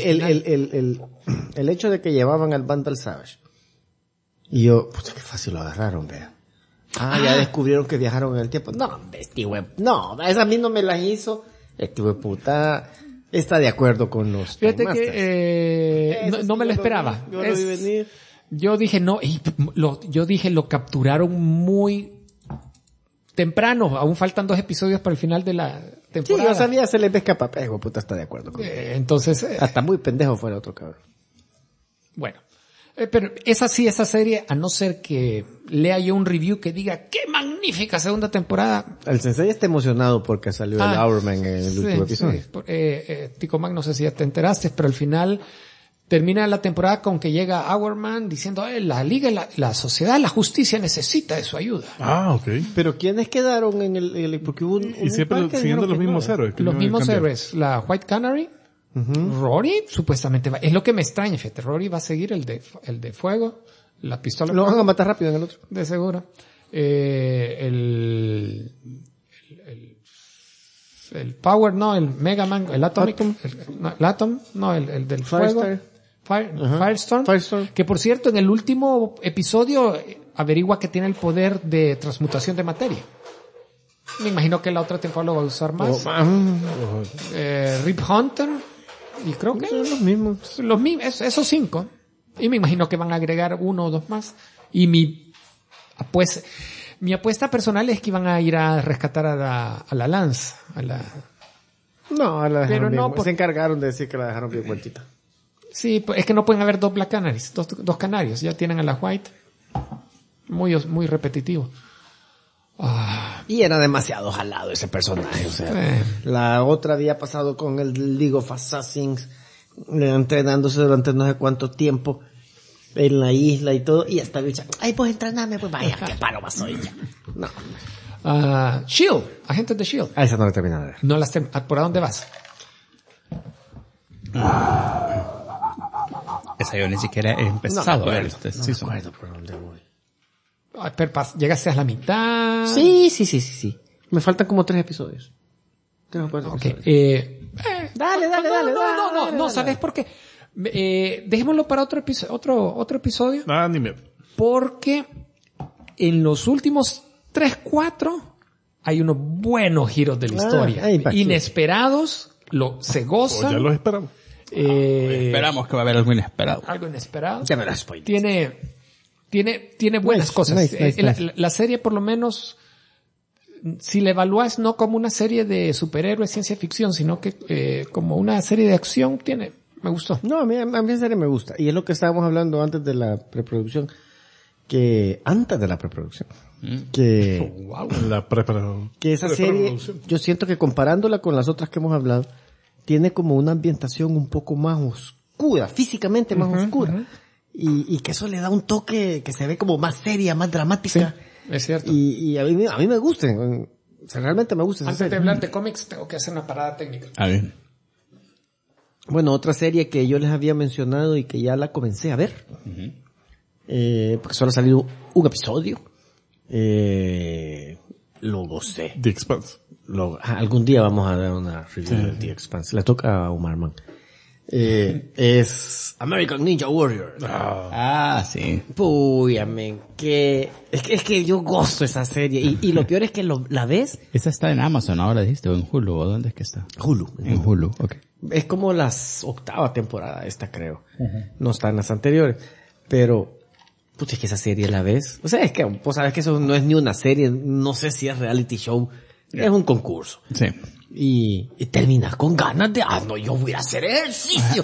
El hecho de que llevaban al Vandal Savage. Y yo, puta, qué fácil lo agarraron, vea. Ya descubrieron que viajaron en el tiempo. No, esa a mí no me las hizo. Este puta está de acuerdo con los Fíjate que no me lo esperaba. Yo lo vi venir. Yo dije lo capturaron muy temprano. Aún faltan 2 episodios para el final de la temporada. Sí, yo sabía, se les ve escapar. Puta, está de acuerdo con entonces hasta muy pendejo fuera otro cabrón. Bueno. Pero esa serie, a no ser que lea yo un review que diga ¡qué magnífica segunda temporada! El Sensei está emocionado porque salió el Hourman en el último episodio. Sí. Tico Mac, no sé si ya te enteraste, pero al final termina la temporada con que llega Hourman diciendo la liga, la sociedad, la justicia necesita de su ayuda. Ok. Pero ¿quiénes quedaron en el porque hubo y siempre siguiendo los mismos héroes. Los mismos héroes. La White Canary. Uh-huh. Rory supuestamente es lo que me extraña, fíjate, Rory va a seguir el de fuego, la pistola. Lo van a matar rápido en el otro. De seguro. El Power, no, el Mega Man, el Atomic, el del fuego. Firestorm. Que por cierto, en el último episodio averigua que tiene el poder de transmutación de materia. Me imagino que la otra temporada lo va a usar más. Rip Hunter. Y creo que son los mismos. Esos 5. Y me imagino que van a agregar 1 o 2 más. Y mi apuesta personal es que iban a ir a rescatar a la Lance. No, a la dejaron bien. Se encargaron de decir que la dejaron bien vueltita. Sí, es que no pueden haber 2 Black Canaries, dos canarios. Ya tienen a la White. Muy repetitivo. Y era demasiado jalado ese personaje, o sea, la otra había pasado con el League of Assassins, entrenándose durante no sé cuánto tiempo en la isla y todo, y hasta bicha, pues entrenarme, pues vaya, qué paro más soy ya. No. Shield, agentes de Shield. Esa no la terminé de ver. No las ¿por dónde vas? Esa yo ni siquiera he empezado a ver. No me acuerdo por dónde voy. ¿Llegaste a la mitad? Sí. Me faltan como 3 episodios. 3 o 4 episodios. Dale. No, ¿sabes por qué? Dejémoslo para otro episodio. Ni me. Porque en los últimos 3, 4 hay unos buenos giros de la historia. Inesperados, se gozan. Ya los esperamos. Esperamos que va a haber algo inesperado. Algo inesperado. Ya me la spoilé. Tiene buenas cosas. Nice. La serie por lo menos si la evalúas no como una serie de superhéroes ciencia ficción, sino que como una serie de acción, me gustó. No, a mí en serio me gusta. Y es lo que estábamos hablando antes de la preproducción. Que La que esa serie, yo siento que comparándola con las otras que hemos hablado, tiene como una ambientación un poco más oscura, físicamente más oscura. Y que eso le da un toque que se ve como más seria, más dramática. Sí, es cierto. Y a mí me gusta. O sea, realmente me gusta esa Antes de serie. hablar de cómics, tengo que hacer una parada técnica. A ver. Bueno, otra serie que yo les había mencionado y que ya la comencé a ver. Porque solo ha salido un episodio. Lo gocé. The Expanse. Algún día vamos a dar una review de The Expanse. Le toca a Umarman. Es American Ninja Warrior. Sí. Puy, amén. Es que yo gozo esa serie. Y lo peor es que la ves. Esa está en Amazon ahora, dijiste, o en Hulu, ¿o dónde es que está? Hulu. En Hulu, ok. Es como la 8ª temporada esta, creo. No está en las anteriores. Pero, puta, es que esa serie la ves. O sea, es que, vos sabes que eso no es ni una serie. No sé si es reality show. Es un concurso. Sí. Y terminas con ganas de, no, yo voy a hacer ejercicio.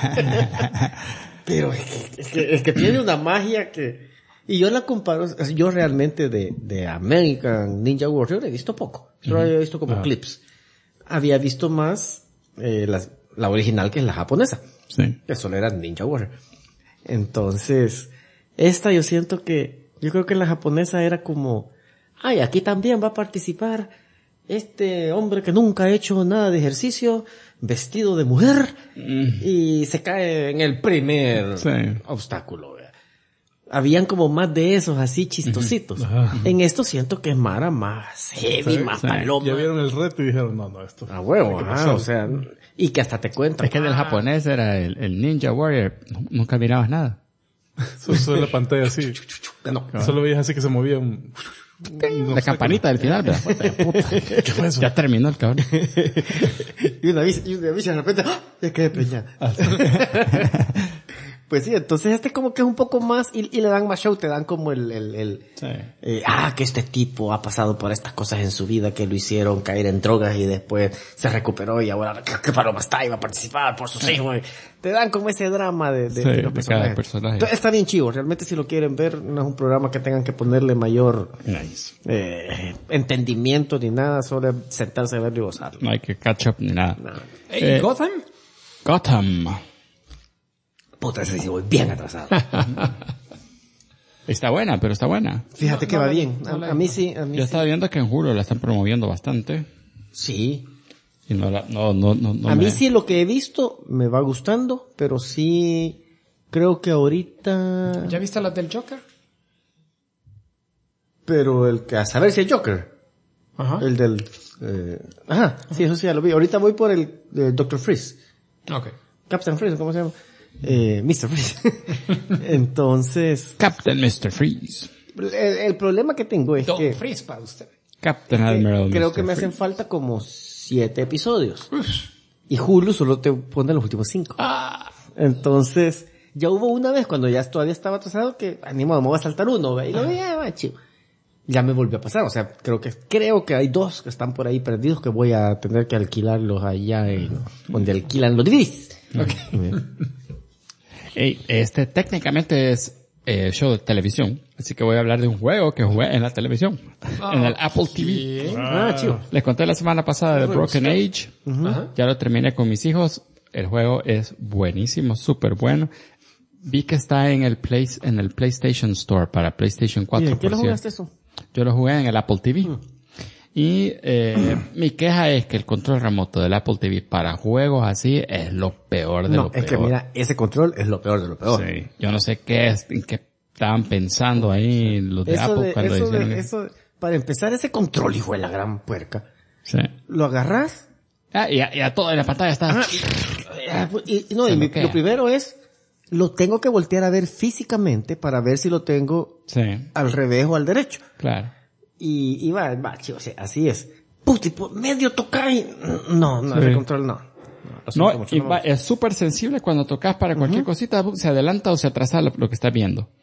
Pero es que tiene una magia que, y yo la comparo, yo realmente de American Ninja Warrior he visto poco. Solo había visto como clips. Había visto más, la original, que es la japonesa. Sí. Que solo era Ninja Warrior. Entonces, esta yo siento que, yo creo que la japonesa era como, aquí también va a participar este hombre que nunca ha hecho nada de ejercicio, vestido de mujer, y se cae en el primer obstáculo. Habían como más de esos así chistositos. En esto siento que es Mara más heavy, más paloma. Ya vieron el reto y dijeron, no, esto. A huevo, o sea, y que hasta te cuentan. Es que del japonés era el Ninja Warrior, nunca mirabas nada. Solo la pantalla así. No. Solo veías así que se movía un... La campanita del final, ¿verdad? ¿Qué fue eso? Ya terminó el cabrón. Y una bici de repente, ya quedé preñada. Pues sí, entonces este como que es un poco más, y le dan más show, te dan como que este tipo ha pasado por estas cosas en su vida que lo hicieron caer en drogas y después se recuperó y ahora que paloma está y va a participar por sus hijos. Te dan como ese drama de los personajes. Cada personaje. Entonces, está bien chivo, realmente si lo quieren ver, no es un programa que tengan que ponerle mayor entendimiento ni nada, solo sentarse a verlo y gozarlo. No hay que catch up ni nada. ¿Y Gotham? Gotham. Puta, ese sí voy bien atrasado. Está buena, pero está buena. Fíjate que va bien. A mí sí. Yo estaba viendo que en Hulu la están promoviendo bastante. Sí. Y no. A mí sí lo que he visto me va gustando, pero sí creo que ahorita... ¿Ya viste las del Joker? Pero a saber si es Joker. Ajá. El del... sí, eso sí ya lo vi. Ahorita voy por el Dr. Freeze. Ok. Captain Freeze, ¿cómo se llama? Mr. Freeze. Entonces... Captain Mr. Freeze. El problema que tengo es Don que... Freeze para usted. Captain Admiral creo Mr. que me hacen Freeze. falta como 7 episodios. Y Hulu solo te pone los últimos 5. Entonces, ya hubo una vez cuando ya todavía estaba atrasado que, me voy a saltar uno, ¿ve? Y lo veía, chivo. Ya me volvió a pasar, o sea, creo que hay 2 que están por ahí perdidos que voy a tener que alquilarlos allá donde alquilan los DVDs. Este técnicamente es show de televisión, así que voy a hablar de un juego que jugué en la televisión, en el Apple TV. Chivo. Les conté la semana pasada de Broken Age. Ya lo terminé con mis hijos. El juego es buenísimo, súper bueno. Vi que está en el PlayStation Store para PlayStation 4. ¿Y en qué por lo cierto. jugaste eso? Yo lo jugué en el Apple TV. Y mi queja es que el control remoto del Apple TV para juegos así es lo peor de lo peor. No, es que mira, ese control es lo peor de lo peor. Sí. Yo no sé en qué estaban pensando ahí los de Apple cuando hicieron eso. Para empezar, ese control, hijo de la gran puerca. Sí. Lo agarras. Y a todo en la pantalla está. Lo primero es, lo tengo que voltear a ver físicamente para ver si lo tengo al revés o al derecho. Claro. Y va, chico, o sea, así es. Puti, medio tocar y... No, ese control no. No, es súper sensible cuando tocas para cualquier cosita, se adelanta o se atrasa lo que estás viendo.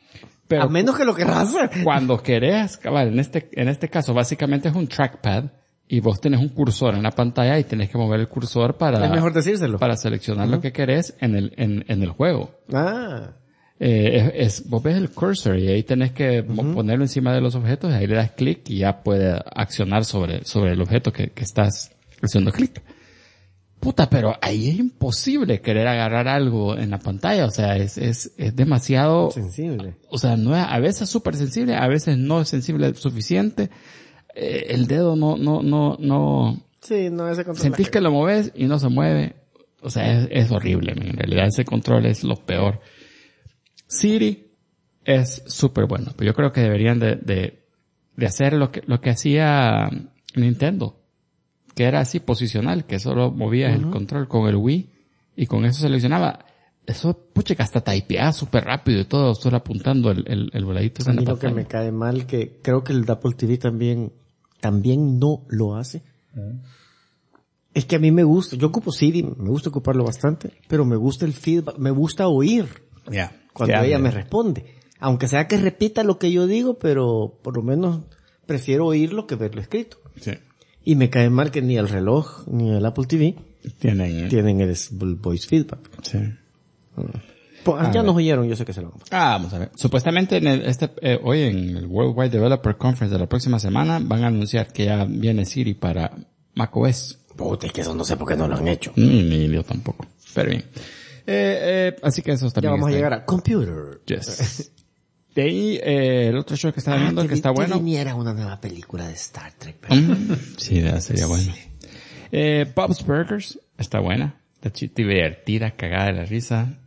Pero a menos que lo querrás hacer. cuando querés, cabal, en este caso básicamente es un trackpad y vos tenés un cursor en la pantalla y tenés que mover el cursor para... Es mejor decírselo. Para seleccionar lo que querés en el juego. Ah. Vos ves el cursor y ahí tenés que ponerlo encima de los objetos y ahí le das clic y ya puede accionar sobre el objeto que estás haciendo clic. Puta, pero ahí es imposible querer agarrar algo en la pantalla, o sea, es demasiado Sensible. O sea, no es, a veces súper sensible, a veces no es sensible suficiente. El dedo no. Sí, no, ese control. Sentís que lo mueves y no se mueve. O sea, es horrible, man. En realidad ese control es lo peor. Siri es súper bueno, pero yo creo que deberían de hacer lo que hacía Nintendo, que era así posicional, que solo movías el control con el Wii y con eso seleccionaba. Eso, pucha, que hasta typeaba súper rápido y todo, solo apuntando el voladito. A mí lo que me cae mal, que creo que el Apple TV también no lo hace. Es que a mí me gusta, yo ocupo Siri, me gusta ocuparlo bastante, pero me gusta el feedback, me gusta oír cuando ella me responde. Aunque sea que repita lo que yo digo, pero por lo menos prefiero oírlo que verlo escrito. Sí. Y me cae mal que ni el reloj ni el Apple TV tienen el voice feedback. Sí. Pues ya nos oyeron, yo sé que se lo vamos. Vamos a ver. Supuestamente hoy en el Worldwide Developer Conference de la próxima semana van a anunciar que ya viene Siri para macOS. Puta, es que eso no sé por qué no lo han hecho. Ni yo tampoco. Pero bien. Así que eso también ya vamos a está llegar a Computer. Yes. De ahí, el otro show que estaba viendo, que está bueno. Que viniera una nueva película de Star Trek. Sí, sería bueno. Bob's Burgers está buena. Está divertida, cagada de la risa.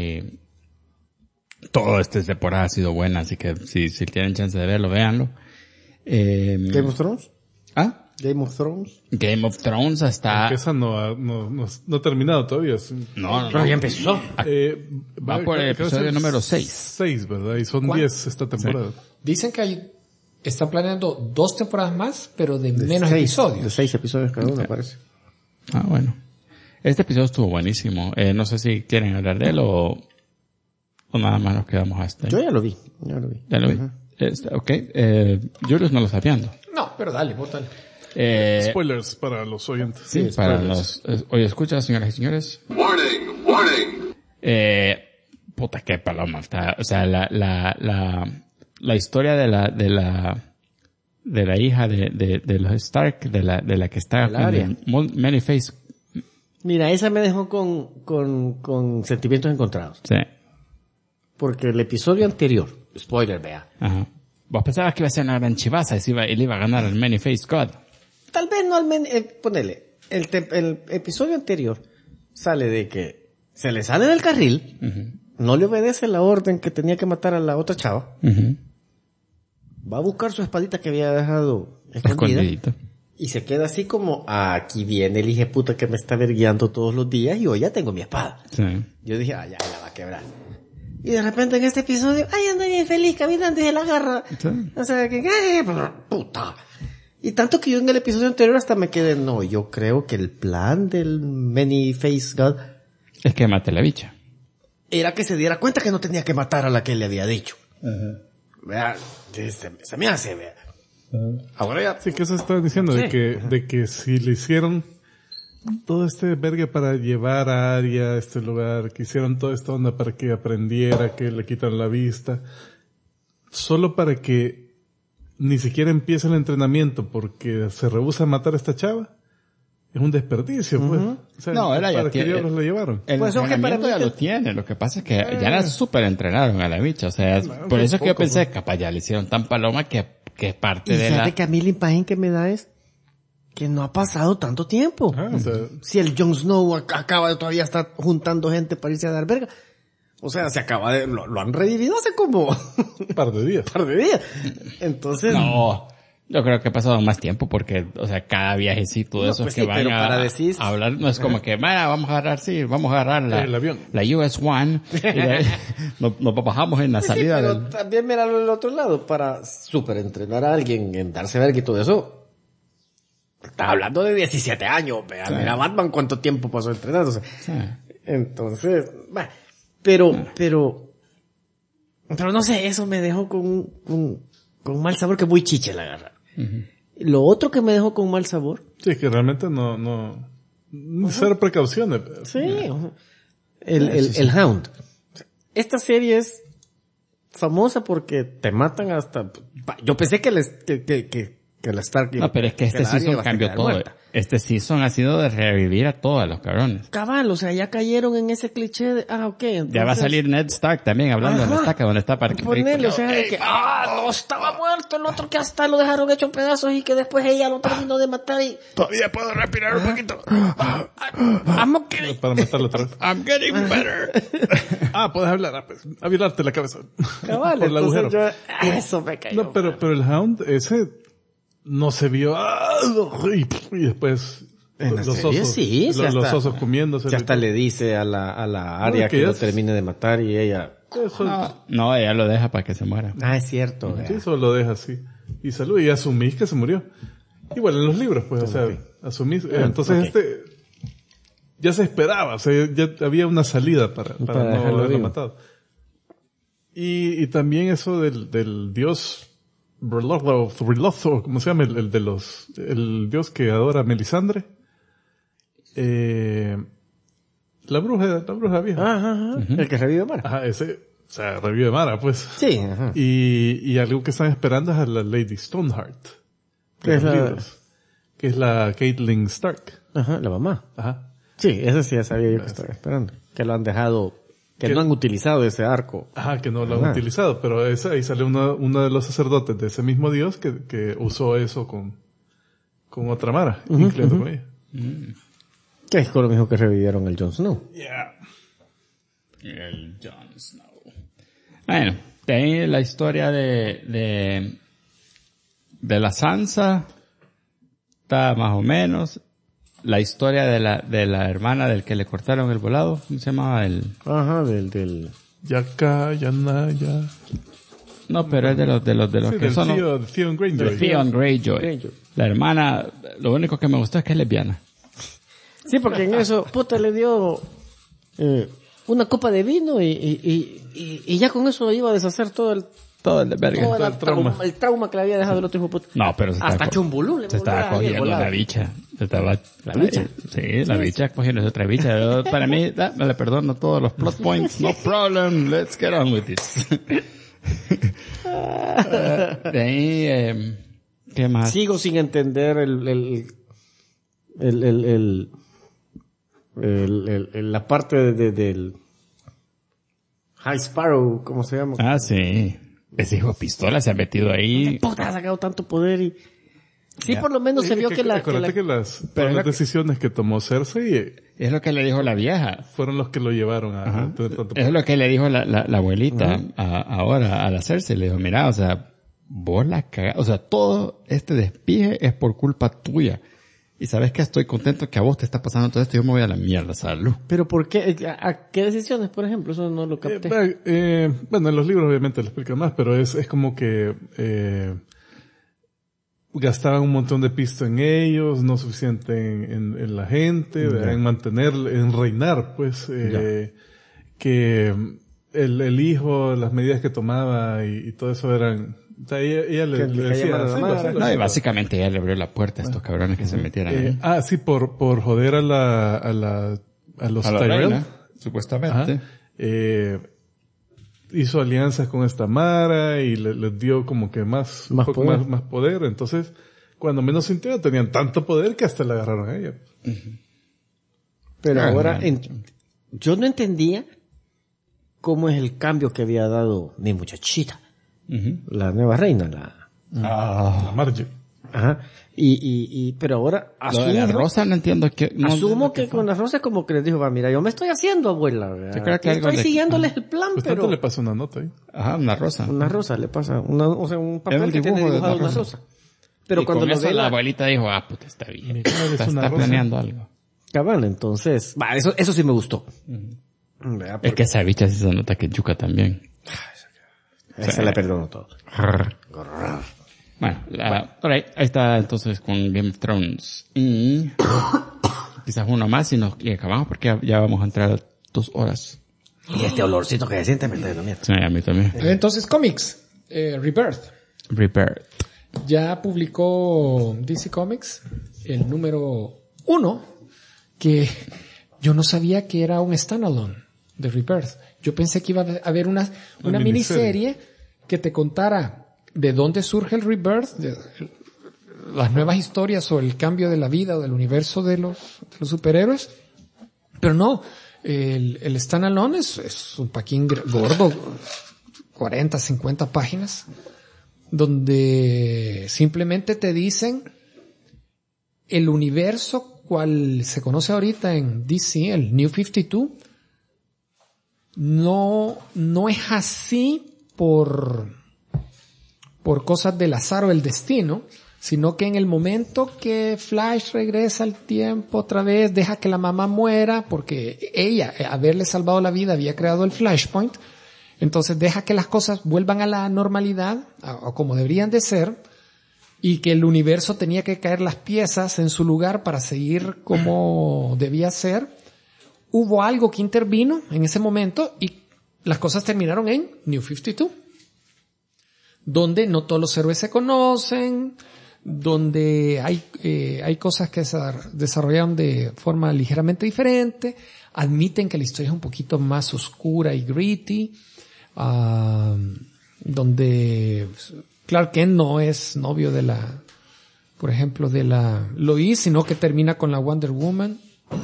Todo esta temporada ha sido buena, así que si tienen chance de verlo, véanlo. Game of Thrones. ¿Ah? Game of Thrones. Game of Thrones está... Aunque esa no ha terminado todavía. No. Pero ya empezó. Va por el episodio número 6. 6, ¿verdad? Y son 10 esta temporada. Dicen que están planeando 2 temporadas más, pero de menos episodios. De 6 episodios cada uno, parece. Ah, bueno. Este episodio estuvo buenísimo. No sé si quieren hablar de él o nada más nos quedamos a este. Yo ya lo vi. Ya lo vi. Ok. Julius no lo está viendo. No, pero dale, bótale. Spoilers para los oyentes. Sí, para los... Oye, escucha, señoras y señores. Warning, warning. Puta, qué paloma está. O sea, la historia de la hija de los Stark, de la que está con el Many-Face. Mira, esa me dejó con sentimientos encontrados. Sí. Porque el episodio anterior, spoiler, vea. Ajá. Vos pensabas que iba a ser una gran chivaza y él iba a ganar al Many-Face God. Tal vez no al ponele. El episodio anterior sale de que se le sale del carril, no le obedece la orden que tenía que matar a la otra chava, va a buscar su espadita que había dejado escondida. Y se queda así como, aquí viene el hijeputa que me está verguiando todos los días y hoy ya tengo mi espada. Sí. Yo dije, ya la va a quebrar. Y de repente en este episodio, anda bien feliz caminando y se la agarra. Sí. O sea, que, puta. Y tanto que yo en el episodio anterior hasta me quedé, yo creo que el plan del Many-Face God es que mate a la bicha. Era que se diera cuenta que no tenía que matar a la que le había dicho. Vea, se me hace, vea. Ahora ya. Sí, que eso estaba diciendo, sí. de que si le hicieron todo este vergue para llevar a Arya a este lugar, que hicieron toda esta onda para que aprendiera, que le quitan la vista, solo para que ni siquiera empiece el entrenamiento porque se rehúsa a matar a esta chava, es un desperdicio, pues. O sea, no, era ¿para ya qué diablos la llevaron? El entrenamiento ya lo tiene, lo que pasa es que ya la super entrenaron a la bicha, o sea, por eso es que yo pensé, capaz ya le hicieron tan paloma que es parte de la... Fíjate que a mí la imagen que me da es que no ha pasado tanto tiempo. O sea, si el Jon Snow acaba de todavía estar juntando gente para irse a dar verga. O sea, se acaba de... Lo han revivido hace como... un par de días. Entonces... No, yo creo que ha pasado más tiempo porque, o sea, cada viajecito de esos pues que sí, van a hablar, no es como que, vamos a agarrar el avión. La US One, y nos bajamos en la salida sí, pero también mirarlo del otro lado, para super entrenar a alguien en darse verga y todo eso. Estás hablando de 17 años, vea, sí. Mira Batman cuánto tiempo pasó entrenando. O sea, sí. Entonces, pero Pero no sé, eso me dejó con mal sabor, que muy chiche la garra. Lo otro que me dejó con mal sabor. Sí, que realmente no cero precauciones. Sí. El Hound. Esta serie es famosa porque te matan hasta... Yo pensé que la Stark... No, pero es que este season cambió todo. Muerta. Este season ha sido de revivir a todos los cabrones. Cabal, o sea, ya cayeron en ese cliché de... ok. Entonces... Ya va a salir Ned Stark también, hablando de Ned Stark, donde está para... Ponerle, o sea, de que... no, estaba muerto el otro, que hasta lo dejaron hecho pedazos y que después ella lo terminó de matar y... Todavía puedo respirar un poquito. I'm okay. Para matarlo otra vez. I'm getting better. Puedes hablar, pues, avirarte la cabeza. Cabal, por el agujero. Eso me cayó. No, pero el Hound, ese... no se vio, y después en los serie, osos, sí, los osos comiéndose. Ya hasta le dice a la Arya que lo termine de matar y ella... No, ella lo deja para que se muera. Es cierto. Sí, eso lo deja así. Y salud, y asumís que se murió. Igual en los libros, pues, o sea, asumís. Entonces ya se esperaba, o sea, ya había una salida para no haberlo matado. Y también eso del dios... Brilotho, ¿cómo se llama? El dios que adora a Melisandre. La bruja vieja. El que revive Mara. Ese, o sea, revive Mara, pues. Sí, Y algo que están esperando es a la Lady Stoneheart. Que es la Catelyn Stark. La mamá. Sí, esa sí ya sabía yo que estaba esperando. Que lo han dejado... Que no han utilizado ese arco. Que no lo han utilizado, pero ahí sale uno de los sacerdotes de ese mismo dios que usó eso con otra Mara, incluyendo con ella. Que es con lo mismo que revivieron el Jon Snow. El Jon Snow. Bueno, de ahí la historia de la Sansa está más o menos. La historia de la hermana del que le cortaron el volado, ¿cómo se llamaba? Del... Yanaya. No, pero es de los que son... Theon Greyjoy. Theon Greyjoy. La hermana, lo único que me gustó es que es lesbiana. Sí, porque en eso, le dio una copa de vino y ya con eso iba a deshacer todo el trauma que le había dejado el otro hijo de puta. No, pero hasta Chumbulú se estaba cogiendo la bicha. ¿La bicha? Sí, la bicha cogiendo otra bicha. Yo, para mí, me le perdono todos los plot points. No problem. Let's get on with this. De ahí, ¿qué más? Sigo sin entender la parte del High Sparrow, ¿cómo se llama? Sí. Ese hijo de pistola se ha metido ahí. Puta, ha sacado tanto poder y... Sí, por lo menos se vio que las decisiones que tomó Cersei... Es lo que le dijo la vieja. Fueron los que lo llevaron a... Es lo que le dijo la abuelita ahora a la Cersei. Le dijo, mira, o sea, vos la cagás. O sea, todo este despije es por culpa tuya. Y sabes que estoy contento que a vos te está pasando todo esto y yo me voy a la mierda, salud. ¿Pero por qué? ¿A qué decisiones, por ejemplo? Eso no lo capté. Bueno, en los libros obviamente lo explican más, pero es como que gastaban un montón de pisto en ellos, no suficiente en la gente, en reinar, pues, que el hijo, las medidas que tomaba y todo eso eran... O sea, ella le decía... No, y básicamente ella le abrió la puerta a estos cabrones que se metieran ahí. Sí, por joder a los Tyrell. Supuestamente. Hizo alianzas con esta Mara y les dio como que más poder. Entonces, cuando menos sintió, tenían tanto poder que hasta la agarraron a ella. Pero ahora, yo no entendía cómo es el cambio que había dado mi muchachita. La nueva reina, la Marjorie. Pero ahora asumo... Lo de la rosa no entiendo que... asumo que con la rosa como que les dijo, mira, yo me estoy haciendo, abuela. Estoy siguiéndoles el plan, pero... le pasó una nota ahí. Una rosa. Una rosa le pasa. Un papel que tiene dibujado una rosa. Pero cuando lo ve la abuelita dijo, puta, está bien. Está planeando algo. Cabal, entonces... eso sí me gustó. Es que esa bicha sí se nota que yuca también. Esa la perdono todo. Bueno, por ahí está entonces con Game of Thrones. Y quizás uno más y acabamos porque ya vamos a entrar a 2 horas. Y este olorcito que se siente me está de la mierda. Sí, a mí también. Entonces, cómics. Rebirth. Rebirth. Ya publicó DC Comics el número 1, que yo no sabía que era un standalone de Rebirth. Yo pensé que iba a haber una miniserie que te contara de dónde surge el Rebirth, las nuevas historias o el cambio de la vida o del universo de los superhéroes. Pero no, el standalone es un paquín gordo, 40, 50 páginas, donde simplemente te dicen el universo cual se conoce ahorita en DC, el New 52, no es así por cosas del azar o el destino, sino que en el momento que Flash regresa al tiempo otra vez, deja que la mamá muera, porque ella, haberle salvado la vida, había creado el Flashpoint, entonces deja que las cosas vuelvan a la normalidad, o como deberían de ser, y que el universo tenía que caer las piezas en su lugar para seguir como debía ser. Hubo algo que intervino en ese momento y las cosas terminaron en New 52, donde no todos los héroes se conocen, donde hay cosas que se desarrollaron de forma ligeramente diferente, admiten que la historia es un poquito más oscura y gritty, donde Clark Kent no es novio de por ejemplo, de la Lois, sino que termina con la Wonder Woman,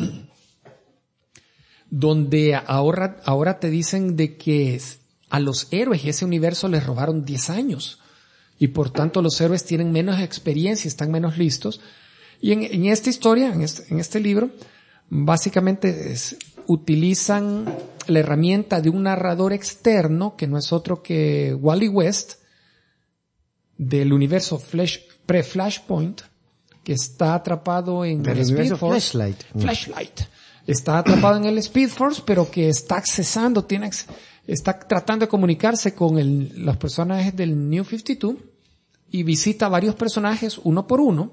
donde ahora te dicen de que a los héroes y ese universo les robaron 10 años. Y por tanto los héroes tienen menos experiencia, están menos listos. Y en esta historia, en este libro, básicamente utilizan la herramienta de un narrador externo, que no es otro que Wally West, del universo pre-Flashpoint, que está atrapado en el Speed Force. Flashlight. Está atrapado en el Speed Force, pero que está accesando, está tratando de comunicarse con los personajes del New 52 y visita varios personajes uno por uno,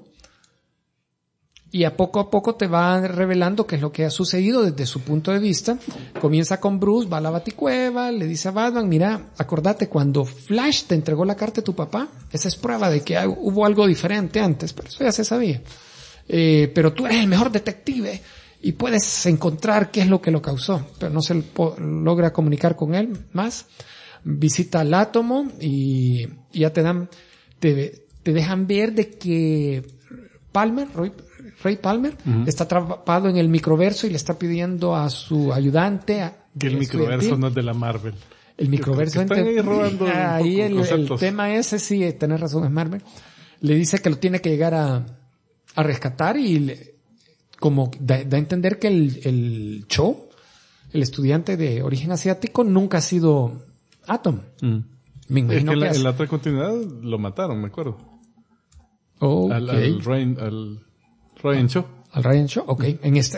y a poco te va revelando qué es lo que ha sucedido desde su punto de vista. Comienza con Bruce, va a la Baticueva, le dice a Batman, mira, acordate cuando Flash te entregó la carta de tu papá, esa es prueba de que hubo algo diferente antes, pero eso ya se sabía. Pero tú eres el mejor detective y puedes encontrar qué es lo que lo causó, pero no se logra comunicar con él más. Visita al átomo y ya te dejan ver de que Ray Palmer está atrapado en el microverso y le está pidiendo a su ayudante que el microverso no es de la Marvel. El microverso están ahí robando ahí el tema ese, sí, tenés razón, es Marvel. Le dice que lo tiene que llegar a rescatar y como da a entender que el Cho, el estudiante de origen asiático, nunca ha sido Atom. Me imagino es que en la otra continuidad lo mataron, me acuerdo. Okay. Al Ryan Cho. Al Ryan Cho, okay. En este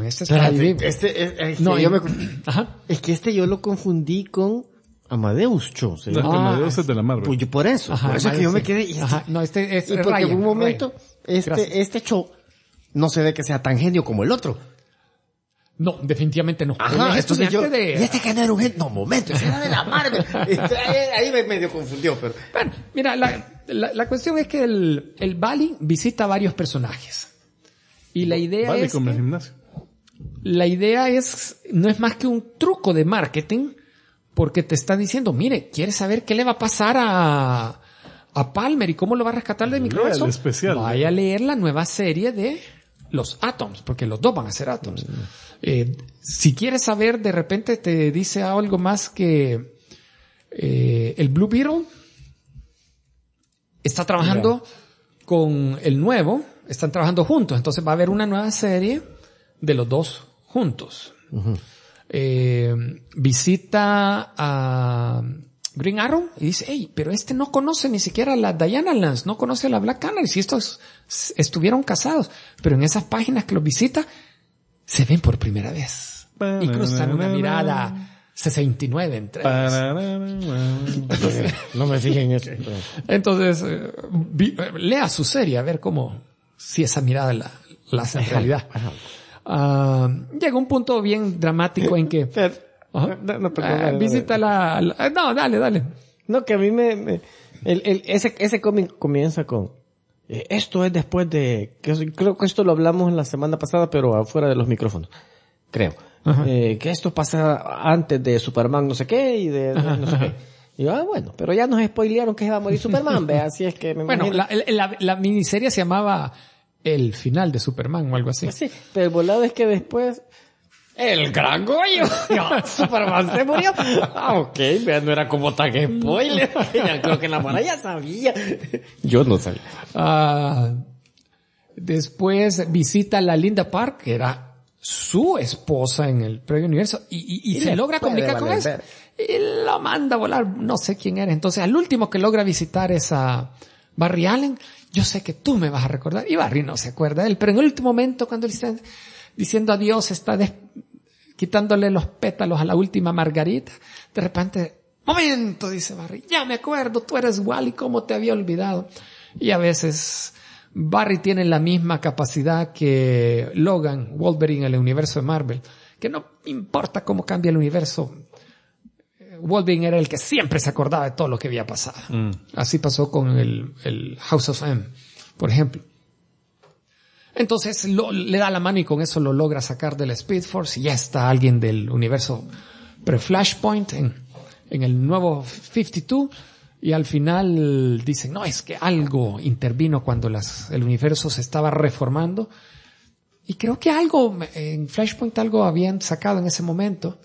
Ajá. Es que yo lo confundí con Amadeus Cho. ¿Sí? Amadeus es de la Marvel. Pues por eso. Ajá, por eso es que yo me quedé. No, este es y porque Ryan, en un momento, este Cho no se ve que sea tan genio como el otro. No, definitivamente no. Ajá, entonces y este que no era un genio. No, momento, ese era de la Marvel. Ahí me medio confundió, pero. Bueno, mira, la cuestión es que el Bali visita varios personajes. Y la idea es como el gimnasio. La idea no es más que un truco de marketing, porque te está diciendo, mire, ¿quieres saber qué le va a pasar a Palmer y cómo lo va a rescatar del microverso? Vaya a leer la nueva serie de los Atoms, porque los dos van a ser Atoms. Si quieres saber, de repente te dice algo más que el Blue Beetle está trabajando con el nuevo, están trabajando juntos, entonces va a haber una nueva serie de los dos juntos. Uh-huh. Visita a Green Arrow y dice, hey, pero este no conoce ni siquiera a la Diana Lance, no conoce a la Black Canary, si estos estuvieron casados, pero en esas páginas que los visita se ven por primera vez y cruzan una mirada 69 entre ellos. No me fijen en eso. Entonces, lea su serie a ver si esa mirada la hace en realidad. Llega un punto bien dramático en que Ajá. Perdón, visita no, dale. No, que a mí ese cómic comienza con esto es después de creo que esto lo hablamos en la semana pasada, pero afuera de los micrófonos, creo. Que esto pasa antes de Superman no sé qué y de no sé qué. Y yo, bueno, pero ya nos spoilearon que se va a morir Superman, ve, así es que me bueno, imagino. la miniserie se llamaba El final de Superman o algo así. Sí, pero el volado es que después el gran Goyo. Superman se murió. Ok, vea, no era como tan spoiler. Ya creo que la mara ya sabía. Yo no sabía. Después visita a la Linda Park, que era su esposa en el previo universo, y se logra comunicar con eso. Y lo manda a volar, no sé quién era. Entonces, al último que logra visitar es a Barry Allen. Yo sé que tú me vas a recordar. Y Barry no se acuerda de él, pero en el último momento, cuando él está diciendo adiós, está quitándole los pétalos a la última margarita, de repente, momento, dice Barry, ya me acuerdo, tú eres Wally, ¿cómo te había olvidado? Y a veces Barry tiene la misma capacidad que Logan, Wolverine en el universo de Marvel, que no importa cómo cambia el universo, Wolverine era el que siempre se acordaba de todo lo que había pasado. Así pasó con el House of M, por ejemplo. Entonces le da la mano y con eso lo logra sacar del Speed Force y ya está alguien del universo pre-Flashpoint en el nuevo 52 y al final dicen, no, es que algo intervino cuando el universo se estaba reformando y creo que algo, en Flashpoint algo habían sacado en ese momento,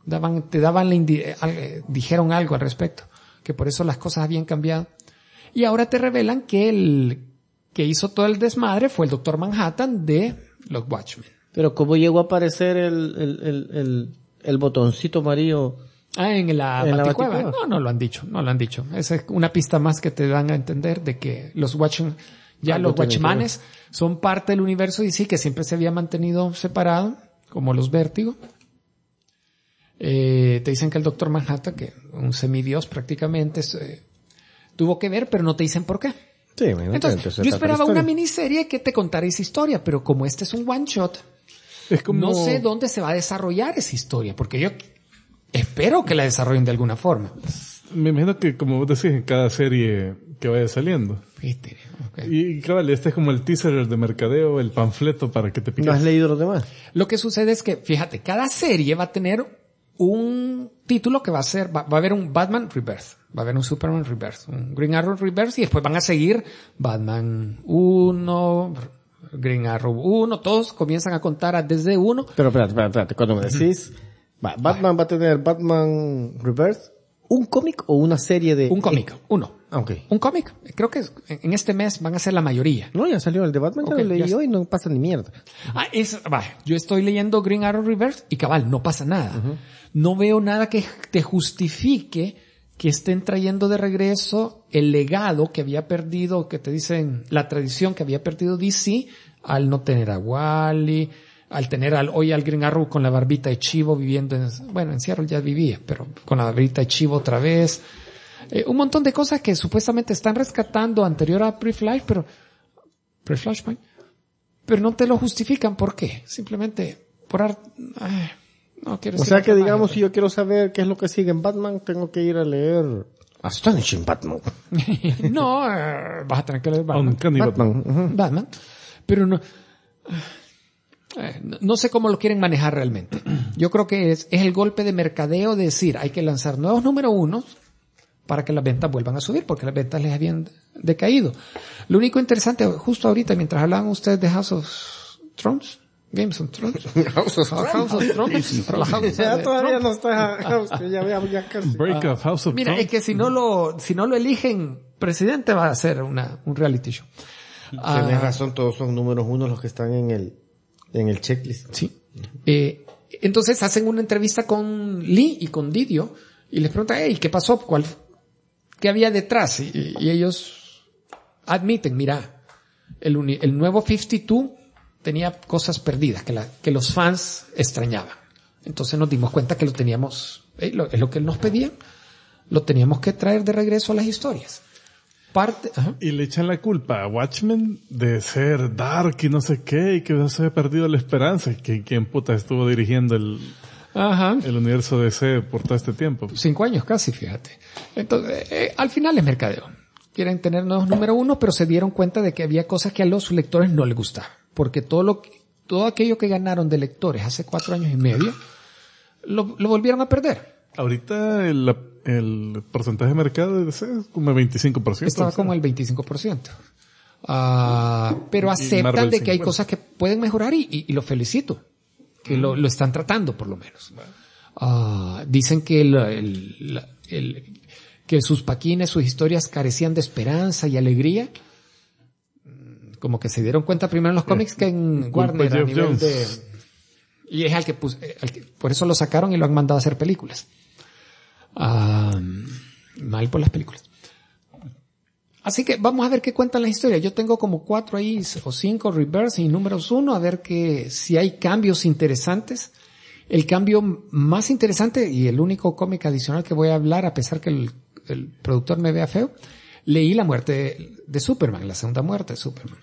dijeron algo al respecto, que por eso las cosas habían cambiado y ahora te revelan que el que hizo todo el desmadre fue el Doctor Manhattan de los Watchmen. Pero ¿cómo llegó a aparecer el botoncito amarillo? En la Baticueva. No lo han dicho. Esa es una pista más que te dan a entender de que los Watchmen, los Watchmanes son parte del universo y sí que siempre se había mantenido separado, como los Vértigo. Te dicen que el Doctor Manhattan, que un semidios prácticamente, tuvo que ver, pero no te dicen por qué. Sí, entonces, yo esperaba una miniserie que te contara esa historia, pero como este es un one shot, no sé dónde se va a desarrollar esa historia, porque yo espero que la desarrollen de alguna forma. Me imagino que, como vos decís, en cada serie que vaya saliendo. Okay. Y cabal, este es como el teaser de mercadeo, el panfleto para que te piques. ¿No has leído los demás? Lo que sucede es que, fíjate, cada serie va a tener un título que va a haber un Batman Rebirth, va a haber un Superman Rebirth, un Green Arrow Rebirth y después van a seguir Batman 1, Green Arrow 1, todos comienzan a contar desde 1. Pero espérate, cuando me decís Batman va a tener Batman Rebirth, ¿un cómic o una serie de...? Un cómic, uno. Okay. Un cómic, creo que en este mes van a ser la mayoría. No, ya salió el de Batman, ya lo leí hoy, no pasa ni mierda. Yo estoy leyendo Green Arrow Rebirth y cabal, no pasa nada. No veo nada que te justifique que estén trayendo de regreso el legado que había perdido, que te dicen, la tradición que había perdido DC al no tener a Wally, al tener hoy al Green Arrow con la barbita de chivo viviendo en Seattle ya vivía, pero con la barbita de chivo otra vez. Un montón de cosas que supuestamente están rescatando anterior a pre-Flashpoint, pero no te lo justifican. ¿Por qué? Simplemente no quiero. O sea que digamos, si yo quiero saber qué es lo que sigue en Batman, tengo que ir a leer Astonishing Batman. No, vas a tener que leer Batman. Batman. Pero no sé cómo lo quieren manejar realmente. Yo creo que es el golpe de mercadeo de decir, hay que lanzar nuevos número unos para que las ventas vuelvan a subir, porque las ventas les habían decaído. Lo único interesante, justo ahorita, mientras hablaban ustedes de House of Thrones, Games of Thrones. House of Thrones. Ya todavía no está House, ya casi. Break of House of Thrones. Mira, es que si no lo eligen presidente va a ser un reality show. Tienes razón, todos son números uno los que están en el checklist. Sí. Entonces hacen una entrevista con Lee y con Didio y les preguntan, ¿qué pasó? ¿Qué había detrás? Y ellos admiten, mira, el nuevo 52 tenía cosas perdidas que los fans extrañaban. Entonces nos dimos cuenta que lo teníamos, es lo que él nos pedía, lo teníamos que traer de regreso a las historias. Y le echan la culpa a Watchmen de ser dark y no sé qué, y que se había perdido la esperanza. ¿Quién puta estuvo dirigiendo el Ajá. el universo DC por todo este tiempo. 5 años casi, fíjate. Entonces, al final es mercadeo. Quieren tener nuevos número 1, pero se dieron cuenta de que había cosas que a los lectores no les gustaban. Porque todo aquello que ganaron de lectores hace 4 años y medio, lo volvieron a perder. Ahorita el porcentaje de mercado de DC es como el 25%. Estaba como el 25%. Pero aceptan de que hay cosas que pueden mejorar y lo felicito. Que lo están tratando, por lo menos. Dicen que que sus paquines, sus historias carecían de esperanza y alegría. Como que se dieron cuenta primero en los cómics que en Warner a nivel de... Y es al que por eso lo sacaron y lo han mandado a hacer películas. Mal por las películas. Así que vamos a ver qué cuentan las historias. Yo tengo como 4 ahí o 5 reverse y números 1 a ver si hay cambios interesantes. El cambio más interesante y el único cómic adicional que voy a hablar, a pesar que el productor me vea feo, leí la muerte de Superman, la segunda muerte de Superman.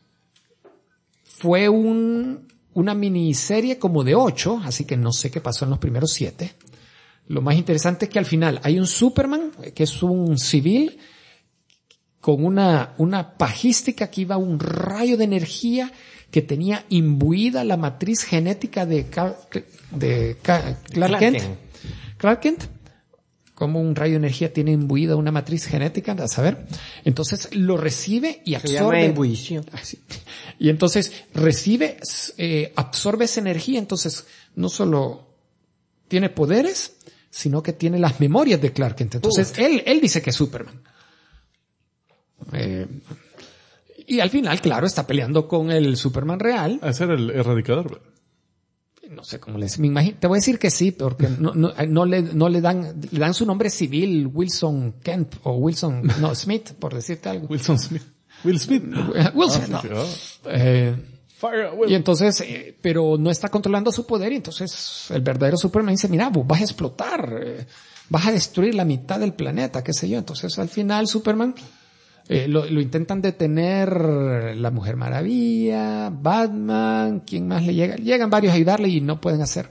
Fue una miniserie como de 8, así que no sé qué pasó en los primeros 7. Lo más interesante es que al final hay un Superman, que es un civil, con una pajística que iba a un rayo de energía que tenía imbuida la matriz genética de Clark Kent. Clark Kent. Como un rayo de energía tiene imbuida una matriz genética, a saber. Entonces lo recibe y absorbe. Se llama ebullición. Y entonces absorbe esa energía. Entonces no solo tiene poderes, sino que tiene las memorias de Clark Kent. Entonces él dice que es Superman. Y al final, claro, está peleando con el Superman real. Ese era el erradicador. No sé cómo me imagino. Te voy a decir que sí, porque no le dan su nombre civil, Wilson Kent o Smith, por decirte algo. Wilson Smith. Will Smith. Wilson, no. Y entonces, pero no está controlando su poder, y entonces el verdadero Superman dice, mira, vos vas a explotar, vas a destruir la mitad del planeta, qué sé yo. Entonces al final Superman, lo intentan detener la Mujer Maravilla, Batman, ¿quién más le llega? Llegan varios a ayudarle y no pueden hacer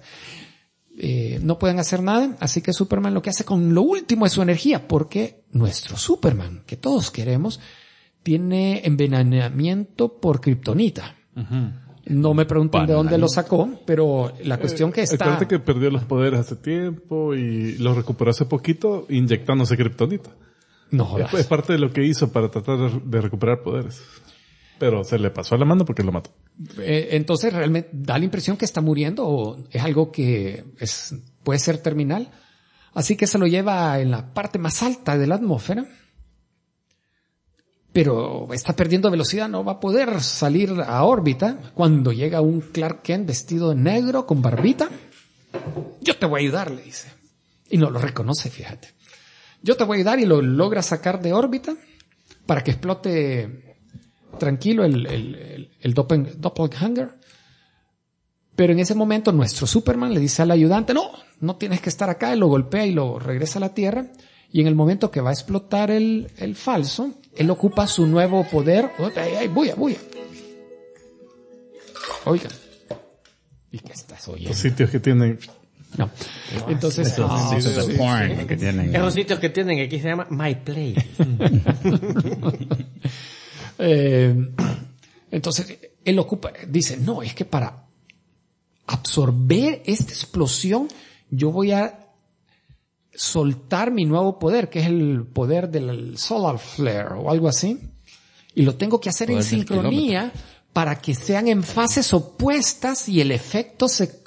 nada. Así que Superman lo que hace con lo último es su energía, porque nuestro Superman, que todos queremos, tiene envenenamiento por kriptonita. Uh-huh. No me pregunten de dónde lo sacó, pero la cuestión que está... Acuérdate que perdió los poderes hace tiempo y los recuperó hace poquito inyectándose kriptonita. No, es parte de lo que hizo para tratar de recuperar poderes. Pero se le pasó a la mano porque lo mató. Entonces realmente da la impresión que está muriendo, o es algo que puede ser terminal. Así que se lo lleva en la parte más alta de la atmósfera. Pero está perdiendo velocidad, no va a poder salir a órbita. Cuando llega un Clark Kent vestido de negro con barbita, yo te voy a ayudar, le dice. Y no lo reconoce, fíjate. Yo te voy a ayudar, y lo logra sacar de órbita para que explote tranquilo el doppelganger. Pero en ese momento nuestro Superman le dice al ayudante, no tienes que estar acá. Él lo golpea y lo regresa a la Tierra. Y en el momento que va a explotar el falso, él ocupa su nuevo poder. ¡Ay, bulla! Oigan. ¿Y qué estás oyendo? Los sitios que tienen... No. Entonces, esos de porn que tienen. Esos sitios que tienen aquí se llama My Play. Entonces, él ocupa, dice, no, es que para absorber esta explosión, yo voy a soltar mi nuevo poder, que es el poder del solar flare o algo así, y lo tengo que hacer en sincronía para que sean en fases opuestas y el efecto se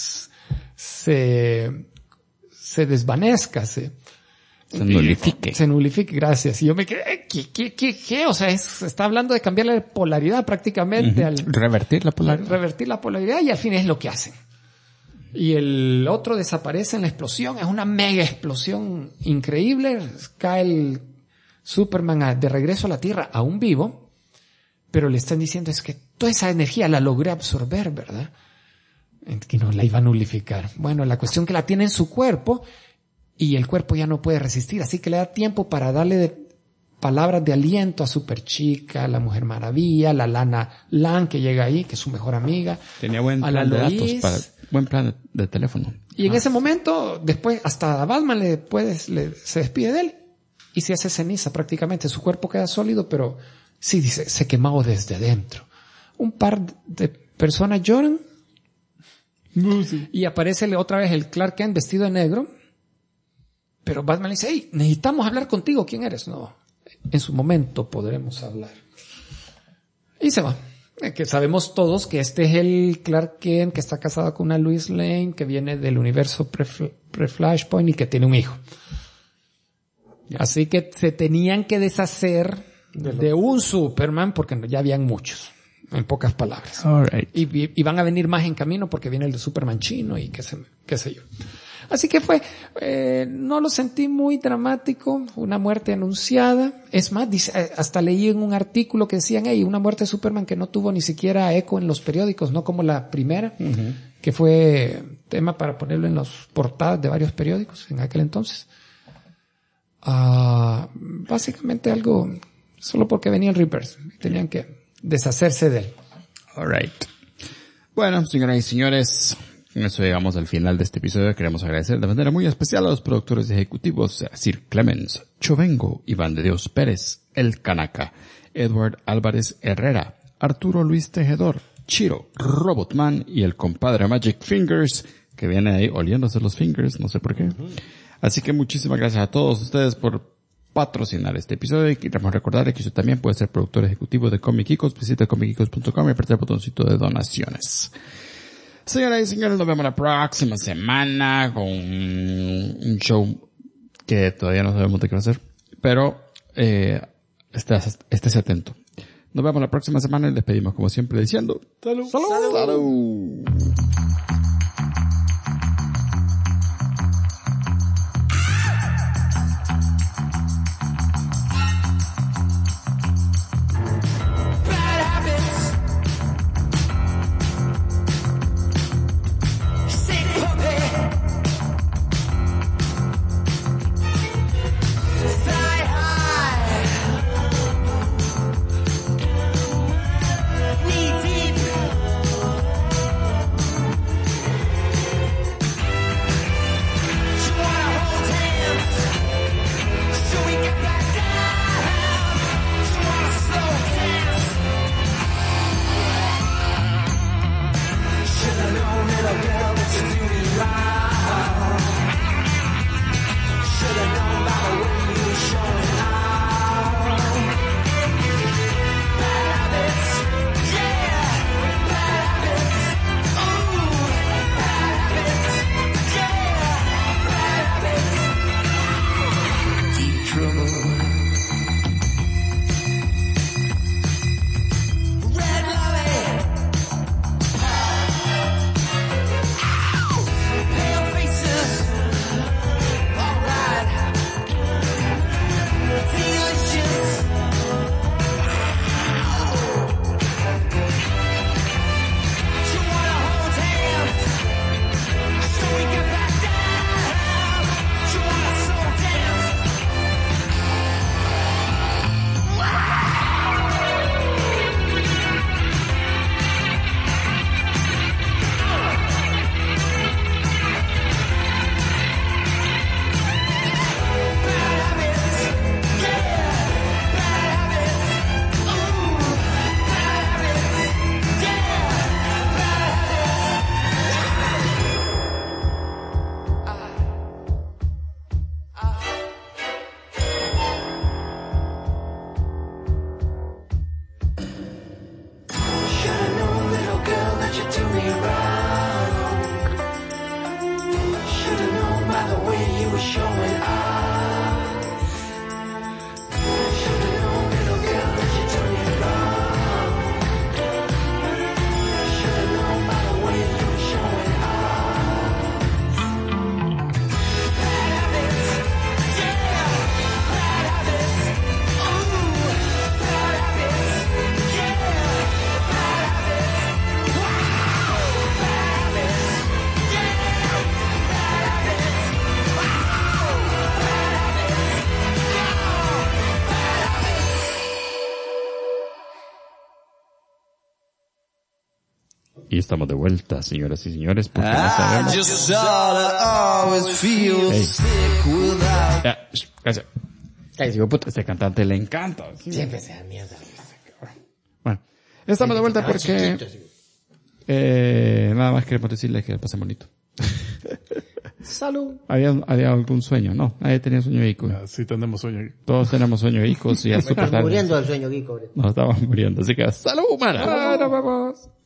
desvanezca, se nulifique, gracias. Y yo me quedé, ¿qué? O sea, está hablando de cambiar la polaridad prácticamente. Revertir la polaridad, y al fin es lo que hacen. Y el otro desaparece en la explosión, es una mega explosión increíble, cae el Superman de regreso a la Tierra aún vivo, pero le están diciendo es que toda esa energía la logré absorber, ¿verdad? Que no la iba a nulificar. Bueno, la cuestión que la tiene en su cuerpo y el cuerpo ya no puede resistir, así que le da tiempo para darle palabras de aliento a Superchica, a la Mujer Maravilla, a la Lana Lang que llega ahí, que es su mejor amiga. Tenía buen a la plan de Lois, datos Buen plan de teléfono. Y en ese momento, después, hasta a Batman se despide de él y se hace ceniza prácticamente. Su cuerpo queda sólido, pero sí, dice, se quemó desde dentro. Un par de personas lloran y aparece otra vez el Clark Kent vestido de negro. Pero Batman le dice, hey, necesitamos hablar contigo. ¿Quién eres? No, en su momento podremos hablar. Y se va. Que sabemos todos que este es el Clark Kent que está casado con una Lois Lane, que viene del universo pre-Flashpoint y que tiene un hijo. Así que se tenían que deshacer de un Superman porque ya habían muchos, en pocas palabras. All right. Y van a venir más en camino porque viene el de Superman chino y qué sé yo. Así que no lo sentí muy dramático, una muerte anunciada. Es más, hasta leí en un artículo que decían, una muerte de Superman que no tuvo ni siquiera eco en los periódicos, no como la primera, que fue tema para ponerlo en las portadas de varios periódicos en aquel entonces. Básicamente algo, solo porque venía el Reapers, tenían que deshacerse de él. All right. Bueno, señoras y señores, con eso llegamos al final de este episodio. Queremos agradecer de manera muy especial a los productores ejecutivos, Sir Clemens, Chovengo, Iván de Dios Pérez, El Canaca, Edward Álvarez Herrera, Arturo Luis Tejedor, Chiro, Robotman y el compadre Magic Fingers, que viene ahí oliéndose los fingers, no sé por qué. Así que muchísimas gracias a todos ustedes por patrocinar este episodio y queremos recordar que usted también puede ser productor ejecutivo de Comic Icos. Visite comicicos.com y aprieta el botoncito de donaciones. Señoras y señores, nos vemos la próxima semana con un show que todavía no sabemos de qué va a ser, pero estés atento. Nos vemos la próxima semana y despedimos como siempre diciendo ¡Salud! ¡Salud! ¡Salud! Y estamos de vuelta, señoras y señores, porque no sabemos. Gracias. Este cantante le encanta. Siempre se da mierda. Bueno, estamos de vuelta porque nada más queremos decirles que pasen bonito. Salud. ¿Había algún sueño? No, nadie tenía sueño geeko. Sí tenemos sueño. Todos tenemos sueño geeko y es súper tarde. Muriendo del sueño geeko. Nos estamos muriendo, así que ¡salud, humana! ¡Nos vemos!